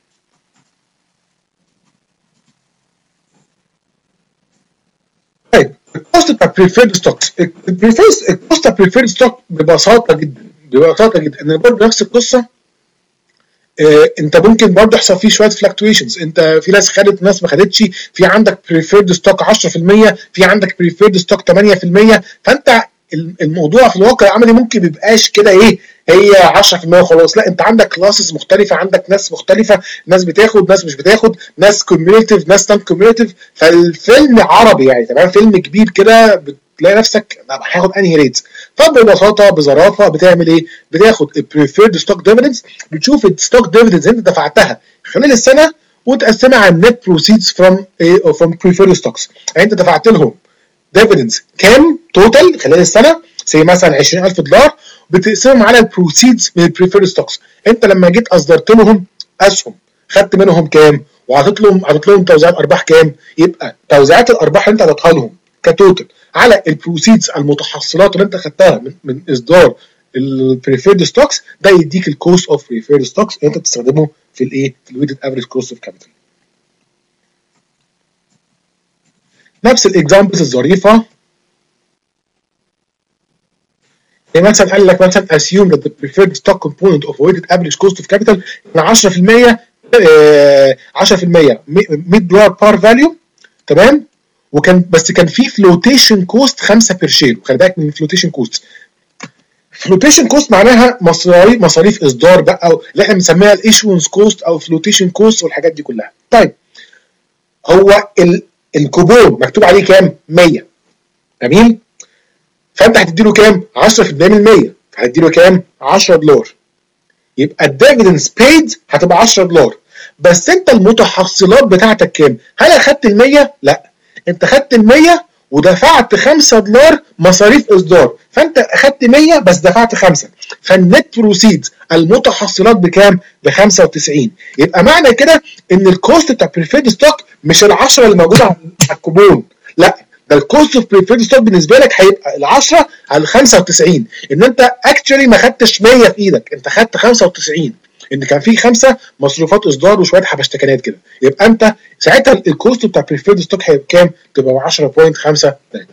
طيب الكوست بتاع بريفيرد ستوكس، الكوست بتاع بريفيرد ستوك ببساطه جدا ببساطه جدا ان برضه نفس القصه. آه انت ممكن برضه يحصل فيه شويه فلكتويشنز، انت في ناس خدت ناس ما خدتش، في عندك بريفيرد ستوك عشرة في الميه، في عندك بريفيرد ستوك تمانية في الميه، فانت الموضوع في الواقع العملي ممكن ما يبقاش كده ايه هي عشرة في الميه وخلاص، لا انت عندك كلاسز مختلفه، عندك ناس مختلفه، ناس بتاخد ناس مش بتاخد، ناس كوميوليتيف ناس نون كوميوليتيف، فالفيلم عربي يعني تمام، فيلم كبير كده بتلاقي نفسك هاخد انهي ريت. فببساطه بظرافه بتعمل ايه؟ بتاخد البريفيرد ستوك ديفيدنز، بتشوف الستوك ديفيدنز انت دفعتها خلال السنه وتقسمها على النت بروسيدز فروم فروم بريفيرد ستوكس. يعني انت دفعت لهم ديفيدنز كام توتال خلال السنه، زي مثلا عشرين ألف دولار، بتقسمهم على البروسيدز من البريفيرد ستوكس. انت لما جيت اصدرت لهم اسهم خدت منهم كام وعطيت لهم عطيت لهم توزيعات ارباح كام، يبقى توزيعات الارباح اللي انت عطيتها لهم كتوتال على البروسيدز المتحصلات اللي انت خدتها من, من اصدار البريفيرد ستوكس، ده يديك الكوست اوف بريفيرد ستوكس اللي انت بتستخدمه في الايه في الويتد افريج كوست اوف كابيتال. نفس الاكزامبلز الظريفه، يعني مثلا قال لك مثلا assume that the preferred stock component of weighted average cost of capital من عشرة في الميه عشرة في الميه مية دولار بار فاليو. تمام، وكان بس كان في فلوتيشن كوست خمسة بير شير. خلي بالك من الفلوتيشن كوست. فلوتيشن كوست معناها مصاريف مصاريف اصدار بقى، او اللي احنا بنسميها الايشونس كوست او فلوتيشن كوست والحاجات دي كلها. طيب هو الكوبون مكتوب عليه كام؟ ميه. جميل، فانت هتديله كام؟ عشرة في الميه من ميه، فهتديله كام؟ عشرة دولار. يبقى الديفيدنس بيد هتبقى عشرة دولار، بس انت المتحصلات بتاعتك كام؟ هل اخدت ال ميه؟ لا، انت خدت ال ميه ودفعت خمسة دولار مصاريف اصدار، فانت اخدت ميه بس دفعت خمسة، فالنت بروسيدز المتحصلات بكام؟ ب خمسة وتسعين. يبقى معنى كده ان الكوست بتاع بريفيرد ستوك مش ال عشرة اللي موجوده على الكوبون، لا، ده الكوست اوف بريفيرد ستوك بالنسبه لك هيبقى ال عشرة على ال خمسة وتسعين، ان انت اكشولي ما خدتش ميه في ايدك، انت خدت خمسة وتسعين. ان كان في خمسه مصروفات اصدار وشويه حبشتكنات كده، يبقى انت ساعتها الكوست بتاع بريفيرد ستوك هيبقى كام؟ تبقى عشرة فاصلة خمسة ثلاثة.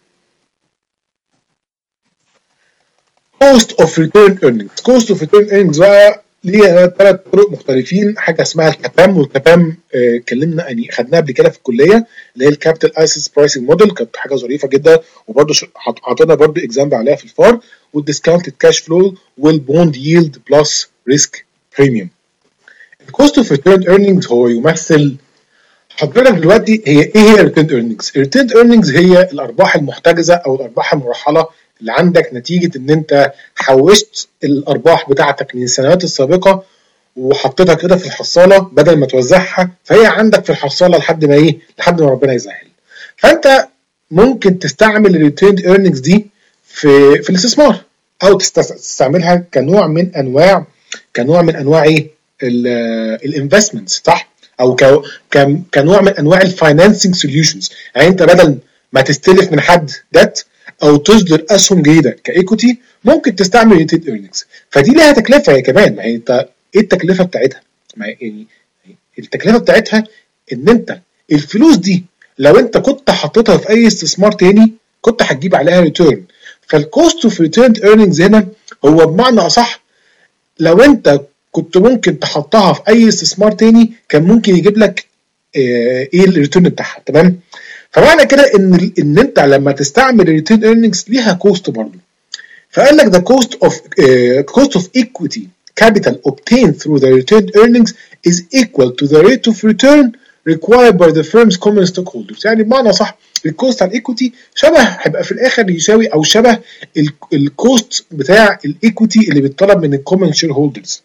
كوست اوف ريتيرن ايرنينجز. كوست اوف ريتيرن ايرنينجز بقى ليها ثلاث طرق مختلفين. حاجه اسمها الكابام، والكابام اتكلمنا يعني خدناها قبل كده في الكليه، اللي هي الكابيتال اسيتس برايسنج موديل، كانت حاجه ظريفه جدا، وبرده حاطينا برده اكزامبل عليها في الفار. والديسكاونتد كاش فلو والبوند ييلد بلس ريسك بريميوم. الكوست اوف ريتيرن ايرنينجز هو يمثل حضرتك دلوقتي هي ايه هي الريتيرن ايرنينجز؟ الريتيرن ايرنينجز هي الارباح المحتجزه او الارباح المرحله اللي عندك نتيجه ان انت حوشت الارباح بتاعتك من السنوات السابقه وحطيتها كده في الحصاله بدل ما توزعها، فهي عندك في الحصاله لحد ما ايه؟ لحد ما ربنا يسهل. فانت ممكن تستعمل الريتيرن ايرنينجز دي في في الاستثمار، او تستعملها كنوع من انواع كنوع من انواع ايه؟ الانفستمنتس، صح؟ او كنوع من انواع الفاينانسنج سوليوشنز. يعني انت بدل ما تستلف من حد ديت او تصدر اسهم جديده كايكوتي، ممكن تستعمل ريتيرن ايرنينجز. فدي لها تكلفه هي كمان. ما هي انت ايه التكلفه بتاعتها؟ ما يعني التكلفه بتاعتها ان انت الفلوس دي لو انت كنت حطيتها في اي استثمار تاني كنت هتجيب عليها ريتيرن. فالكوست اوف ريتيرن ايرنينجز هنا هو بمعنى اصح لو انت كنت ممكن تحطها في اي استثمار تاني كان ممكن يجيب لك ايه الريتيرن بتاعها، تمام؟ فمعنى كده ان ان انت لما تستعمل الريتيرن ايرنينجز ليها كوست برضه. فقال لك the cost of uh, cost of equity capital obtained through the retained earnings is equal to the rate of return required by the firm's common stockholders. يعني بمعنى صح الكوست على الايكوتي شبه هيبقى في الاخر يساوي او شبه الكوست بتاع الايكوتي اللي بيطلب من الكومن شير هولدرز.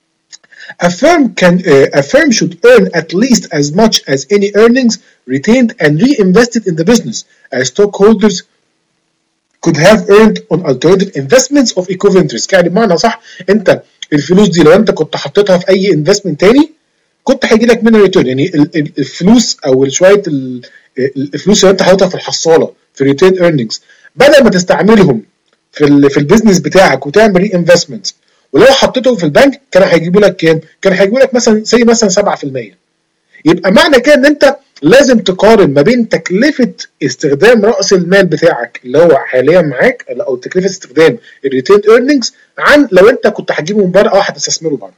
A firm can uh, a firm should earn at least as much as any earnings retained and reinvested in the business as stockholders could have earned on alternative investments of equivalent risk. يعني بمعنى صح انت الفلوس دي لو انت كنت حطيتها في اي انفستمنت تاني كنت هيجي لك منها ريتيرن. يعني الفلوس او شويه الفلوس اللي انت حاططها في الحصاله في ريتيرن ايرنينجز بدل ما تستعملهم في في البيزنس بتاعك وتعمل ري انفستمنت، ولو حطيتهم في البنك كانوا هيجيبوا لك كام؟ كانوا هيجيبوا لك مثلا زي مثلا سبعة في المية. يبقى معنى كده ان انت لازم تقارن ما بين تكلفه استخدام راس المال بتاعك اللي هو حاليا معاك او تكلفه استخدام الريتيرن ايرنينجز عن لو انت كنت هتجيبه من بره او هتستثمره بره.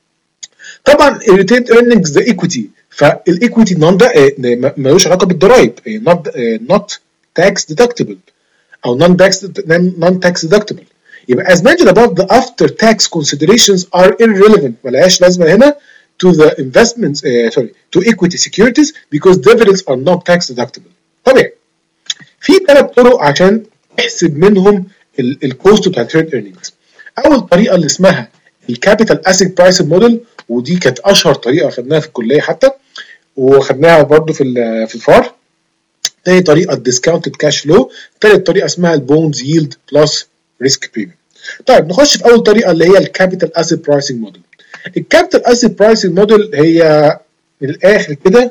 طبعا الريتيرن ايرنينجز ده ايكويتي، فالايكويتي نون ده ملوش علاقه بالضرايب، نوت تاكس ديدكتبل او نون تاكس نون تاكس ديدكتبل. يبقى as mentioned above the after tax considerations are irrelevant، ملهاش لازمه هنا to the investments uh, sorry to equity securities because dividends are not tax deductible. طبيعي. في ثلاث طرق عشان تحسب منهم الكوست بتاع الريتيرن ايرنينجز. اول طريقه اللي اسمها الكابيتال اسيت برايس موديل، ودي كانت اشهر طريقه خدناها في الكليه حتى وخدناها برضو في في الفار. تاني طريقه الديسكاونتد كاش فلو. تالت طريقه اسمها البوندز ييلد بلس ريسك بريميوم. طيب نخش في اول طريقه اللي هي الكابيتال اسيت برايسنج موديل. الكابيتال اسيت برايسنج موديل هي من الاخر كده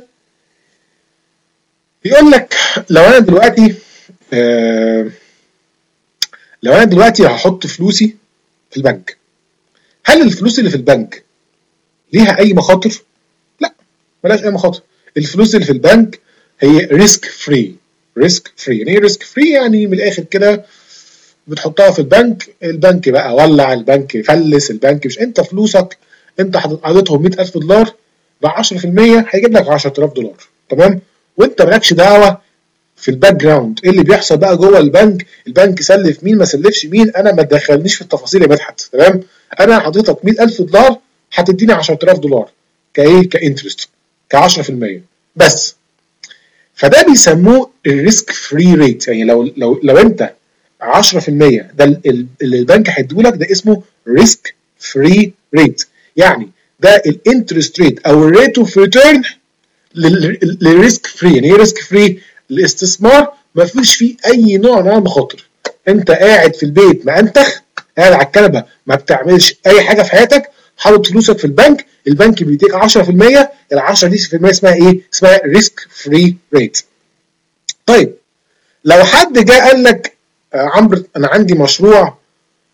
بيقول لك لو انا دلوقتي آه لو انا دلوقتي هحط فلوسي في البنك، هل الفلوس اللي في البنك ليها اي مخاطر؟ لا، ملهاش اي مخاطر. الفلوس اللي في البنك هي ريسك فري. ريسك فري يعني ايه ريسك فري؟ يعني من الاخر كده بتحطها في البنك، البنك بقى ولع، البنك فلس، البنك مش انت فلوسك انت حاططهم مئة ألف دولار ب عشرة في المية هيجيب لك عشرة آلاف دولار، تمام؟ وانت مالكش دعوه في الباك جراوند ايه اللي بيحصل بقى جوه البنك، البنك سلف مين ما سلفش مين، انا ما تدخلنيش في التفاصيل يا مدحت، تمام؟ انا حاططك مئة ألف دولار هتديني عشرة آلاف دولار كايه كانترست ك عشرة في المية بس. فده بيسموه الريسك فري ريت. يعني لو لو لو انت عشرة في المية ده اللي البنك هيديهولك ده اسمه ريسك فري ريت. يعني ده الانترست ريت او الريت اوف ريتيرن للريسك فري. يعني ايه ريسك فري؟ الاستثمار ما فيش فيه اي نوع من المخاطر، انت قاعد في البيت مأنتخ قاعد على الكنبه ما بتعملش اي حاجه في حياتك، حاطط فلوسك في البنك، البنك بيديك عشرة في المية، ال عشرة دي في المية اسمها ايه؟ اسمها ريسك فري ريت. طيب لو حد جه قال لك عمرو انا عندي مشروع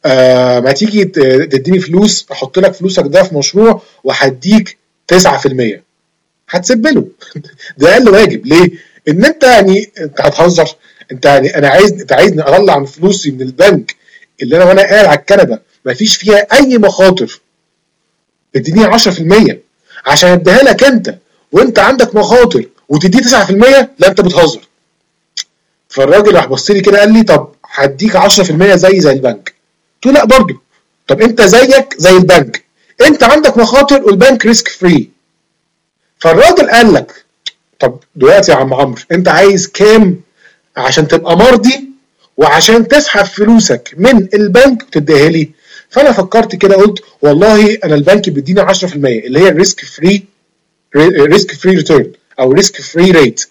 آه ما تيجي تديني فلوس احط لك فلوسك ده في مشروع وهديك تسعة في المية، هتسيب له ده اقل واجب. ليه؟ ان انت يعني انت هتهزر، انت يعني انا عايز انت عايزني اطلع من فلوسي من البنك اللي انا وانا قاعد على الكنبه ما فيش فيها اي مخاطر اديني عشرة في المية عشان اديها لك انت وانت عندك مخاطر وتدي تسعة في المية؟ لا انت بتهزر. فالراجل راح بص لي كده قال لي طب هديك عشرة في المية زي زي البنك. قلت له لا برضه. طب انت زيك زي البنك، انت عندك مخاطر والبنك ريسك فري. فالراجل قال لك طب دلوقتي يا عم عمرو انت عايز كام عشان تبقى مرضي وعشان تسحب فلوسك من البنك وتديها لي؟ فانا فكرت كده قلت والله انا البنك بيديني عشرة في المية اللي هي الريسك فري ريسك فري ريتيرن او ريسك فري ريت.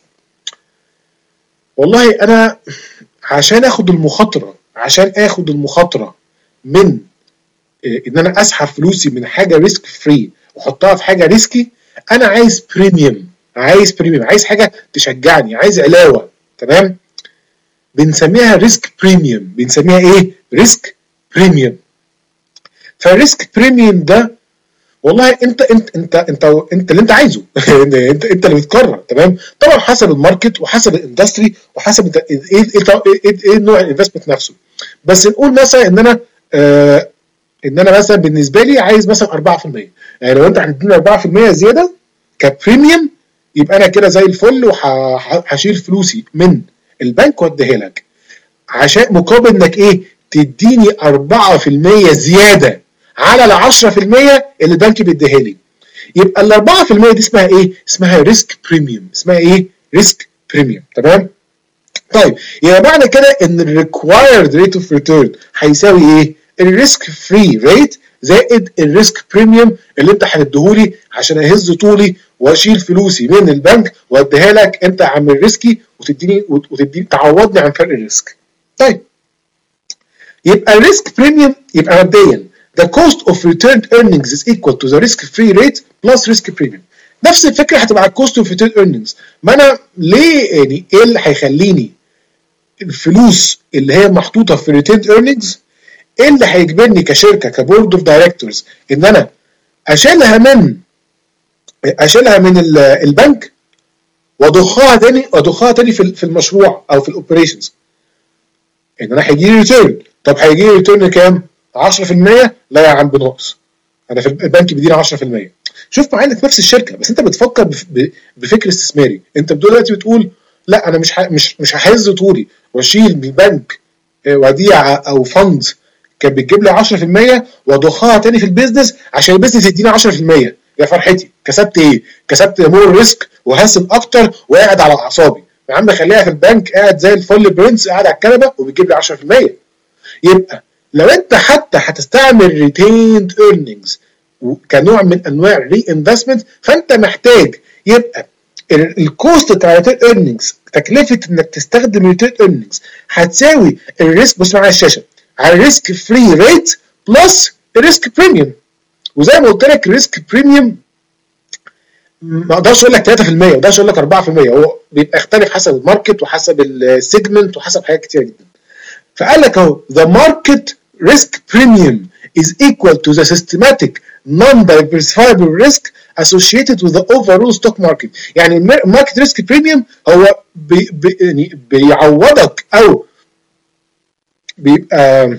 والله انا عشان اخد المخاطره عشان اخد المخاطره من ان انا اسحب فلوسي من حاجه ريسك فري واحطها في حاجه ريسكي، انا عايز بريميوم عايز بريميوم عايز حاجه تشجعني، عايز علاوه. تمام؟ بنسميها ريسك بريميوم. بنسميها ايه؟ ريسك بريميوم. فالريسك بريميوم ده والله انت انت انت انت انت اللي انت عايزه انت انت اللي بتقرر. تمام؟ طبعا حسب الماركت وحسب الاندستري وحسب انت ايه ايه ايه, ايه نوع الانفستمنت نفسه. بس نقول مثلا ان انا آه ان انا مثلا بالنسبه لي عايز مثلا أربعة في المية. يعني لو انت هتديني أربعة في المية زياده كبريميوم يبقى انا كده زي الفل وهشيل فلوسي من البنك واديها لك عشان مقابل انك ايه؟ تديني أربعة في المية زياده على ال عشرة في المية اللي البنك بيديها لي. يبقى ال أربعة في المية دي اسمها ايه؟ اسمها ريسك بريميوم. اسمها ايه؟ ريسك بريميوم. تمام؟ طيب يبقى معنى كده ان الريكوايرد ريت اوف ريتيرن هيساوي ايه؟ الريسك فري ريت زائد الريسك بريميوم اللي انت هتديهولي عشان اهز طولي واشيل فلوسي من البنك واديها لك انت يا عم الريسكي وتديني وتديني تعوضني عن فرق الريسك. طيب يبقى الريسك بريميوم يبقى مبدئيا the cost of returned earnings is equal to the risk free rate plus risk premium. نفس الفكره هتبقى على الكوست اوف ريتيرن ايرنينجز. ما انا ليه يعني ايه اللي هيخليني الفلوس اللي هي محطوطه في ريتيرن ايرنينجز ايه اللي هيجبرني كشركه كبورد اوف دايركتورز ان انا اشيلها من اشيلها من البنك واضخها تاني واضخها تاني في في المشروع او في الاوبريشنز؟ ان انا هيجي لي ريتيرن. طب هيجي لي ريتيرن كام؟ عشرة في المية؟ لا يا عم بنقص، انا في البنك بيديني عشرة في المية. شوف معانا في نفس الشركه بس انت بتفكر بفكر استثماري. انت دلوقتي بتقول لا انا مش مش مش ههز طولي واشيل من البنك وديعه او فند كان بتجيب لي عشرة في المية واضخها تاني في البيزنس عشان البيزنس يديني عشرة في المية. يا فرحتي كسبت ايه؟ كسبت مور ريسك وهسب اكتر وقاعد على اعصابي. يا عم خليها في البنك قاعد زي الفل برنس قاعد على الكنبه وبيجيب لي عشرة في المية. يبقى لو انت حتى هتستعمل ريتيند ايرنينجز كنوع من انواع الري انفستمنت فانت محتاج يبقى الكوست بتاع ريتيند ايرنينجز تكلفه انك تستخدم ريتيند ايرنينجز هتساوي الريسك. بص معايا الشاشه على الريسك فري ريت بلس الريسك بريميوم. وزي ما قلت لك الريسك بريميوم ما اقدرش اقول لك ثلاثة في المية ما اقدرش اقول لك أربعة في المية، هو بيبقى يختلف حسب الماركت وحسب السيجمنت وحسب حاجات كتير جدا. فقال لك اهو the market risk premium is equal to the systematic non-diversifiable risk associated with the overall stock market. يعني الماركت ريسك بريميوم هو بي بي يعني بيعوضك او بيبقى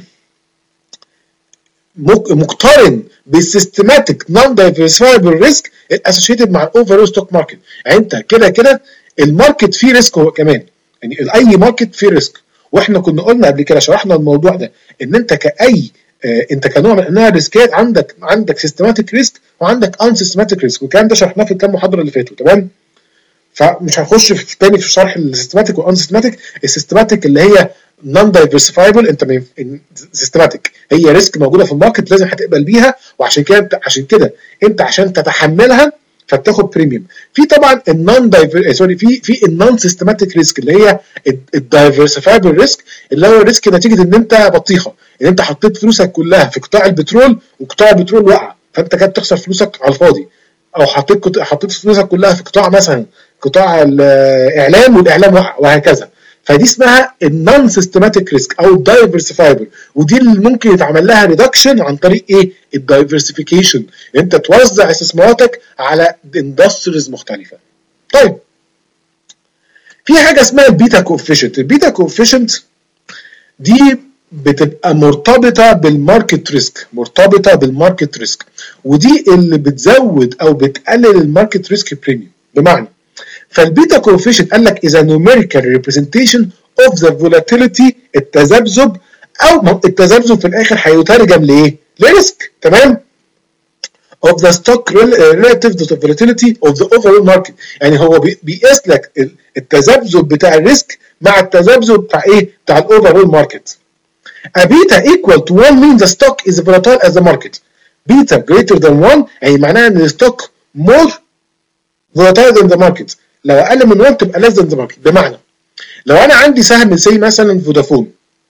مقترن بالسيستماتيك نون دايفرسيفايبل ريسك الاسوشيتد مع الاوفرول ستوك ماركت. يعني انت كده كده الماركت فيه ريسك هو كمان، يعني اي ماركت فيه ريسك. واحنا كنا قلنا قبل كده شرحنا الموضوع ده ان انت كاي آه انت كنوع من انواع الريسكات عندك عندك سيستماتيك ريسك وعندك ان سيستماتيك ريسك، والكلام ده شرحناه في الكام محاضره اللي فاتوا. تمام؟ فمش هنخش في تاني في شرح السيستماتيك والان سيستماتيك. السيستماتيك اللي هي نون دايفرسيفايبل، انت سيستماتيك هي ريسك موجوده في الماركت لازم هتقبل بيها، وعشان كده عشان كده انت عشان تتحملها فبتاخد بريميوم. في طبعا النون دايفر سوري في في النون سيستماتيك ريسك اللي هي الدايفرسيفايبل ريسك اللي هو الريسك نتيجه ان انت بطيخه، ان انت حطيت فلوسك كلها في قطاع البترول وقطاع البترول وقع فانت كده بتخسر فلوسك على الفاضي، او حطيت حطيت فلوسك كلها في قطاع مثلا قطاع الاعلام والاعلام وقع وهكذا. فدي اسمها النون سيستماتيك ريسك او الدايفرسيفايبل، ودي اللي ممكن يتعمل لها ريدكشن عن طريق ايه؟ الدايفرسيفيكيشن، انت توزع استثماراتك على اندستريز مختلفه. طيب في حاجه اسمها البيتا كوفيشنت. البيتا كوفيشنت دي بتبقى مرتبطه بالماركت ريسك، مرتبطه بالماركت ريسك، ودي اللي بتزود او بتقلل الماركت ريسك بريميوم. بمعنى فالبيتا كوفيشنت قال لك اذا numerical representation of the volatility، التذبذب، او التذبذب في الاخر هيترجم لايه؟ لريسك، تمام؟ of the stock relative to the volatility of the overall market. يعني هو بيقيس لك التذبذب بتاع الريسك مع التذبذب بتاع ايه؟ بتاع الاوفرول ماركت. A beta equal to one means the stock is volatile as the market. Beta greater than one يعني معناها ان الستوك more volatile than the market. لو اقل من واحد تبقى less than the market. بمعنى لو انا عندي سهم زي مثلا فودافون،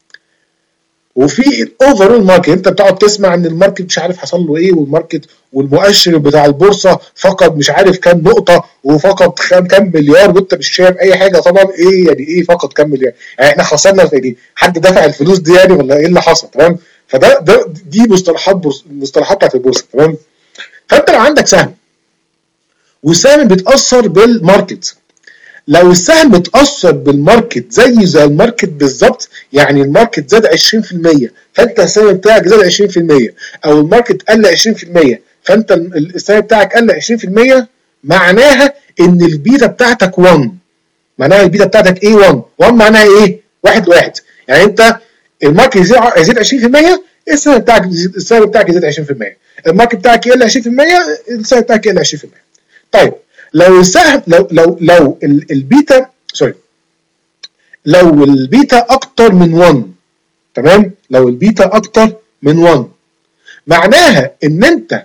وفي الاوفرول ماركت انت بتقعد تسمع ان الماركت مش عارف حصل له ايه، والماركت والمؤشر بتاع البورصه فقد مش عارف كام نقطه وفقد كام مليار، وانت مش شايف اي حاجه طبعا. ايه يعني ايه فقد كام مليار؟ يعني احنا خسرنا يعني حد دفع الفلوس دي يعني ولا ايه اللي حصل؟ تمام؟ فده ده دي مصطلحات بورص المصطلحات بتاعت البورصه، تمام؟ فانت لو عندك سهم والسهم بيتاثر بالماركت، لو السهم اتأثر بالماركت زي زي الماركت بالظبط، يعني الماركت زاد عشرين في المية فانت السهم بتاعك زاد عشرين في المية، او الماركت قل عشرين في المية فانت السهم بتاعك قل عشرين في المية، معناها ان البيتا بتاعتك واحد. معناها البيتا بتاعتك ايه؟ واحد. واحد معناها ايه؟ واحد لواحد. يعني انت الماركت يزيد عشرين في المية، السهم بتاعك السهم بتاعك يزيد عشرين في المية، الماركت بتاعك يقل عشرين في المية، السهم بتاعك يقل عشرين في المية. طيب لو السهم لو لو لو البيتا سوري لو البيتا اكتر من واحد، تمام؟ لو البيتا اكتر من واحد معناها ان انت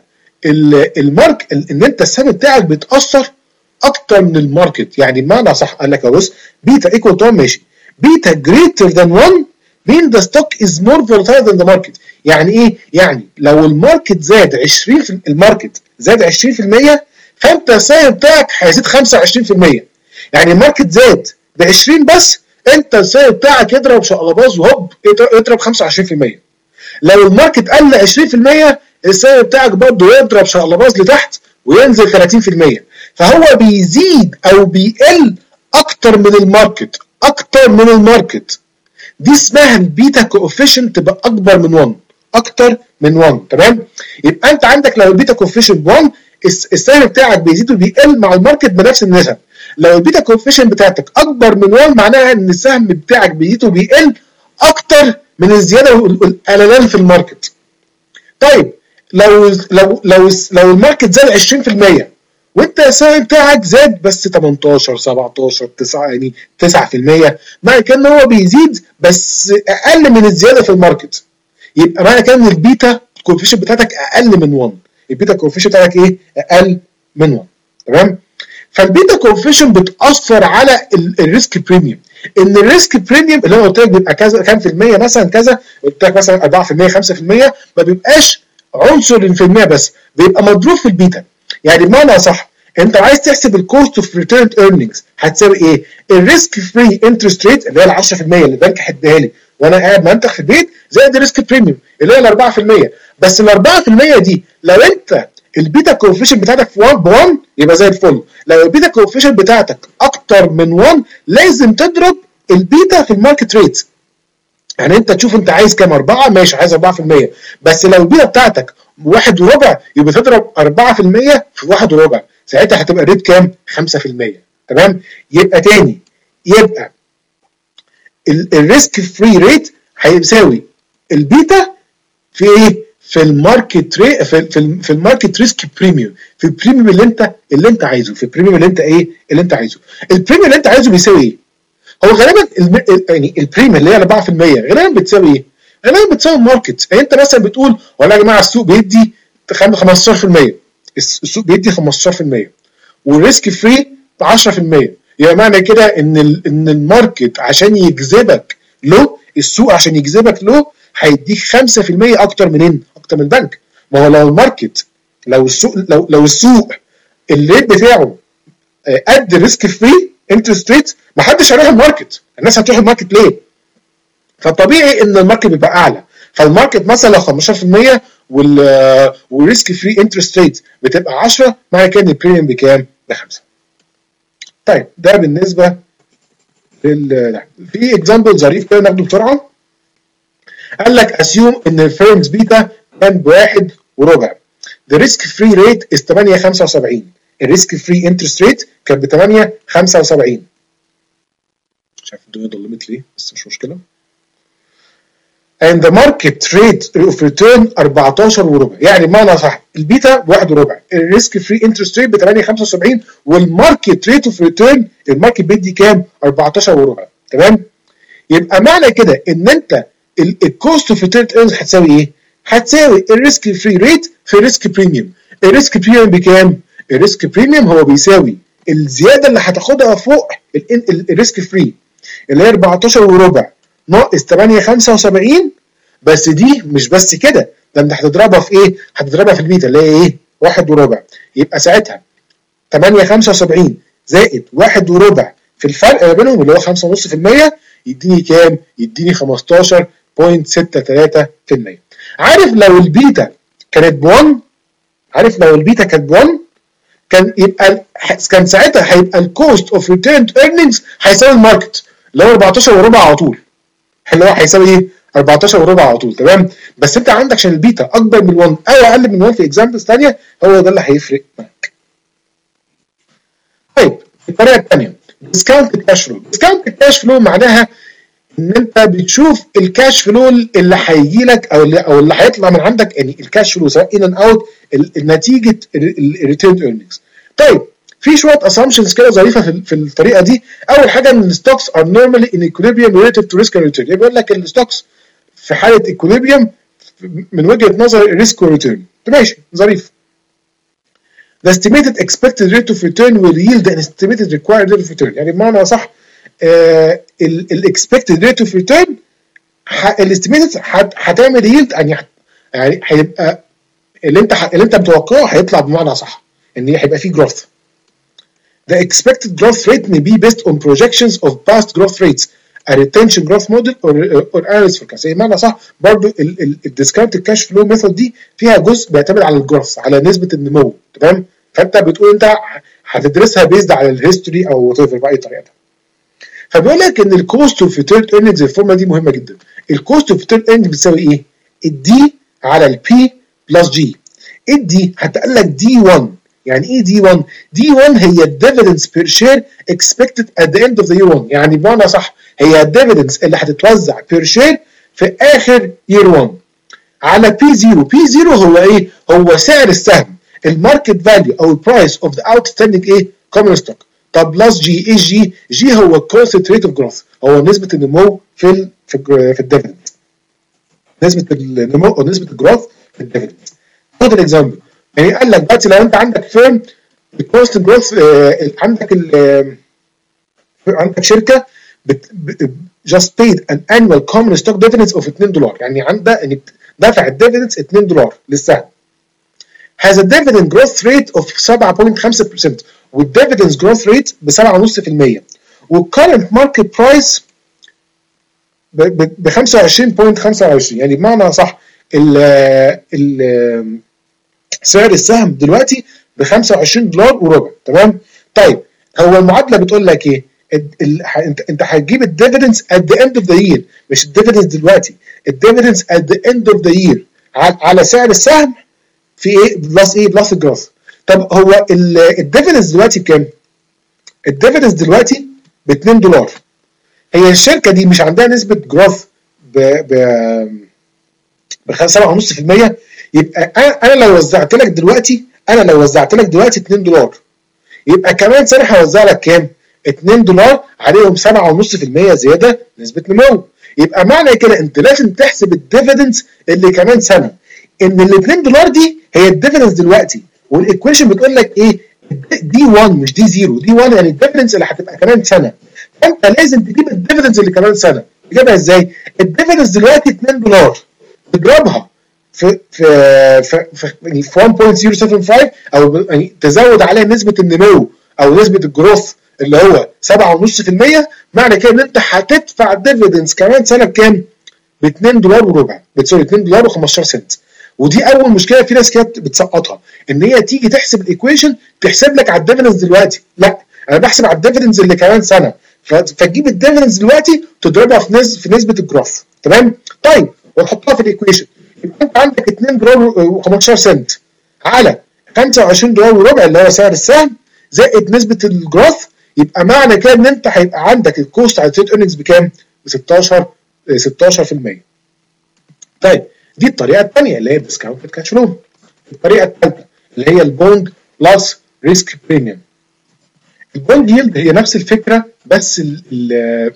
المارك ان انت السهم بتاعك بيتاثر اكتر من الماركت. يعني بمعنى صح قال لك بص بيتا ايكوال تو ماشي، بيتا greater than واحد mean the stock is more volatile than the market. يعني ايه؟ يعني لو الماركت زاد عشرين في الماركت زاد عشرين في المية فانت السهم بتاعك هيزيد خمسة وعشرين في المية. يعني الماركت زاد ب عشرين بس، انت السهم بتاعك يضرب شقلباز وهوب يضرب خمسة وعشرين في المية. لو الماركت قل عشرين في المية السهم بتاعك برضه يضرب شقلباز لتحت وينزل ثلاثين في المية. فهو بيزيد او بيقل اكتر من الماركت، اكتر من الماركت. دي اسمها البيتا كوفيشنت تبقى اكبر من واحد، اكتر من واحد، تمام؟ يبقى انت عندك لو البيتا كوفيشنت واحد السهم بتاعك بيزيد وبيقل مع الماركت بنفس النسب. لو البيتا كوفيشنت بتاعتك اكبر من واحد معناها ان السهم بتاعك بيزيد وبيقل اكتر من الزياده والقللان في الماركت. طيب لو لو لو لو الماركت زاد عشرين في المية وانت السهم بتاعك زاد بس تمنتاشر سبعتاشر تسعة يعني تسعة في المية، معنى كده ان هو بيزيد بس اقل من الزياده في الماركت. يبقى معنى كده ان البيتا كوفيشنت بتاعتك اقل من واحد. البيتا كوفيشنت بتاعتك ايه؟ اقل من واحد، تمام؟ فالبيتا كوفيشنت بتاثر على الريسك بريميوم. ان الريسك بريميوم اللي انا قلت لك بيبقى كذا كام في المية، مثلا كذا قلت لك مثلا أربعة في المية خمسة في المية، ما بيبقاش عنصر في المية بس، بيبقى مضروب في البيتا. يعني بمعنى صح انت عايز تحسب الكوست اوف ريتيرن ايرنينجز هتساوي ايه؟ الريسك فري انترست ريت اللي هي ال عشرة في المية اللي البنك هيديها لي وانا قاعد منتخ في البيت، زائد الريسك بريميوم اللي هي ال أربعة في المية. بس ال أربعة في المية دي لو انت البيتا كوفيشنت بتاعتك في واحد بواحد يبقى زي الفل. لو البيتا كوفيشنت بتاعتك اكتر من واحد لازم تضرب البيتا في الماركت ريت. يعني انت تشوف انت عايز كام، أربعة ماشي، عايز أربعة في المية، بس لو البيتا بتاعتك واحد وربع يبقى تضرب أربعة في المية في واحد وربع، ساعتها هتبقى الريت كام؟ خمسة في المية، تمام؟ يبقى تاني يبقى الريسك فري ريت هيساوي البيتا في ايه؟ في الماركت ري في في, في الماركت ريسك بريميوم، في البريميوم اللي انت اللي انت عايزه، في البريميوم اللي انت ايه؟ اللي انت عايزه. البريميوم اللي انت عايزه بيساوي ايه؟ هو غالبا يعني البريميوم اللي هي أربعة في المية غالبا بتساوي ايه؟ غالبا بتساوي الماركت. يعني انت مثلا بتقول والله يا جماعه السوق بيدي خمستاشر في المية، السوق بيدي خمستاشر في المية والريسك فري عشرة في المية، يعني معنى كده ان ان الماركت عشان يجذبك له، السوق عشان يجذبك له هيديك خمسة في المية اكتر منين؟ اكتر من البنك. ما هو لو الماركت لو السوق لو لو السوق الريت بتاعه قد الريسك فري انترست ريت ما حدش هيروح الماركت، الناس هتروح الماركت ليه؟ فالطبيعي ان الماركت بيبقى اعلى، فالماركت مثلا لو خمستاشر في المية وال والريسك فري انترست ريت بتبقى عشرة، معنى كده ان البريميوم بكام؟ بخمسة. طيب ده بالنسبه لل في اكزامبل ظريف كده ناخده بسرعه. قال لك اسيوم ان الفيرمز بيتا كان بواحد وربع. The risk free rate is ثمانية خمسة وسبعين. الريسك فري انترست ريت كانت ب ثمانية خمسة وسبعين. مش عارف الدنيا ضلمت ليه بس مش مشكله. and the market rate of return أربعتاشر وربع، يعني بمعنى صح البيتا بواحد وربع، الريسك فري انترست ريت ب ثمانية خمسة وسبعين، والماركت ريت اوف ريتيرن الماركت بيدي كام؟ أربعتاشر وربع. تمام؟ يبقى معنى كده ان انت الكوست اوف ريتيرن ايرنز هتساوي ايه؟ هتساوي الريسك فري ريت في الريسك بريميوم. الريسك بريميوم بكام؟ الريسك بريميوم هو بيساوي الزياده اللي هتاخدها فوق الريسك فري اللي هي أربعتاشر وربع ناقص ثمانية خمسة وسبعين. بس دي مش بس كده، ده انت هتضربها في ايه؟ هتضربها في البيتا اللي هي ايه؟ واحد وربع. يبقى ساعتها ثمانية خمسة وسبعين زائد واحد وربع في الفرق ما بينهم اللي هو خمسة ونص في المية يديني كام؟ يديني خمستاشر فاصلة ستة تلاتة في المية. عارف لو البيتا كانت ب واحد، عارف لو البيتا كانت ب واحد كان يبقى كان ساعتها هيبقى الكوست اوف ريتيرن ايرنينجز هيساوي الماركت اللي هو أربعتاشر وربع على طول، اللي هو هيساوي ايه؟ أربعتاشر وربع على طول. تمام؟ بس انت عندك عشان البيتا اكبر من واحد او اقل من واحد في اكزامبلز ثانيه، هو ده اللي هيفرق معاك. طيب الطريقه الثانيه ديسكاونت كاش فلو. ديسكاونت كاش فلو معناها ان انت بتشوف الكاش فلو اللي هيجي لك او اللي او اللي هيطلع من عندك، يعني الكاش فلو سواء ان اند اوت نتيجه الريتيرن ايرنينجز. طيب في شويه اسامبشنز كده ظريفه في, في الطريقه دي. اول حاجه ان الستوكس ار نورمالي ان ايكوليبريم ريليتيف تو ريسك اند ريتيرن، بيقول لك الستوكس في حاله ايكوليبريم من وجهه نظر الريسك والريتيرن. ماشي ظريف. The estimated expected rate of return will yield an estimated required rate of return، يعني بمعنى صح الاكسبكتد ريت اوف ريتيرن الاستيميتد هتعمل ييلد، يعني يعني هيبقى اللي انت اللي انت متوقعه هيطلع بمعنى صح ان هيبقى فيه جروث. The expected growth rate may be based on projections of past growth rates, a retention growth model or or analysis forecast. يعني بمعنى صح برضو الديسكاونت كاش فلو ميثود دي فيها جزء بيعتمد على الجروث، على نسبه النمو. تمام؟ فانت بتقول انت هتدرسها بيزد على الهيستوري او وات ايفر باي طريقه. فبيقول لك ان الكوست اوف ريتيرن ايرنينجز الفورمولا دي مهمه جدا. الكوست اوف ريتيرن ايرنينجز بتساوي ايه؟ الدي على البي بلس جي. الدي هتقول لك دي واحد. يعني ايه دي واحد؟ دي واحد هي الديفيدنس بير شير اكسبكتد ات ذا اند اوف ذا يير واحد، يعني بمعنى صح هي الديفيدنس اللي هتتوزع بير شير في اخر يير واحد على بي صفر. بي صفر هو ايه؟ هو سعر السهم، الماركت فاليو او البرايس اوف ذا اوتستاندينج ايه؟ كومن ستوك. طب بلس جي، ايه جي؟ جي هو كونستنت ريت اوف جروث، هو نسبه النمو في ال في في الديفيدند، نسبه النمو او نسبه الجروث في الديفيدند. خد الاكزامبل، يعني قال لك دلوقتي لو انت عندك فيرم الكونستنت جروث آه عندك ال عندك شركه جاست بيد ان انوال كومن ستوك ديفيدنس اوف اتنين دولار، يعني عندها ان دفع الديفيدنس اتنين دولار للسهم. has a dividend growth rate of سبعة فاصلة خمسة بالمية والديفيدنس جروث ريت ب سبعة فاصلة خمسة بالمية والكرنت ماركت برايس ب خمسة وعشرين فاصلة خمسة وعشرين، يعني بمعنى صح ال ال سعر السهم دلوقتي ب خمسة وعشرين دولار وربع. تمام؟ طيب هو المعادله بتقول لك ايه؟ انت انت هتجيب الديفيدنس ات ذا اند اوف ذا يير، مش الديفيدنس دلوقتي، الديفيدنس ات ذا اند اوف ذا يير على سعر السهم في ايه؟ بلس ايه؟ بلس الجروث. طب هو الديفيدنس دلوقتي بكام؟ الديفيدنس دلوقتي ب اتنين دولار. هي الشركه دي مش عندها نسبه جروث ب ب ب سبعة فاصلة خمسة بالمية، يبقى انا لو وزعت لك دلوقتي انا لو وزعت لك دلوقتي اتنين دولار، يبقى كمان سنه هوزع لك كام؟ اتنين دولار عليهم سبعة فاصلة خمسة بالمية زياده نسبه نمو. يبقى معنى كده انت لازم تحسب الديفيدنس اللي كمان سنه، ان ال اتنين دولار دي هي الديفيدنس دلوقتي، والايكويشن بتقول لك ايه؟ دي واحد مش دي صفر، دي واحد يعني الديفيدنس اللي هتبقى كمان سنه. فانت لازم تجيب الديفيدنس اللي كمان سنه. تجيبها ازاي؟ الديفيدنس دلوقتي اتنين دولار، تضربها في في في في واحد فاصلة صفر سبعة خمسة او يعني تزود عليها نسبه النمو او نسبه الجروث اللي هو سبعة فاصلة خمسة في المية، معنى كده ان انت هتدفع ديفيدنز كمان سنه بكام؟ ب اتنين دولار وربع، سوري اتنين دولار و15 سنت. ودي اول مشكله في ناس كده بتسقطها، ان هي تيجي تحسب الايكويشن تحسب لك على الديفيدنز دلوقتي. لا، انا بحسب على الديفيدنز اللي كمان سنه، فتجيب الديفيدنز دلوقتي تضربها في نسبه في نسبه الجروث. تمام؟ طيب وتحطها في الايكويشن، يبقى انت عندك اتنين دولار و15 سنت على خمسة وعشرين دولار وربع اللي هو سعر السهم زائد نسبه الجروث، يبقى معنى كده ان انت هيبقى عندك الكوست على التريد ايرنينجز بكام؟ ب ستاشر ستاشر في المية. طيب دي الطريقه الثانيه اللي هي الديسكاونتد كاش فلو. الطريقه الثالثه اللي هي البوند بلس ريسك بريميوم. البوند ييلد هي نفس الفكره، بس ال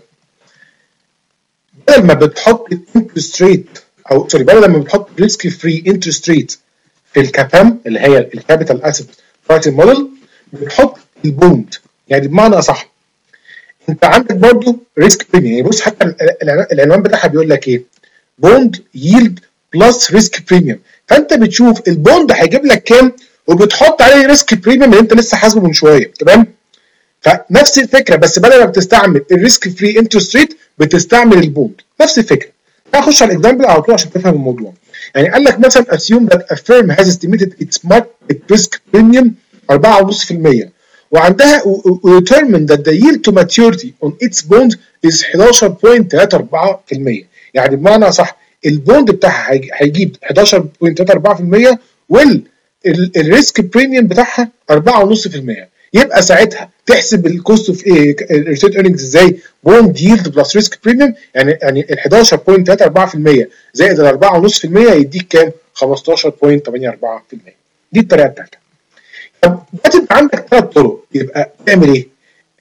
بدل ما بتحط الانترست ريت او سوري بدل ما بتحط ريسك فري انترست ريت في الكابام اللي هي الكابيتال اسيت برايسنج موديل، بتحط البوند. يعني بمعنى اصح انت عندك برضو ريسك بريميوم. يعني بص حتى العنوان بتاعها بيقول لك ايه؟ بوند ييلد بلس ريسك بريميوم. فانت بتشوف البوند هيجيب لك كام وبتحط عليه ريسك بريميوم اللي انت لسه حاسبه من شويه. تمام؟ فنفس الفكره، بس بدل ما بتستعمل الريسك فري انترست ريت بتستعمل البوند. نفس الفكره. هخش على الاكزامبل على طول عشان تفهم الموضوع. يعني قال لك مثلا assume that a firm has estimated its market risk premium أربعة فاصلة خمسة في المية وعندها determined that the yield to maturity on its bond is حداشر فاصلة تلاتة أربعة في المية. يعني بمعنى صح البوند بتاعها هيجيب حداشر فاصلة تلاتة أربعة في المية والريسك بريميوم بتاعها أربعة فاصلة خمسة في المية. يبقى ساعتها تحسب الكوست اوف ايه الريتيرن ايرنينجز ازاي؟ بوند ييلد بلس ريسك بريميوم. يعني يعني ال حداشر فاصلة تلاتة أربعة في المية زائد ال أربعة فاصلة خمسة في المية يديك كام؟ خمستاشر فاصلة تمانية أربعة في المية. دي الطريقه الثالثه. طب دلوقتي عندك ثلاث طرق، يبقى تعمل ايه؟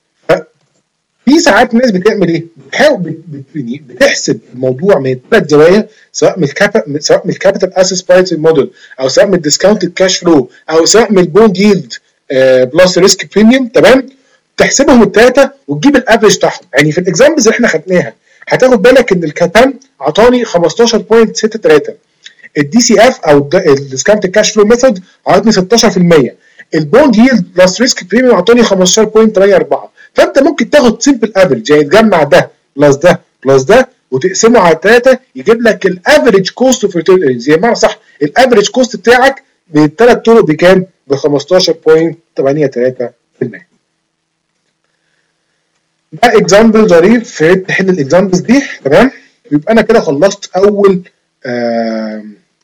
في ساعات ناس بتعمل ايه؟ بتحاول بتحسب الموضوع من ثلاث زوايا، سواء من الكابيتال سواء من الكابيتال اسيت برايسنج موديل، او سواء من الديسكاونتد كاش فلو، او سواء من البوند ييلد بلس ريسك بريميوم. تمام؟ تحسبهم الثلاثه وتجيب الافريج بتاعهم. يعني في الاكزامبلز اللي احنا خدناها هتاخد بالك ان الكابام عطاني خمستاشر فاصلة ستة تلاتة، الدي سي اف او الديسكاونتد كاش فلو ميثود عطاني ستاشر في المية، البوند ييلد بلس ريسك بريميوم عطاني خمستاشر فاصلة تمانية أربعة. فانت ممكن تاخد سمبل افريج، يعني تجمع ده بلس ده بلس ده وتقسمه على ثلاثه يجيب لك الافريج كوست اوف ريتيرن ايرنينجز. يعني بمعنى صح الافريج كوست بتاعك بالثلاث طرق بكام؟ ب خمستاشر فاصلة تمانية تلاتة في المية. ده اكزامبل ظريف في تحل الاكزامبلز دي. تمام؟ يبقى انا كده خلصت اول آه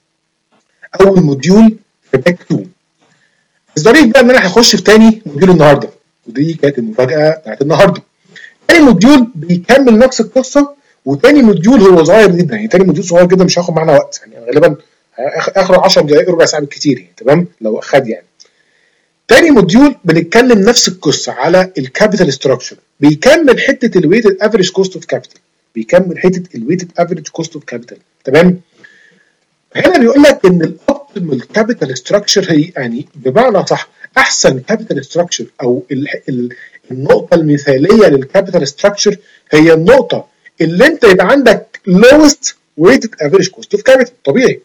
اول موديول في باك اتنين. الظريف بقى ان انا هخش في تاني موديول النهارده، ودي كانت المفاجاه بتاعت النهارده. تاني موديول بيكمل نفس القصه، وتاني موديول هو صغير جدا. يعني تاني موديول صغير جدا مش هياخد معانا وقت، يعني غالبا اخره عشر دقائق ربع ساعه بالكتير. يعني تمام؟ لو خد يعني. تاني موديول بنتكلم نفس القصه على الكابيتال ستراكشر، بيكمل حته الويتد افريج كوست اوف كابيتال، بيكمل حته الويتد افريج كوست اوف كابيتال. تمام؟ هنا بيقول لك ان الاوبتيمال كابيتال ستراكشر هي يعني بمعنى صح احسن كابيتال ستراكشر او ال ال النقطه المثاليه للكابيتال ستراكشر هي النقطه اللي انت يبقى عندك lowest weighted average cost of capital. طبيعي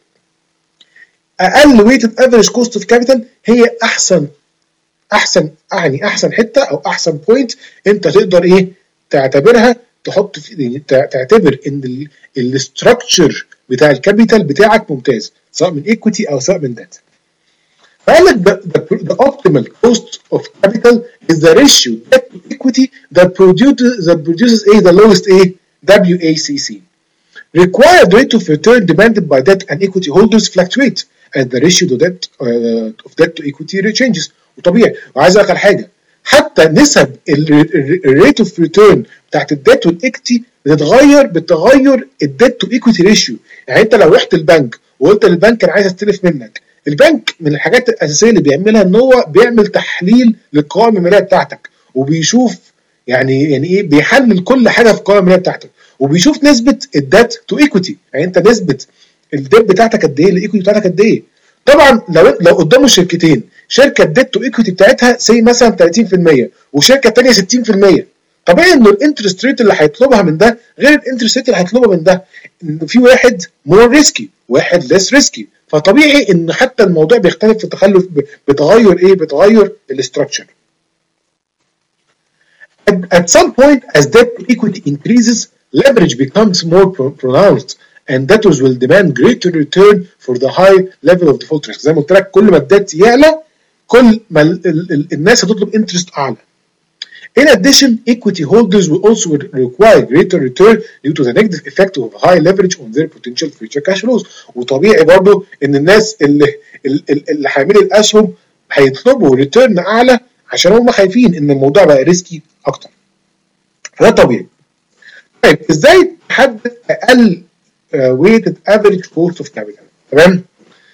اقل weighted average cost of capital هي احسن احسن يعني احسن حته او احسن بوينت انت تقدر ايه تعتبرها، تحط في تعتبر ان الاستراكشر بتاع الكابيتال بتاعك ممتاز، سواء من ايكويتي او سواء من داتا. فقال لك the, the optimal cost of capital is the ratio debt to equity that produces that produces a the lowest a W A C C. Required rate of return demanded by debt and equity holders fluctuate as the ratio to debt uh, of debt to equity changes. وطبيعي. وعايز اقول حاجه، حتى نسب الريت اوف ريتيرن بتاعت الديت والايكوتي بتتغير بتغير الديت تو ايكويتي ريشيو. يعني انت لو رحت البنك وقلت للبنك انا عايز استلف منك، البنك من الحاجات الاساسيه اللي بيعملها ان هو بيعمل تحليل للقوائم الماليه بتاعتك، وبيشوف يعني يعني ايه بيحلل كل حاجه في القوائم الماليه بتاعتك، وبيشوف نسبه الديت تو ايكويتي. يعني انت نسبه الديت بتاعتك قد ايه، الايكويتي بتاعتك قد ايه. طبعا لو لو قدامه شركتين، شركه الديت تو ايكويتي بتاعتها سي مثلا تلاتين في المية وشركه ثانيه ستين في المية، طبيعي ان الانترست ريت اللي هيطلبها من ده غير الانترست ريت اللي هيطلبها من ده، ان في واحد مور ريسكي واحد ليس ريسكي، فطبيعي ان حتى الموضوع بيختلف في تخلف بتغير ايه بتغير الاستراكشر. at, at some point as debt to equity increases leverage becomes more pronounced and debtors will demand greater return for the high level of default risk. زي ما قلت لك كل ما الديت يعلى كل ما ال ال ال الناس هتطلب انترست اعلى. In addition, equity holders will also require greater return due to the negative effect of high leverage on their potential future cash flows. وطبيعي برضو ان الناس اللي اللي حاملين الاسهم هيطلبوا ريتيرن اعلى عشان هم خايفين ان الموضوع بقى ريسكي اكتر. فده طبيعي. طيب ازاي تحدد اقل weighted average cost of capital؟ تمام؟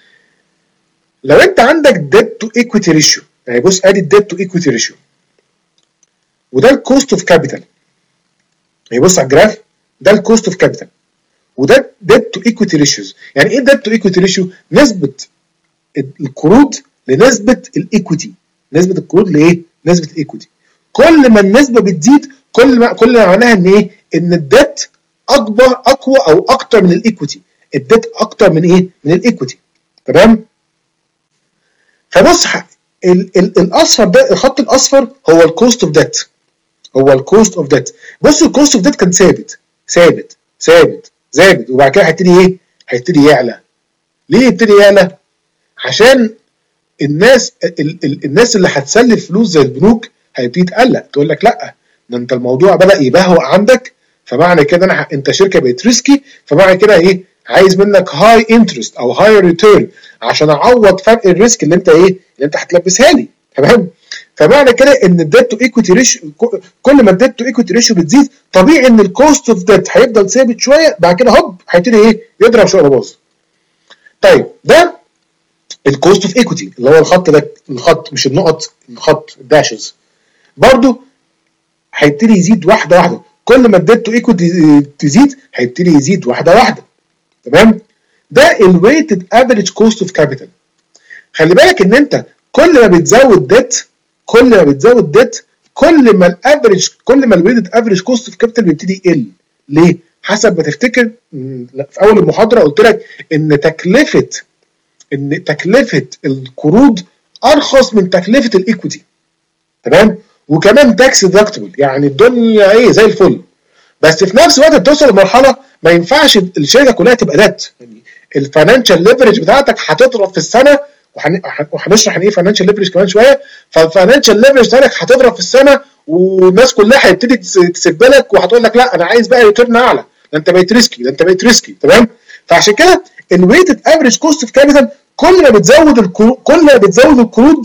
لو انت عندك debt to equity ratio، يعني بص ادي الديت تو ايكويتي ريشيو وده الكوست اوف كابيتال، يعني بص على الجراف ده الكوست اوف كابيتال وده ديت تو ايكويتي ريشيوز. يعني ايه ديت تو ايكويتي ريشيو؟ نسبه القروض لنسبه الايكويتي. نسبه القروض لايه؟ نسبه الايكويتي. كل ما النسبه بتزيد كل ما كل ما معناها ان ايه؟ ان الديت اكبر اقوى او اكتر من الايكويتي. الديت اكتر من ايه؟ من الايكويتي. تمام؟ فبص ال ال الاصفر ده، الخط الاصفر هو الكوست اوف ديت، هو الكوست اوف ديت. بص الكوست اوف ديت كان ثابت ثابت ثابت ثابت وبعد كده هيبتدي ايه؟ هيبتدي يعلى. ليه يبتدي يعلى؟ عشان الناس ال ال الناس اللي هتسلف فلوس زي البنوك هيبتدي تقلق، تقول لك لا ده انت الموضوع بدا يبهوأ عندك، فمعنى كده انا انت شركه بقت ريسكي، فمعنى كده ايه؟ عايز منك هاي انترست او هاي ريتيرن عشان اعوض فرق الريسك اللي انت ايه؟ اللي انت هتلبسها لي. تمام؟ فمعنى كده ان الديت تو ايكويتي ريشيو كل ما الديت تو ايكويتي ريشيو بتزيد طبيعي ان الكوست اوف ديت هيفضل ثابت شويه، بعد كده هوب هيبتدي ايه؟ يضرب شغل باظ. طيب ده الكوست اوف ايكويتي اللي هو الخط ده، الخط مش النقط، الخط الداشز برضو هيبتدي يزيد واحده واحده. كل ما الديت تو ايكويتي تزيد هيبتدي يزيد واحده واحده. تمام؟ ده الويتد افريج كوست اوف كابيتال. خلي بالك ان انت كل ما بتزود ديت كل ما بتزود ديت كل ما الافريج كل ما الويتد افريج كوست اوف كابيتال بيبتدي يقل. ليه؟ حسب ما تفتكر في اول المحاضره قلت لك ان تكلفه ان تكلفه القروض ارخص من تكلفه الايكويتي. تمام؟ وكمان تاكس ديدكتبل، يعني الدنيا ايه زي الفل. بس في نفس الوقت بتوصل لمرحله ما ينفعش الشركه كلها تبقى ديت، يعني الفاينانشال ليفرج بتاعتك هتضرب في السنه، وهنشرح يعني ايه فاينانشال ليفرج كمان شويه. فالفاينانشال ليفرج بتاعتك هتضرب في السنه والناس كلها هتبتدي تسيب لك وهتقول لك لا انا عايز بقى ريتيرن اعلى، ده انت بقيت ريسكي ده انت بقيت ريسكي. تمام؟ فعشان كده الويتد افريج كوست اوف كابيتال كل ما بتزود القروض كل ما بتزود القروض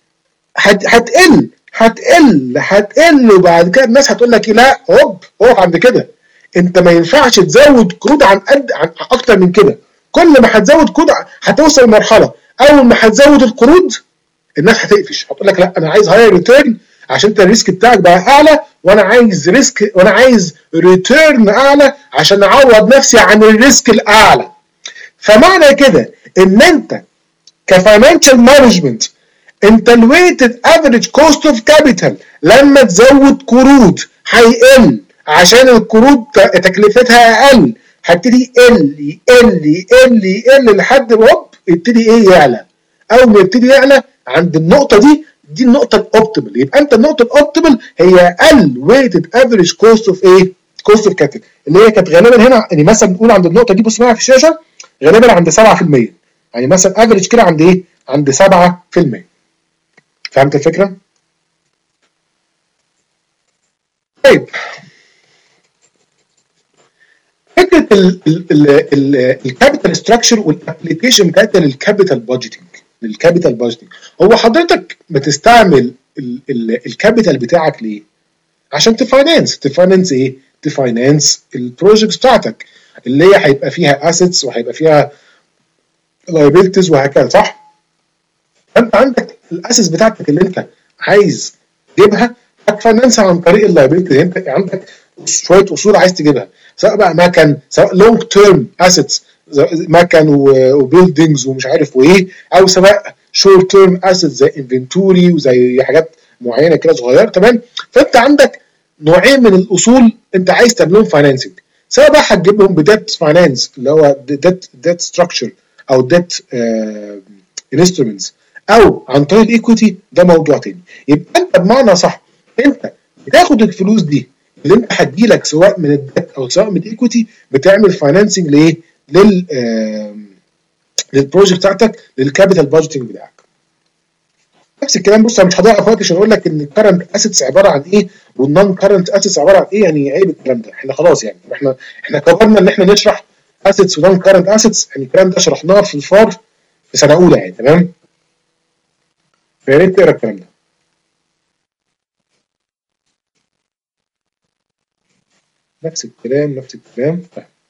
هتقل هتقل هتقل وبعد كده الناس هتقول لك ايه؟ لا هوب اقف عند كده، انت ما ينفعش تزود قروض عن قد عن اكتر من كده. كل ما هتزود قروض هتوصل لمرحله اول ما هتزود القروض الناس هتقفش، هتقول لك لا انا عايز هاي ريتيرن عشان انت الريسك بتاعك بقى اعلى، وانا عايز ريسك وانا عايز ريتيرن اعلى عشان اعوض نفسي عن الريسك الاعلى. فمعنى كده ان انت كفاينانشال مانجمنت انت الويتد افريج كوست اوف كابيتال لما تزود قروض هيقل عشان القروض تكلفتها اقل، هيبتدي يقل يقل يقل يقل لحد ما هوب يبتدي ايه؟ يعلى. اول ما يبتدي يعلى عند النقطه دي دي النقطه الاوبتيمال. يبقى انت النقطه الاوبتيمال هي اقل ويتد افريج كوست اوف ايه؟ كوست اوف كابيتال، اللي هي كانت غالبا هنا يعني مثلا نقول عند النقطه دي بص معايا في الشاشه غالبا عند سبعة في المية، يعني مثلا افريج كده عند ايه؟ عند سبعة في المية. فهمت الفكره؟ طيب فكره الكابيتال ستراكشر والابلكيشن بتاعتها للكابيتال بادجيتنج للكابيتال بادجيتنج هو حضرتك بتستعمل الكابيتال بتاعك ليه؟ عشان تفاينانس تفاينانس ايه؟ تفاينانس البروجكتس بتاعتك اللي هي هيبقى فيها اسيتس وهيبقى فيها لايبيلتيز وهكذا، صح؟ فانت عندك الاسيتس بتاعتك اللي انت عايز تجيبها هتفاينانسها عن طريق اللايبيلتيز. انت عندك شويه اصول عايز تجيبها، سواء بقى مكن، سواء لونج تيرم اسيتس مكن وبيلدينجز ومش عارف وايه، او سواء شورت تيرم اسيتس زي انفنتوري وزي حاجات معينه كده صغيره. تمام؟ فانت عندك نوعين من الاصول انت عايز تعملهم فاينانسنج، سواء بقى هتجيبهم بديت فاينانس اللي هو ديت ديت ستراكشر او ديت انسترومنتس او عن طريق الايكويتي، ده موضوع تاني. يبقى انت بمعنى صح انت بتاخد الفلوس دي اللي انت هتجيلك سواء من الديت او سواء من الايكويتي، بتعمل فاينانسنج لايه؟ لل آه للبروجكت بتاعتك، للكابيتال بادجيتنج بتاعك. نفس الكلام. بص انا مش هضيع وقت عشان اقول لك ان الكرنت اسيتس عباره عن ايه والنون كرنت اسيتس عباره عن ايه، يعني عيب الكلام ده، احنا خلاص يعني احنا احنا كبرنا ان احنا نشرح اسيتس ونون كرنت اسيتس، يعني الكلام ده شرحناه في الفار في سنه اولى يعني، تمام؟ فيا ريت تقرا الكلام ده. نفس الكلام نفس الكلام.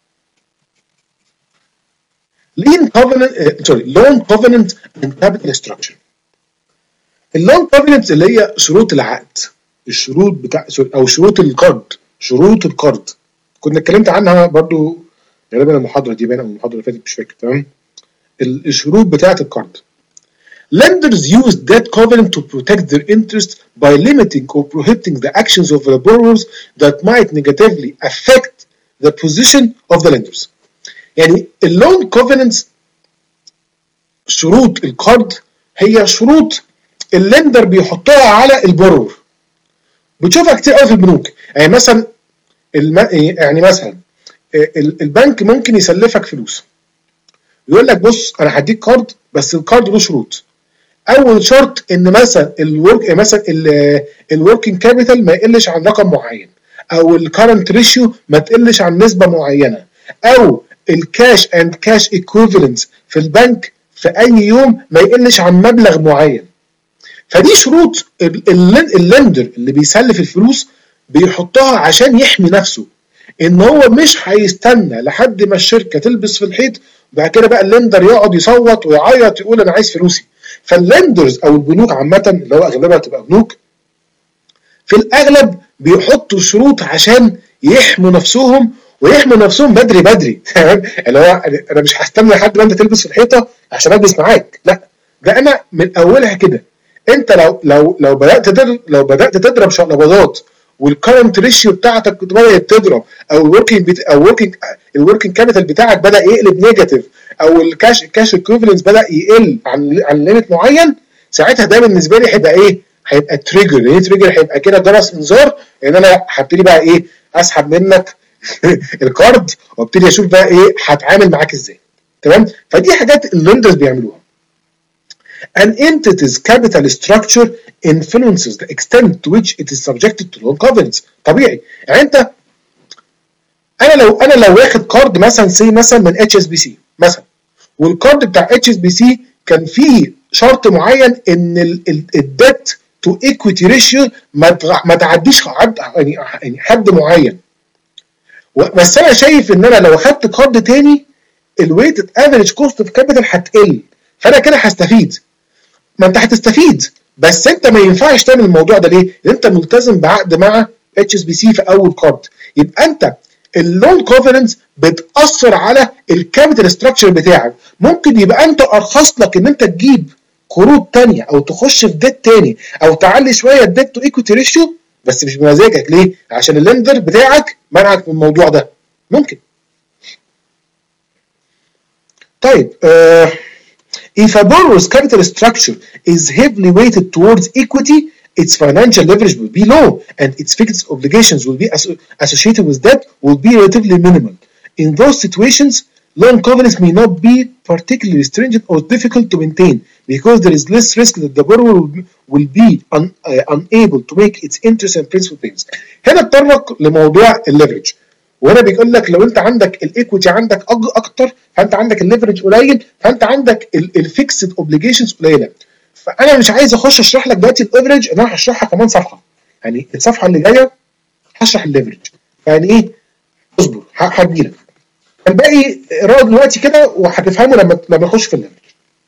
لين كوفننت سوري لون كوفننت اند كابيتال ستراكشر. اللون كوفننت اللي هي شروط العقد، الشروط بتاع او شروط القرض، شروط القرض كنا اتكلمت عنها برضو غالبا المحاضره دي باينه او المحاضره اللي فاتت مش فاكر، تمام؟ الشروط بتاعه القرض. Lenders use debt covenant to protect their interest by limiting or prohibiting the actions of the borrowers that might negatively affect the position of the lenders. يعني اللون covenants شروط القرض هي شروط اللندر بيحطها على البورور. بتشوفها كتير قوي في البنوك، يعني مثلا الم... يعني مثلا البنك ممكن يسلفك فلوس، يقول لك بص انا هديك كارد بس الكارد له شروط. اول شرط ان مثلا الورك مثلا الوركينج كابيتال ما يقلش عن رقم معين، او الكارنت ريشيو ما تقلش عن نسبه معينه، او الكاش اند كاش ايكويفالنت في البنك في اي يوم ما يقلش عن مبلغ معين. فدي شروط اللندر اللي بيسلف الفلوس بيحطها عشان يحمي نفسه، ان هو مش هيستنى لحد ما الشركه تلبس في الحيط وبعد كده بقى اللندر يقعد يصوت ويعيط يقول انا عايز فلوسي. فاللندرز او البنوك عامه اللي هو اغلبها تبقى بنوك في الاغلب بيحطوا شروط عشان يحموا نفسهم ويحموا نفسهم بدري بدري، تمام؟ اللي هو انا مش هستنى لحد ما انت تلبس في الحيطه عشان البس معاك، لا ده انا من اولها كده. انت لو لو لو بدات تضرب لو بدات تضرب شقلباظات والكرنت ريشيو بتاعتك بدات تضرب، او الوركينج او الوركينج الوركينج كابيتال بتاعك بدا يقلب نيجاتيف، او الكاش الكاش ايكويفالنس بدا يقل عن عن ليميت معين، ساعتها ده بالنسبه لي هيبقى ايه؟ هيبقى تريجر. ايه تريجر؟ هيبقى كده جرس انذار ان انا هبتدي بقى ايه؟ اسحب منك الكارد وابتدي اشوف بقى ايه هتعامل معاك ازاي، تمام؟ فدي حاجات اللندرز بيعملوها. An entity's capital structure influences the extent to which it is subjected to loan covenants. طبيعي يعني انت انا لو انا لو واخد كارد مثلا سي مثلا من اتش اس بي سي مثلا، والكارد بتاع اتش اس بي سي كان فيه شرط معين ان الديت تو ايكويتي ريشيو ما تعديش يعني حد معين، بس انا شايف ان انا لو اخدت كارد تاني الويتد افريج كوست اوف كابيتال هتقل، فانا كده هستفيد. ما انت هتستفيد بس انت ما ينفعش تعمل الموضوع ده. ليه؟ لان انت ملتزم بعقد مع اتش اس بي سي في اول كارد. يبقى انت اللون كوفننس بتاثر على الكابيتال ستراكشر بتاعك. ممكن يبقى انت ارخص لك ان انت تجيب قروض تانية او تخش في ديت تاني او تعلي شويه الديت تو ايكويتي ريشيو، بس مش بمزاجك. ليه؟ عشان اللندر بتاعك منعك من الموضوع ده. ممكن. طيب آه if a borrower's capital structure is heavily weighted towards equity, its financial leverage will be low and its fixed obligations will be associated with debt will be relatively minimal. In those situations, loan covenants may not be particularly stringent or difficult to maintain because there is less risk that the borrower will be un, uh, unable to make its interest and principal payments. هنا اتطرق لموضوع الليفرج، وهنا بيقول لك لو انت عندك الايكويتي عندك اكتر فانت عندك الليفرج قليل، فانت عندك الفيكسد اوبليجيشنز قليله. فانا مش عايز اخش اشرح لك دلوقتي الليفرج، انا هشرحها كمان صفحه، يعني الصفحه اللي جايه هشرح الليفرج. يعني ايه؟ اصبر هجيلك الباقي اقراه دلوقتي كده وهتفهمه لما لما نخش في الليفرج.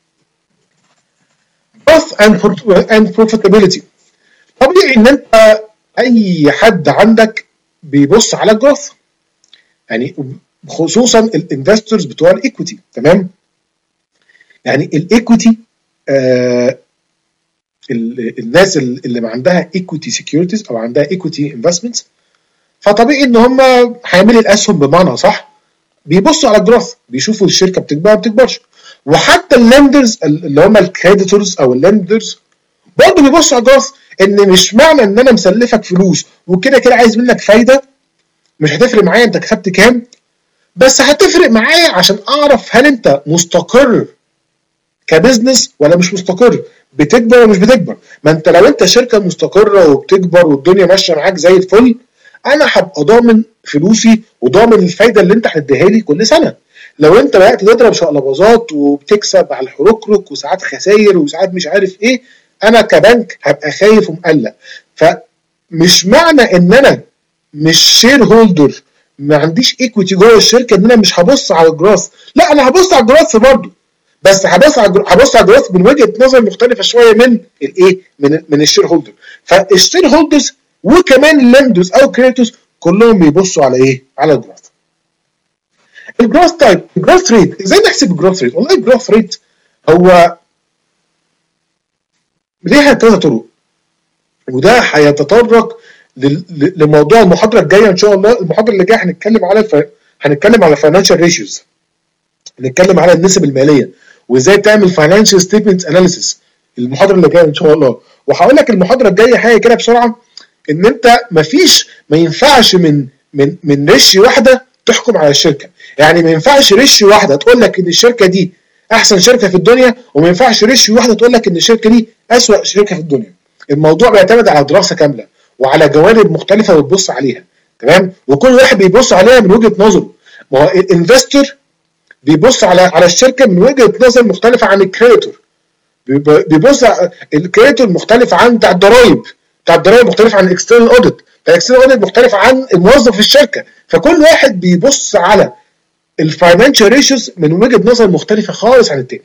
growth and profitability. طبيعي ان انت اي حد عندك بيبص على الجروث، يعني خصوصا الانفستورز بتوع الايكويتي، تمام؟ يعني الايكويتي آه الناس اللي عندها ايكويتي سيكيورتيز او عندها ايكويتي انفستمنتس، فطبيعي ان هم هيعملوا الاسهم بمعنى صح بيبصوا على الجروث، بيشوفوا الشركه بتكبر ما بتكبرش. وحتى اللندرز اللي هم الكريديتورز او اللندرز برضه بيبصوا على الجروث، ان مش معنى ان انا مسلفك فلوس وكده كده عايز منك فايده مش هتفرق معايا انت كسبت كام، بس هتفرق معايا عشان اعرف هل انت مستقر كبزنس ولا مش مستقر، بتكبر ولا مش بتكبر. ما انت لو انت شركه مستقره وبتكبر والدنيا ماشيه معاك زي الفل، انا هبقى ضامن فلوسي وضامن الفايده اللي انت هتديها لي كل سنه. لو انت بدات تضرب شقلباظات وبتكسب على الحركرك وساعات خساير وساعات مش عارف ايه، انا كبنك هبقى خايف ومقلق. فمش معنى ان انا مش شير هولدر ما عنديش ايكويتي جوه الشركه ان انا مش هبص على الجراث، لا انا هبص على الجراث برضه، بس هبص على هبص على الجراث من وجهه نظر مختلفه شويه من الايه من من الشير هولدر. فالشير هولدرز وكمان اللندرز او كريتوس كلهم بيبصوا على ايه؟ على الجراث. الجراث تايب، الجراث ريت، ازاي نحسب الجراث ريت؟ والله الجراث ريت هو ليها كذا طرق، وده هيتطرق لموضوع المحاضره الجايه ان شاء الله. المحاضره اللي جايه هنتكلم على الف... هنتكلم على فاينانشال ريشيوز، هنتكلم على النسب الماليه وازاي تعمل فاينانشال ستيتمنت اناليسيس المحاضره اللي جايه ان شاء الله. وهقول لك المحاضره الجايه حاجه كده بسرعه، ان انت مفيش ما ينفعش من من من ريش واحده تحكم على الشركه. يعني ما ينفعش ريش واحده تقول لك ان الشركه دي احسن شركه في الدنيا، وما ينفعش ريش واحده تقول لك ان الشركه دي اسوأ شركه في الدنيا. الموضوع بيعتمد على دراسه كامله وعلى جوانب مختلفه بتبص عليها، تمام؟ وكل واحد بيبص عليها من وجهه نظره. ما هو الانفستور بيبص على على الشركه من وجهه نظر مختلفه عن الكريتور، بيبص الكريتور مختلف عن بتاع الضرايب، بتاع الضرايب مختلف عن الاكسترنال اوديت، بتاع الاكسترنال اوديت مختلف عن الموظف في الشركه. فكل واحد بيبص على الفاينانشال ريشيوز من وجهه نظر مختلفه خالص عن التاني.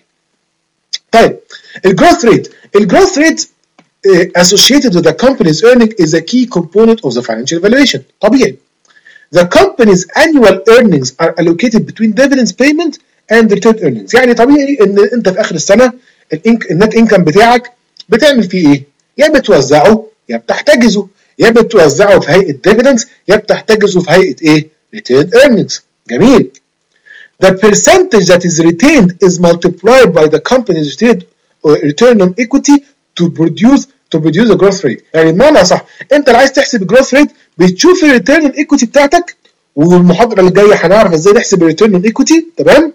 طيب الجروث ريت، الجروث ريت associated with the company's earning is a key component of the financial evaluation. طبيعي. The company's annual earnings are allocated between dividends payment and retained earnings. يعني طبيعي ان انت في اخر السنه النت انكم بتاعك بتعمل فيه ايه؟ يا بتوزعه يا بتحتجزه، يا بتوزعه في هيئه dividends يا بتحتجزه في هيئه ايه؟ retained earnings. جميل. The percentage that is retained is multiplied by the company's retained return on equity to produce to produce the growth rate. يعني بمعنى صح، انت اللي عايز تحسب الجروث ريت بتشوف الريتيرن اون ايكويتي بتاعتك، والمحاضره اللي جايه هنعرف ازاي نحسب الريتيرن اون ايكويتي، تمام؟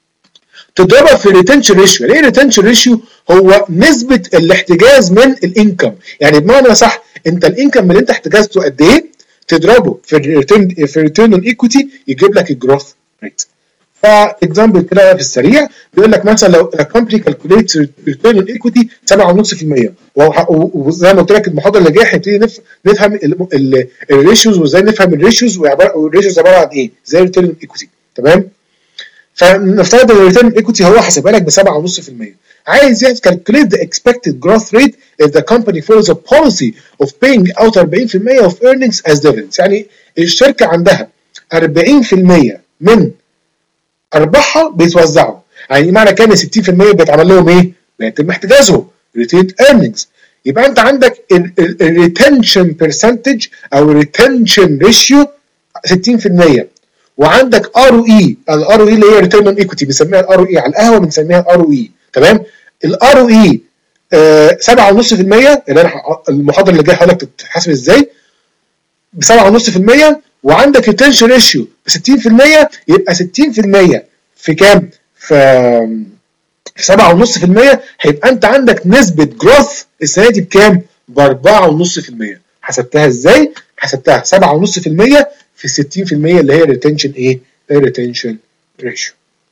تضربها في الريتنشن ريشيو. ايه الريتنشن ريشيو؟ هو نسبه الاحتجاز من الانكم. يعني بمعنى صح، انت الانكم اللي انت احتجزته قد ايه؟ تضربه في الريتيرن في الريتيرن اون ايكويتي يجيب لك الجروث ريت. فاكزامبل كده في السريع بيقول لك مثلا لو الكومباني كالكوليتس ريتيرن اون ايكويتي سبعة فاصلة خمسة بالمية، وزي ما قلت لك المحاضره اللي جايه هنبتدي نفهم الريشيوز وازاي نفهم الريشيوز والريشيوز عباره عن ايه، زي الريتيرن اون ايكويتي، تمام؟ فنفترض ان الريتيرن ايكويتي هو حاسبها لك ب سبعة فاصلة خمسة بالمية. عايز يكالكوليت the expected growth rate if the company follows a policy of paying out أربعين بالمية of earnings as dividends. يعني الشركه عندها أربعين بالمية من ارباحها بيتوزعوا، يعني معنى كان ستين بالمية بيتعمل لهم ايه؟ بيتم احتجازهم retained earnings. يبقى انت عندك الريتنشن برسنتج او الريتنشن ريشيو ستين بالمية، وعندك ار او اي، الار او اي اللي هي ريتيرن اون ايكويتي بنسميها الار او اي، على القهوه بنسميها الار او اي، تمام؟ الار او اي سبعة فاصلة خمسة بالمية اللي انا المحاضره اللي جايه هقول لك تتحسب ازاي ب سبعة فاصلة خمسة بالمية، وعندك ريتنشن ريشيو ب ستين بالمية، يبقى ستين بالمية في كام؟ في في سبعة فاصلة خمسة بالمية، هيبقى انت عندك نسبه جروث السنه دي بكام؟ ب أربعة فاصلة خمسة بالمية. حسبتها ازاي؟ حسبتها سبعة فاصلة خمسة بالمية في ستين بالمية اللي هي ريتنشن ايه؟ الريتنشن ريشيو.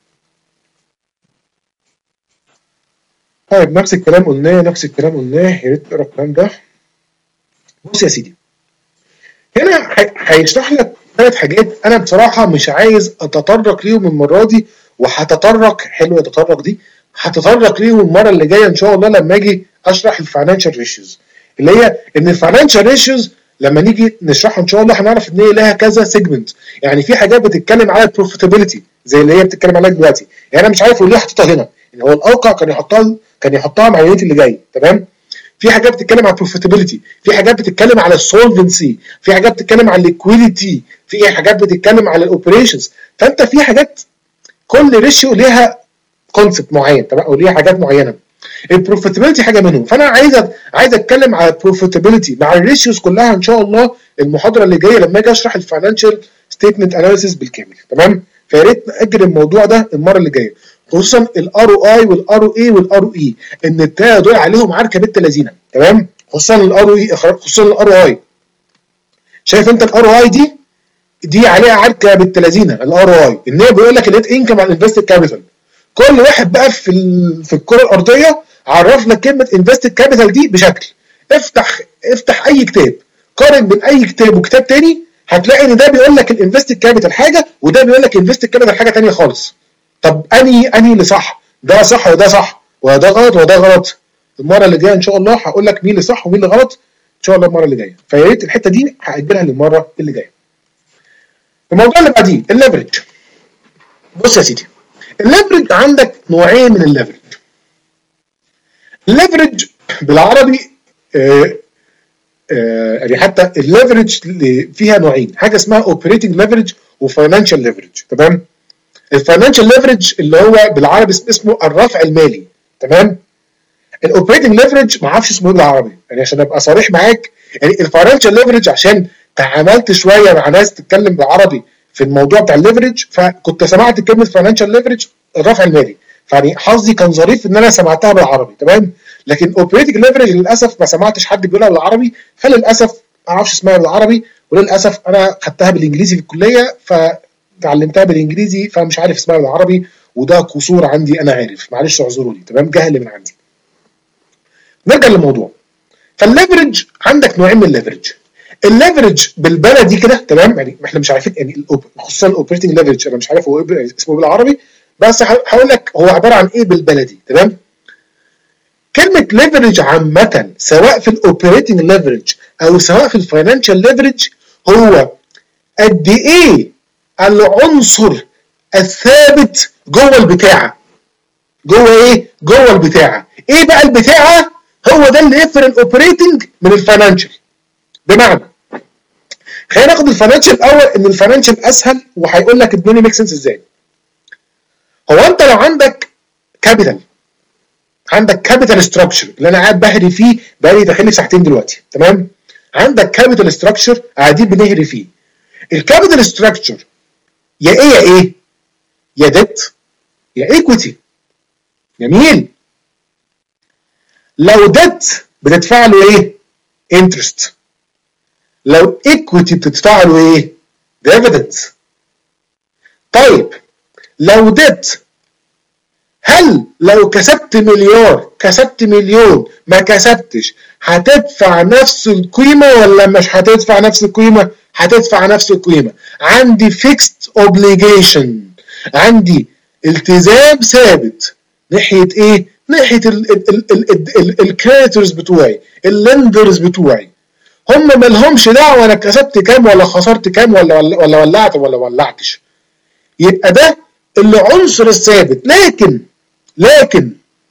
طيب نفس الكلام قلناه نفس الكلام قلناه يا ريت تقرا الكلام ده. بص يا سيدي، هنا هيشرح لك ثلاث حاجات انا بصراحه مش عايز اتطرق ليهم المره دي، وهتطرق، حلوه تطرق دي، هتطرق ليهم المره اللي جايه ان شاء الله لما اجي اشرح الفاينانشال ريشيوز، اللي هي ان الفاينانشال ريشيوز لما نيجي نشرحها ان شاء الله هنعرف ان هي لها كذا سيجمنت. يعني في حاجات بتتكلم على البروفيتابيلتي زي اللي هي بتتكلم عليها دلوقتي، يعني انا مش عارف ليه حاططها هنا، يعني هو الاوقع كان يحطها كان يحطها مع اليونت اللي جاي، تمام؟ في حاجات بتتكلم على البروفيتابيلتي، في حاجات بتتكلم على السولفنسي، في حاجات بتتكلم على الليكويديتي، في حاجات بتتكلم على الاوبريشنز. فانت في حاجات كل ريشيو ليها كونسبت معين، تمام؟ او ليها حاجات معينه. البروفيتابيلتي حاجه منهم. فانا عايز عايز اتكلم على البروفيتابيلتي مع الريشيوز كلها ان شاء الله المحاضره اللي جايه لما اجي اشرح الفاينانشال ستيتمنت اناليسيس بالكامل. تمام؟ فيا ريت ناجل الموضوع ده المره اللي جايه، خصوصا الار او اي والار او اي والار او اي، ان التلاته دول عليهم عركه بنت لذينه. تمام؟ خصوصا الار او اي، خصوصا الار او اي. شايف انت الار او اي دي دي عليها عركه بنت لذينه. الار او اي ان هي بيقول لك النت انكم على الانفستد كابيتال. كل واحد بقى في في الكره الارضيه عرف لك كلمه انفستد كابيتال دي بشكل. افتح افتح اي كتاب، قارن بين اي كتاب وكتاب تاني، هتلاقي ان ده بيقول لك الانفستد كابيتال حاجه وده بيقول لك انفستد كابيتال حاجه ثانيه خالص. طب انهي انهي اللي صح؟ ده صح وده صح وده غلط وده غلط. المره اللي جايه ان شاء الله هقول لك مين اللي صح ومين اللي غلط ان شاء الله المره اللي جايه. فيا ريت الحته دي هاجلها للمره اللي جايه. الموضوع اللي بعديه الليفرج. بص يا سيدي، الليفرج عندك نوعين من الليفرج. الليفرج بالعربي آه آه يعني حتى الليفرج فيها نوعين، حاجه اسمها اوبريتنج ليفرج وفاينانشال ليفرج. تمام؟ الفاينانشال ليفرج اللي هو بالعربي اسمه الرفع المالي. تمام؟ الاوبريتنج ليفرج ما اعرفش اسمه ايه بالعربي، يعني عشان ابقى صريح معاك، يعني الفاينانشال ليفرج عشان تعاملت شويه مع ناس تتكلم بالعربي في الموضوع بتاع الليفرج، فكنت سمعت كلمه فاينانشال ليفرج الرفع المالي، فيعني حظي كان ظريف ان انا سمعتها بالعربي. تمام؟ لكن اوبريتنج ليفرج للاسف ما سمعتش حد بيقولها بالعربي، فللاسف ما اعرفش اسمها بالعربي، وللاسف انا خدتها بالانجليزي في الكليه فتعلمتها بالانجليزي فمش عارف اسمها بالعربي، وده قصور عندي انا عارف، معلش اعذروني. تمام؟ جهل من عندي. نرجع للموضوع. فالليفرج عندك نوعين من الليفرج. الليفرج بالبلدي كده، تمام؟ يعني احنا مش عارفين يعني خصوصا الاوبريتنج ليفرج انا مش عارف هو اسمه بالعربي، بس هقول لك هو عباره عن ايه بالبلدي. تمام؟ كلمه ليفرج عامه سواء في الاوبريتنج ليفرج او سواء في الفاينانشال ليفرج هو قد ايه العنصر الثابت جوه البتاعه. جوه ايه؟ جوه البتاعه. ايه بقى البتاعه؟ هو ده اللي يفرق الاوبريتنج من الفاينانشال. بمعنى خلينا ناخد الفاينانشال الاول، ان الفاينانشال اسهل وهيقول لك الدنيا ميك سنس ازاي. هو انت لو عندك كابيتال، عندك كابيتال ستراكشر اللي انا قاعد بهري فيه بقالي داخل لي ساعتين دلوقتي. تمام؟ عندك كابيتال ستراكشر قاعدين بنهري فيه. الكابيتال ستراكشر يا ايه يا ايه؟ يا ديت يا ايكويتي. جميل. لو ديت بتدفع له ايه؟ انترست. لو ايكويتي بتدفع له ايه؟ ديفيدنز. طيب لو ديت، هل لو كسبت مليار كسبت مليون ما كسبتش هتدفع نفس القيمه ولا مش هتدفع نفس القيمه؟ هتدفع نفس القيمه. عندي فيكست اوبليجيشن، عندي التزام ثابت ناحيه ايه؟ ناحيه الكريديتورز بتوعي، اللندرز بتوعي. هم مالهمش دعوه انا كسبت كام ولا خسرت كام ولا ولا ولعت ولا ولعتش. يبقى ده العنصر الثابت. لكن لكن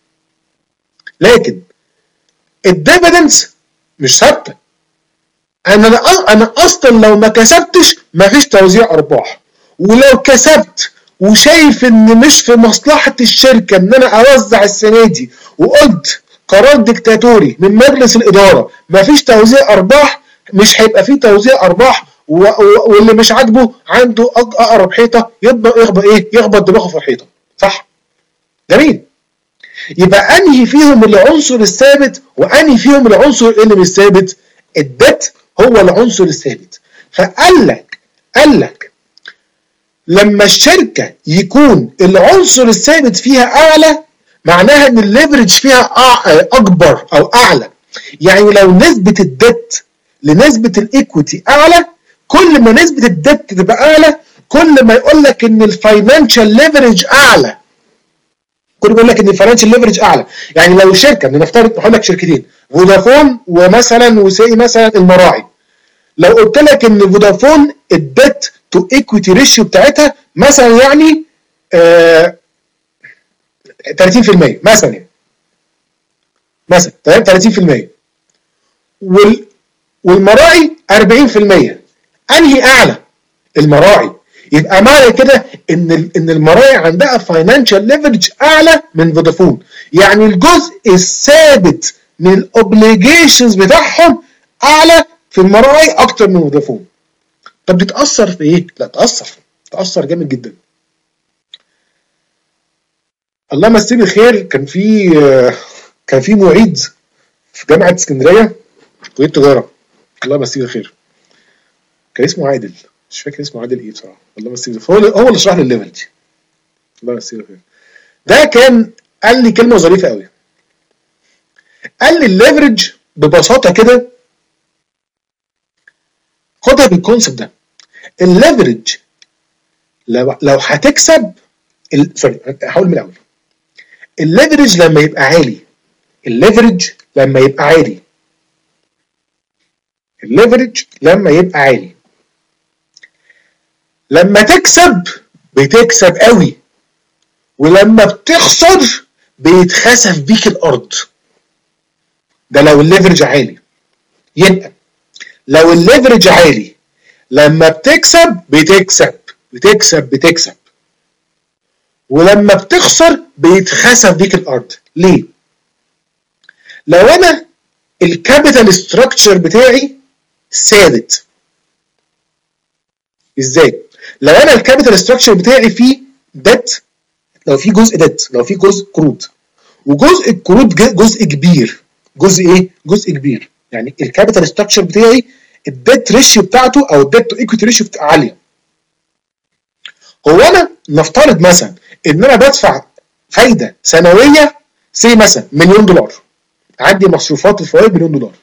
لكن الديفيدنس مش ثابته. انا انا اصلا لو ما كسبتش مفيش توزيع ارباح، ولو كسبت وشايف ان مش في مصلحه الشركه ان انا اوزع السنه دي وقلت قرار ديكتاتوري من مجلس الاداره مفيش توزيع ارباح، مش هيبقى فيه توزيع ارباح، واللي مش عاجبه عنده اقرب حيطه يبقى يخبط ايه؟ يخبط دماغه في الحيطه. صح؟ جميل. يبقى انهي فيهم العنصر الثابت وانهي فيهم العنصر اللي مش ثابت؟ الديت هو العنصر الثابت. فقال لك قال لك لما الشركه يكون العنصر الثابت فيها اعلى معناها ان الليفرج فيها اكبر او اعلى. يعني لو نسبه الديت لنسبه الايكويتي اعلى، كل ما نسبه الديت تبقى اعلى كل ما يقول لك ان الفاينانشال ليفرج اعلى. كل ما يقول لك ان الفاينانشال ليفرج اعلى. يعني لو شركه، نفترض هقول لك شركتين فودافون ومثلا وسي مثلا المراعي، لو قلت لك ان فودافون الديت تو ايكويتي ريشيو بتاعتها مثلا يعني آه ثلاثين في المية مثلا مثلا تمام ثلاثين في المية وال والمراعي أربعين في المية، انهي اعلى؟ المراعي. يبقى معنى كده ان ان المراعي عندها فاينانشال ليفرج اعلى من فودافون، يعني الجزء الثابت من الاوبليجيشنز بتاعهم اعلى في المراعي اكتر من فودافون. طب بتاثر في ايه؟ لا تاثر تاثر جامد جدا. الله يمسيه بالخير، كان في كان في معيد في جامعه اسكندريه كليه تجاره، الله يمسيه بالخير، كان اسمه عادل، مش فاكر اسمه عادل ايه بصراحه، الله يمسيه بالخير، هو هو اللي شرح لي الليفل دي، الله يمسيه بالخير. ده كان قال لي كلمه ظريفه قوي، قال لي الليفرج ببساطه كده، خدها بالكونسبت ده، الليفرج لو لو هتكسب ال... سوري هحاول من الاول. الليفرج لما يبقى عالي، الليفرج لما يبقى عالي الليفرج لما يبقى عالي لما تكسب بتكسب قوي، ولما بتخسر بيتخسف بيك الارض. ده لو الليفرج عالي. يبقى لو الليفرج عالي لما بتكسب بتكسب بتكسب بتكسب ولما بتخسر بيتخسف بيك الارض. ليه؟ لو انا الكابيتال ستراكشر بتاعي ثابت، ازاي؟ لو انا الكابيتال ستراكشر بتاعي فيه ديت، لو في جزء ديت، لو في جزء قروض، وجزء القروض جزء كبير، جزء ايه؟ جزء كبير، يعني الكابيتال ستراكشر بتاعي الديت ريشيو بتاعته او الديت تو ايكويتي ريشيو عاليه. هو انا نفترض مثلا ان انا بدفع فايده سنويه سي مثلا مليون دولار، عندي مصروفات الفوائد مليون دولار.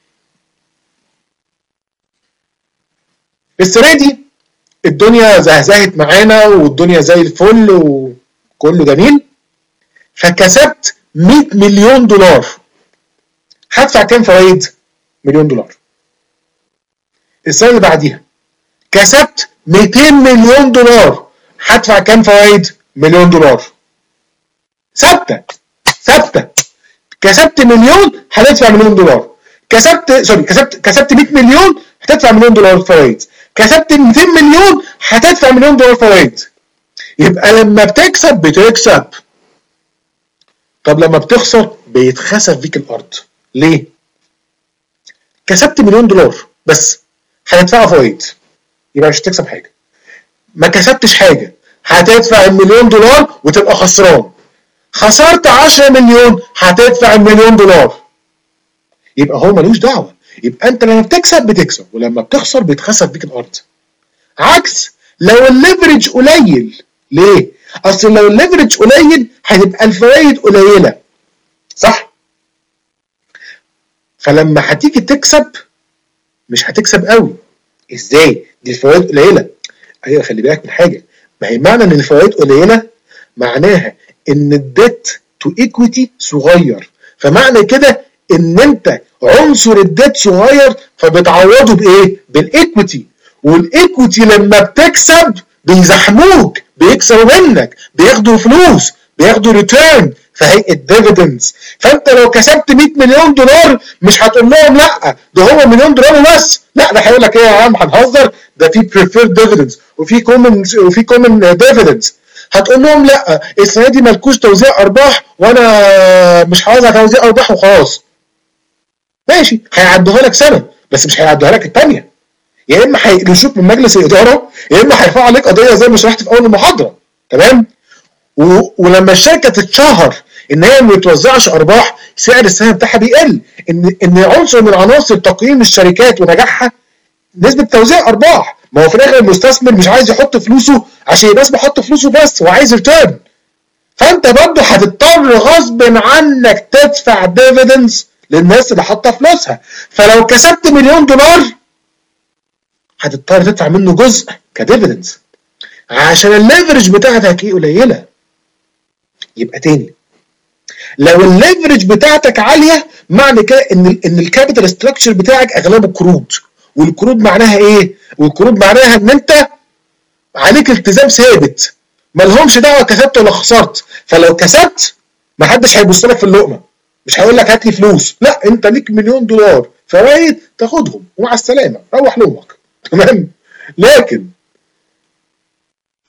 السنه دي الدنيا زهزهت معانا والدنيا زي الفل وكله جميل، فكسبت مية مليون دولار، هدفع كام فوائد؟ مليون دولار. السنه اللي بعديها كسبت مئتين مليون دولار، هدفع كام فوائد؟ مليون دولار. ثابته ثابته. كسبت مليون هتدفع مليون دولار، كسبت سوري كسبت كسبت مية مليون هتدفع مليون دولار فوائد، كسبت مئتين مليون هتدفع مليون دولار فوائد. يبقى لما بتكسب بتكسب، طب لما بتخسر بيتخسف بيك الارض. ليه؟ كسبت مليون دولار بس هتدفع فوائد، يبقى مش هتكسب حاجه. ما كسبتش حاجه، هتدفع المليون دولار وتبقى خسران. خسرت عشرة مليون هتدفع المليون دولار، يبقى هو ملوش دعوه. يبقى انت لما بتكسب بتكسب، ولما بتخسر بيتخسف بيك الارض. عكس لو الليفرج قليل. ليه؟ اصل لو الليفرج قليل هتبقى الفوائد قليله، صح؟ فلما هتيجي تكسب مش هتكسب قوي. ازاي؟ دي الفوائد قليله. ايوه خلي بالك من حاجه، ما هي معنى ان الفوائد قليله معناها ان الديت تو ايكويتي صغير، فمعنى كده ان انت عنصر الديت صغير فبتعوضه بايه؟ بالايكويتي. والايكويتي لما بتكسب بيزحموك، بيكسبوا منك، بياخدوا فلوس، بياخدوا ريتيرن في هيئه ديفيدنز. فانت لو كسبت مية مليون دولار مش هتقول لهم لا ده هو مليون دولار وبس، لا ده هيقول لك ايه يا عم هنهزر، ده في بريفيرد ديفيدنز وفي كومن وفي كومن ديفيدنز. هتقول لهم لا السنه دي مالكوش توزيع ارباح وانا مش هوزع توزيع ارباح وخلاص. ماشي، هيعدوها لك سنه بس مش هيعدوها لك الثانيه، يا اما هيقلشوك من مجلس الاداره يا اما هيرفعوا عليك قضيه زي ما شرحت في اول المحاضره. تمام؟ ولما الشركه تتشهر ان هي ما بتوزعش ارباح سعر السهم بتاعها بيقل، ان ان عنصر من عناصر تقييم الشركات ونجاحها نسبه توزيع ارباح. ما هو في الاخر المستثمر مش عايز يحط فلوسه عشان يبقى بيحط فلوسه بس، هو عايز ريتيرن. فانت برضه هتضطر غصب عنك تدفع ديفيدنز للناس اللي حاطه فلوسها. فلو كسبت مليون دولار هتضطر تدفع منه جزء كديفيدنز عشان الليفرج بتاعتك ايه؟ قليله. يبقى تاني، لو الليفرج بتاعتك عاليه معنى كده ان ان الكابيتال ستراكشر بتاعك اغلبه قروض، والقروض معناها ايه؟ والقروض معناها ان انت عليك التزام ثابت، مالهمش دعوه كسبت ولا خسرت. فلو كسبت محدش هيبص لك في اللقمه، مش هيقول لك هات لي فلوس، لا انت ليك مليون دولار فوائد تاخدهم ومع السلامه روح لامك. تمام؟ لكن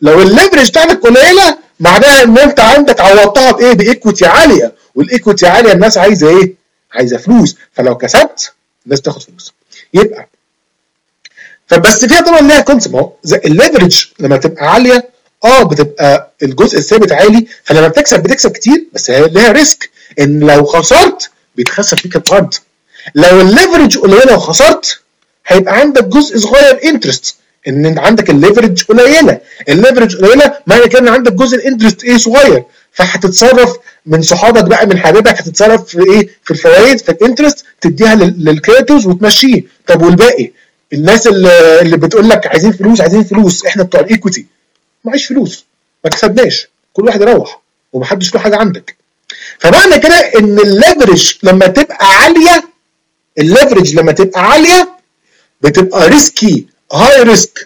لو الليفرج بتاعتك قليله معناها ان انت عندك عوضتها بايه؟ بايكويتي عاليه، والايكويتي عاليه الناس عايزه ايه؟ عايزه فلوس، فلو كسبت الناس تاخد فلوس. يبقى فبس فيها طبعا ليها كونسبت، اهو الليفرج لما تبقى عاليه اه بتبقى الجزء الثابت عالي، فلما بتكسب بتكسب كتير، بس هي ليها ريسك ان لو خسرت بيتخسر فيك الارض. لو الليفرج قليله وخسرت هيبقى عندك جزء صغير انترست، ان انت عندك الليفرج قليله، الليفرج قليله معنى كده ان عندك جزء الانترست ايه صغير، فهتتصرف من صحابك بقى من حبيبك هتتصرف في ايه؟ في الفوائد في الانترست تديها للكريتورز وتمشيه. طب والباقي الناس اللي, اللي بتقول لك عايزين فلوس عايزين فلوس احنا بتوع الايكويتي معيش فلوس ما كسبناش، كل واحد يروح ومحدش له حاجه عندك. فمعنى كده ان الليفرج لما تبقى عاليه، الليفرج لما تبقى عاليه بتبقى ريسكي، هاي ريسك،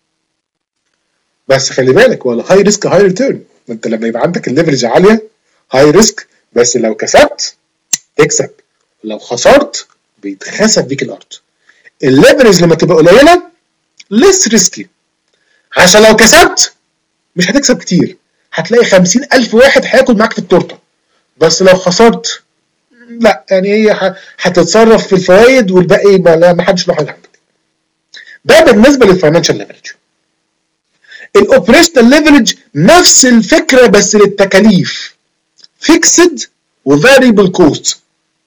بس خلي بالك ولا هاي ريسك هاي ريتيرن. انت لما يبقى عندك الليفرج عاليه هاي ريسك، بس لو كسبت تكسب، لو خسرت بيتخسف بيك الارض. الليفرج لما تبقى قليله ليس ريسكي، عشان لو كسبت مش هتكسب كتير، هتلاقي خمسين ألف واحد هياكل معاك في التورته، بس لو خسرت لا يعني هي هتتصرف في الفوائد والباقي ما حدش له حاجه عندك. ده بالنسبه للفاينانشال ليفرج. الاوبريشنال ليفرج نفس الفكره بس للتكاليف، فيكسد وفاريبل كوست.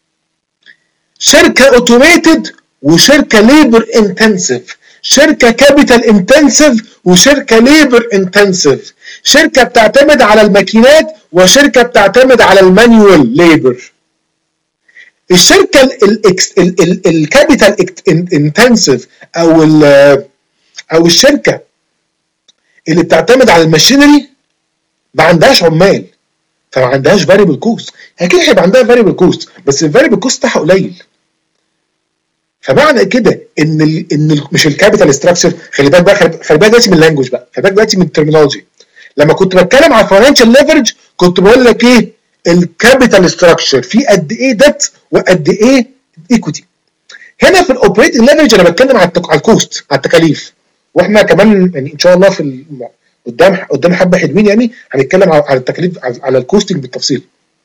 شركه اوتوميتد وشركه ليبر انتنسيف، شركه كابيتال انتنسيف وشركه ليبر انتنسيف، شركه بتعتمد على الماكينات وشركه بتعتمد على المانيوال ليبر. الشركه الكابيتال انتنسيف او او الشركه اللي بتعتمد على الماشينري ما عندهاش عمال فما عندهاش فاريبل كوست، اكيد هيبقى عندها فاريبل كوست بس الفاريبل كوست بتاعها قليل. فمعنى كده ان ال ان ال مش الكابيتال ستراكشر، خلي بالك بقى، خلي بالك دلوقتي من اللانجوج بقى، خلي بالك دلوقتي من الترمينولوجي. لما كنت بتكلم على الفاينانشال ليفرج كنت بقول لك ايه؟ الكابيتال ستراكشر في قد ايه ديت وقد ايه ايكويتي. هنا في الاوبريتنج ليفرج انا بتكلم على على الكوست، على التكاليف، واحنا كمان يعني ان شاء الله في الم... قدام قدام حبه حلوين يعني هنتكلم على التكاليف، على الكوستنج بالتفصيل.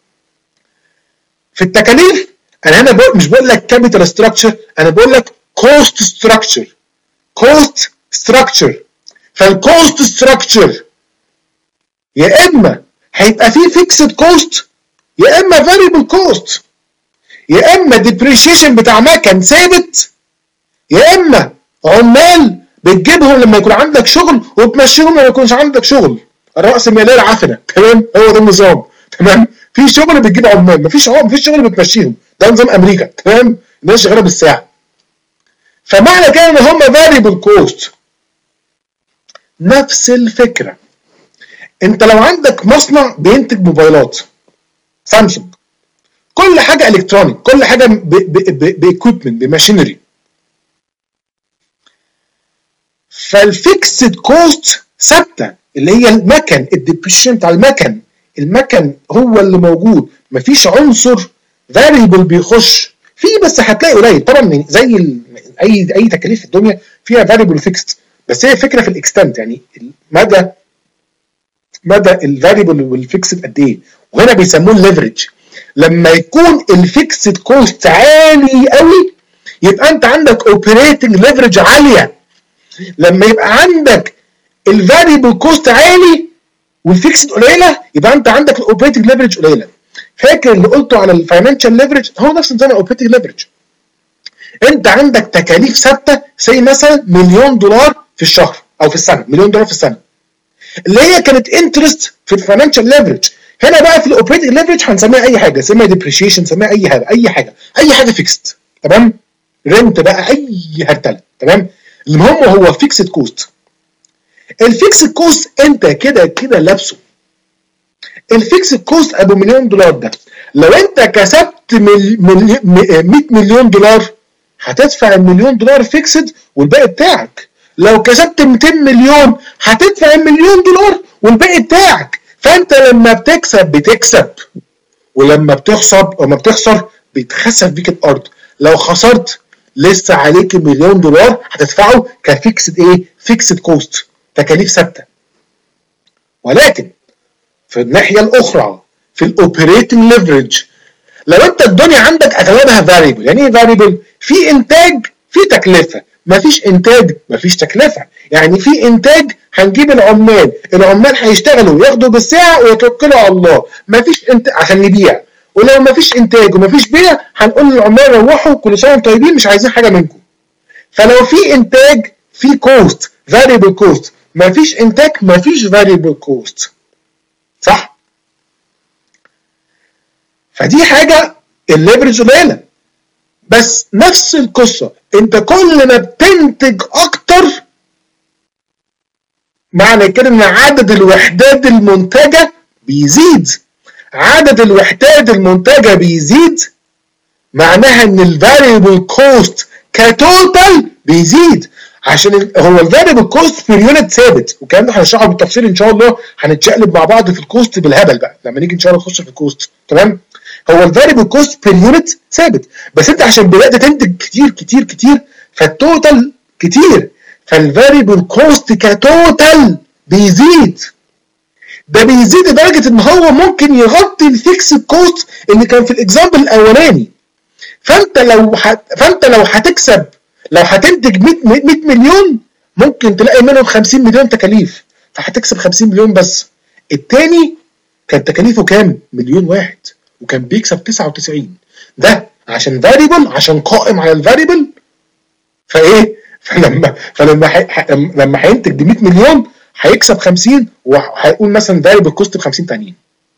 في التكاليف انا هنا بقول مش بقول لك كابيتال ستراكشر، انا بقول لك كوست ستراكشر، كوست ستراكشر. فالكوست ستراكشر يا اما هيبقى فيه فيكسد كوست يا اما فاريبل كوست، يا اما ديبريشيشن بتاع مكن ثابت، يا اما عمال بتجيبهم لما يكون عندك شغل وبتمشيهم لما يكونش عندك شغل. الراس الماليه العفنه، تمام؟ هو ده النظام، تمام؟ في شغل بتجيب عمال، مفيش عمال مفيش شغل بتمشيهم، ده نظام امريكا، تمام؟ الناس شغاله بالساعه. فمعنى كده ان هم فاريبل كوست. نفس الفكره، انت لو عندك مصنع بينتج موبايلات سامسونج، كل حاجه الكترونيك، كل حاجه بايكويبمنت بماشينري، فالفيكسد كوست ثابته اللي هي المكن، الديبريشن بتاع المكن، المكن هو اللي موجود، مفيش عنصر فاريبل بيخش فيه، بس هتلاقي قليل طبعا زي اي اي تكاليف في الدنيا فيها فاريبل وفيكسد، بس هي فكره في الاكستنت يعني مدى مدى الفاريبل والفيكسد قد ايه. وهنا بيسموه الليفرج. لما يكون الفيكسد كوست عالي قوي يبقى انت عندك اوبريتنج ليفرج عاليه، لما يبقى عندك الفاريبل كوست عالي والفيكسد قليله يبقى انت عندك الاوبريتنج ليفرج قليله. فاكر اللي قلته على الفاينانشال ليفرج هو نفس نظام الاوبريتنج ليفرج. انت عندك تكاليف ثابته زي مثلا مليون دولار في الشهر او في السنه، مليون دولار في السنه اللي هي كانت انترست في الفاينانشال ليفرج. هنا بقى في الاوبريتنج ليفرج هنسميها اي حاجه، نسميها ديبريشيشن، نسميها اي حاجه اي حاجه اي حاجه فيكسد، تمام؟ رنت بقى اي هرتله، تمام؟ المهم هو فيكسد كوست. الفيكسد كوست انت كده كده لابسه. الفيكسد كوست ابو مليون دولار ده لو انت كسبت مل... مل... مية مليون دولار هتدفع المليون دولار فيكسد والباقي بتاعك. لو كسبت مئتين مليون هتدفع المليون دولار والباقي بتاعك. فانت لما بتكسب بتكسب، ولما بتخسر لما بتخسر بيتخسف بيك الارض. لو خسرت لسه عليك مليون دولار هتدفعه كفيكسد ايه؟ فيكسد كوست، تكاليف ثابته. ولكن في الناحيه الاخرى في الاوبريتنج ليفرج لو انت الدنيا عندك اغلبها فاريبل. يعني ايه فاريبل؟ في انتاج في تكلفه، مفيش انتاج مفيش تكلفه. يعني في انتاج هنجيب العمال، العمال هيشتغلوا ياخدوا بالساعه ويتوكلوا على الله، مفيش انتاج عشان نبيع. ولو مفيش انتاج ومفيش بيع هنقول للعمال روحوا كل سنه وانتم طيبين مش عايزين حاجه منكم. فلو في انتاج في كوست فاريبل كوست، مفيش انتاج مفيش فاريبل كوست، صح؟ فدي حاجه الليفرج قليله. بس نفس القصه، انت كل ما بتنتج اكتر معنى كده ان عدد الوحدات المنتجه بيزيد. عدد الوحدات المنتجه بيزيد معناها ان الفاريبل كوست كتوتال بيزيد، عشان هو الفاريبل كوست بير يونت ثابت، والكلام ده هنشرحه بالتفصيل ان شاء الله. هنتشقلب مع بعض في الكوست بالهبل بقى لما نيجي ان شاء الله نخش في الكوست، تمام؟ هو الفاريبل كوست بير يونت ثابت، بس انت عشان بدات تنتج كتير كتير كتير فالتوتال كتير، فالفاريبل كوست كتوتال بيزيد. ده بيزيد لدرجه ان هو ممكن يغطي الفيكس كوست اللي كان في الاكزامبل الاولاني. فانت لو حت... فانت لو هتكسب، لو هتنتج مية مليون ممكن تلاقي منهم خمسين مليون تكاليف، فهتكسب خمسين مليون بس. التاني كان تكاليفه كام؟ مليون واحد وكان بيكسب تسعة وتسعين. ده عشان فاريبل، عشان قائم على الفاريبل. فايه؟ فلما فلما ح... لما هينتج ب مية مليون هيكسب خمسين وهيقول مثلا فاريبل كوست ب خمسين تانيين.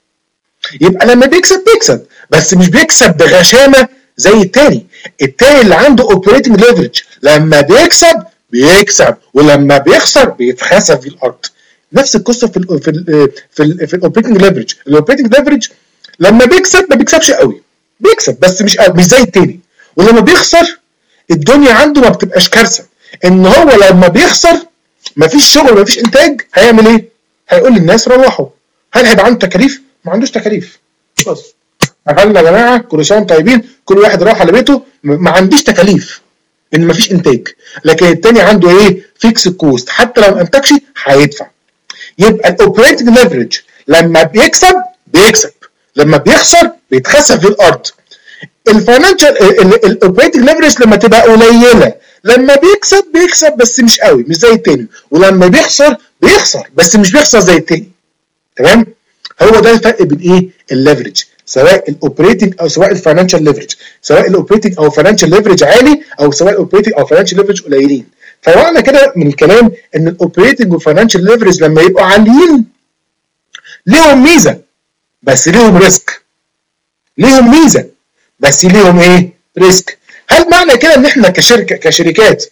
يبقى لما بيكسب بيكسب بس مش بيكسب بغشامه زي التاني. التاني اللي عنده اوبريتنج ليفرج لما بيكسب بيكسب ولما بيخسر بيتخسف في الارض. نفس القصه في ال في ال في ال في الاوبريتنج ليفرج. الاوبريتنج ليفرج لما بيكسب ما بيكسبش قوي، بيكسب بس مش قوي مش زي التاني. ولما بيخسر الدنيا عنده ما بتبقاش كارثه، ان هو لما بيخسر مفيش شغل مفيش انتاج هيعمل ايه؟ هيقول للناس روحوا. هل هيبقى عنده تكاليف؟ ما عندوش تكاليف. بس قفلنا يا جماعه كل سنه وانتم طيبين، كل واحد راح على بيته، ما عنديش تكاليف ان مفيش انتاج. لكن التاني عنده ايه؟ فيكس كوست، حتى لو ما انتجش هيدفع. يبقى الاوبريتنج ليفرج لما بيكسب بيكسب، لما بيخسر بيتخسف في الارض. الفاينانشال الاوبريتنج ليفرج لما تبقى قليله، لما بيكسب بيكسب بس مش قوي مش زي التاني، ولما بيخسر بيخسر بس مش بيخسر زي التاني. تمام؟ هو ده الفرق بين ايه؟ الليفرج، سواء الاوبريتنج او سواء الفاينانشال ليفرج، سواء الاوبريتنج او الفاينانشال ليفرج عالي او سواء الاوبريتنج او الفاينانشال ليفرج قليلين. فمعنى كده من الكلام ان الاوبريتنج والفاينانشال ليفرج لما يبقوا عاليين ليهم ميزه بس ليهم ريسك. ليهم ميزه بس ليهم ايه؟ ريسك. هل معنى كده ان احنا كشركه كشركات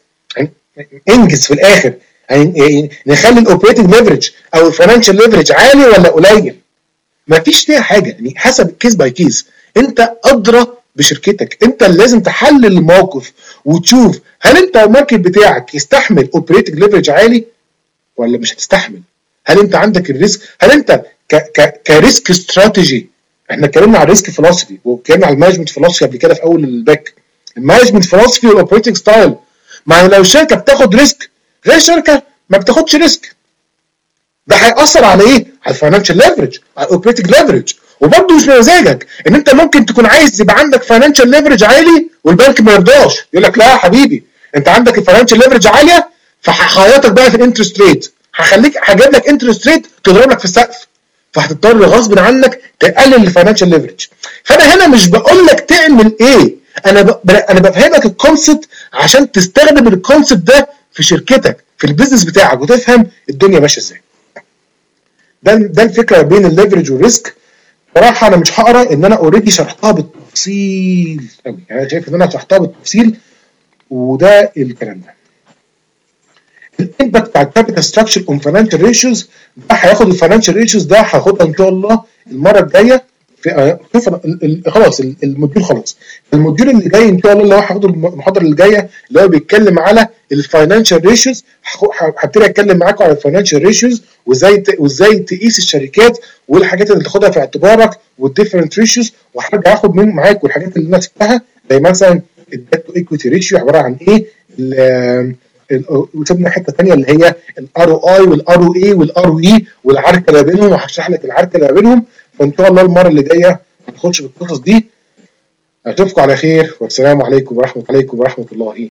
انجز في الاخر يعني نخلي الاوبريتنج ليفرج او الفاينانشال ليفرج عالي ولا قليل؟ مفيش فيها حاجه، يعني حسب كيس باي كيس. انت ادرى بشركتك، انت اللي لازم تحلل الموقف وتشوف هل انت الماركت بتاعك يستحمل اوبريتنج ليفرج عالي ولا مش هتستحمل. هل انت عندك الريسك، هل انت ك ك كريسك استراتيجي. احنا اتكلمنا على الريسك فلوسفي واتكلمنا على المانجمنت فلوسفي قبل كده في اول الباك. المانجمنت فلوسفي والاوبريتنج ستايل، ما لو الشركه بتاخد ريسك غير شركه ما بتاخدش ريسك، ده هيأثر على ايه؟ على الفاينانشال ليفرج، على الاوبريتنج ليفرج. وبرضه مش بمزاجك ان انت ممكن تكون عايز يبقى عندك فاينانشال ليفرج عالي والبنك ما يرضاش، يقول لك لا يا حبيبي انت عندك الفاينانشال ليفرج عاليه فهحيطك بقى في الانترست ريت، هخليك هجيب لك انترست ريت تضرب لك في السقف، فهتضطر غصب عنك تقلل الفاينانشال ليفرج. فانا هنا مش بقول لك تعمل ايه، انا ب... انا بفهمك الكونسبت عشان تستخدم الكونسبت ده في شركتك في البيزنس بتاعك وتفهم الدنيا ماشيه ازاي. ده ده الفكره بين الليفرج والريسك. صراحه انا مش هقرا ان انا اوريدي شرحتها بالتفصيل قوي، يعني انا شايف ان انا شرحتها بالتفصيل وده الكلام ده. الامباكت بتاع الكابيتال ستراكشر اون فاينانشال ريشيوز، ده هياخد الفاينانشال ريشيوز ده هاخدها ان شاء الله المره الجايه في شوف خلاص الموديول خلاص الموديول اللي جاي ان شاء الله اللي هو هاخده المحاضره اللي جايه اللي هو بيتكلم على الفاينانشال ريشيوز. هبتدي اتكلم معاكم على الفاينانشال ريشيوز وازاي وازاي تقيس الشركات والحاجات اللي تاخدها في اعتبارك والديفرنت ريشيوز، وهرجع اخد من معاكم الحاجات اللي انا سبتها زي مثلا الديت تو ايكويتي ريشيو عباره عن ايه، وسيبنا حته ثانيه اللي هي الار او اي والار او اي والار او اي والعركه اللي بينهم، وهشرح لك العركه اللي بينهم. فان شاء الله المره اللي جايه هنخش بالقصص دي. اشوفكم على خير، والسلام عليكم ورحمه عليكم ورحمه الله.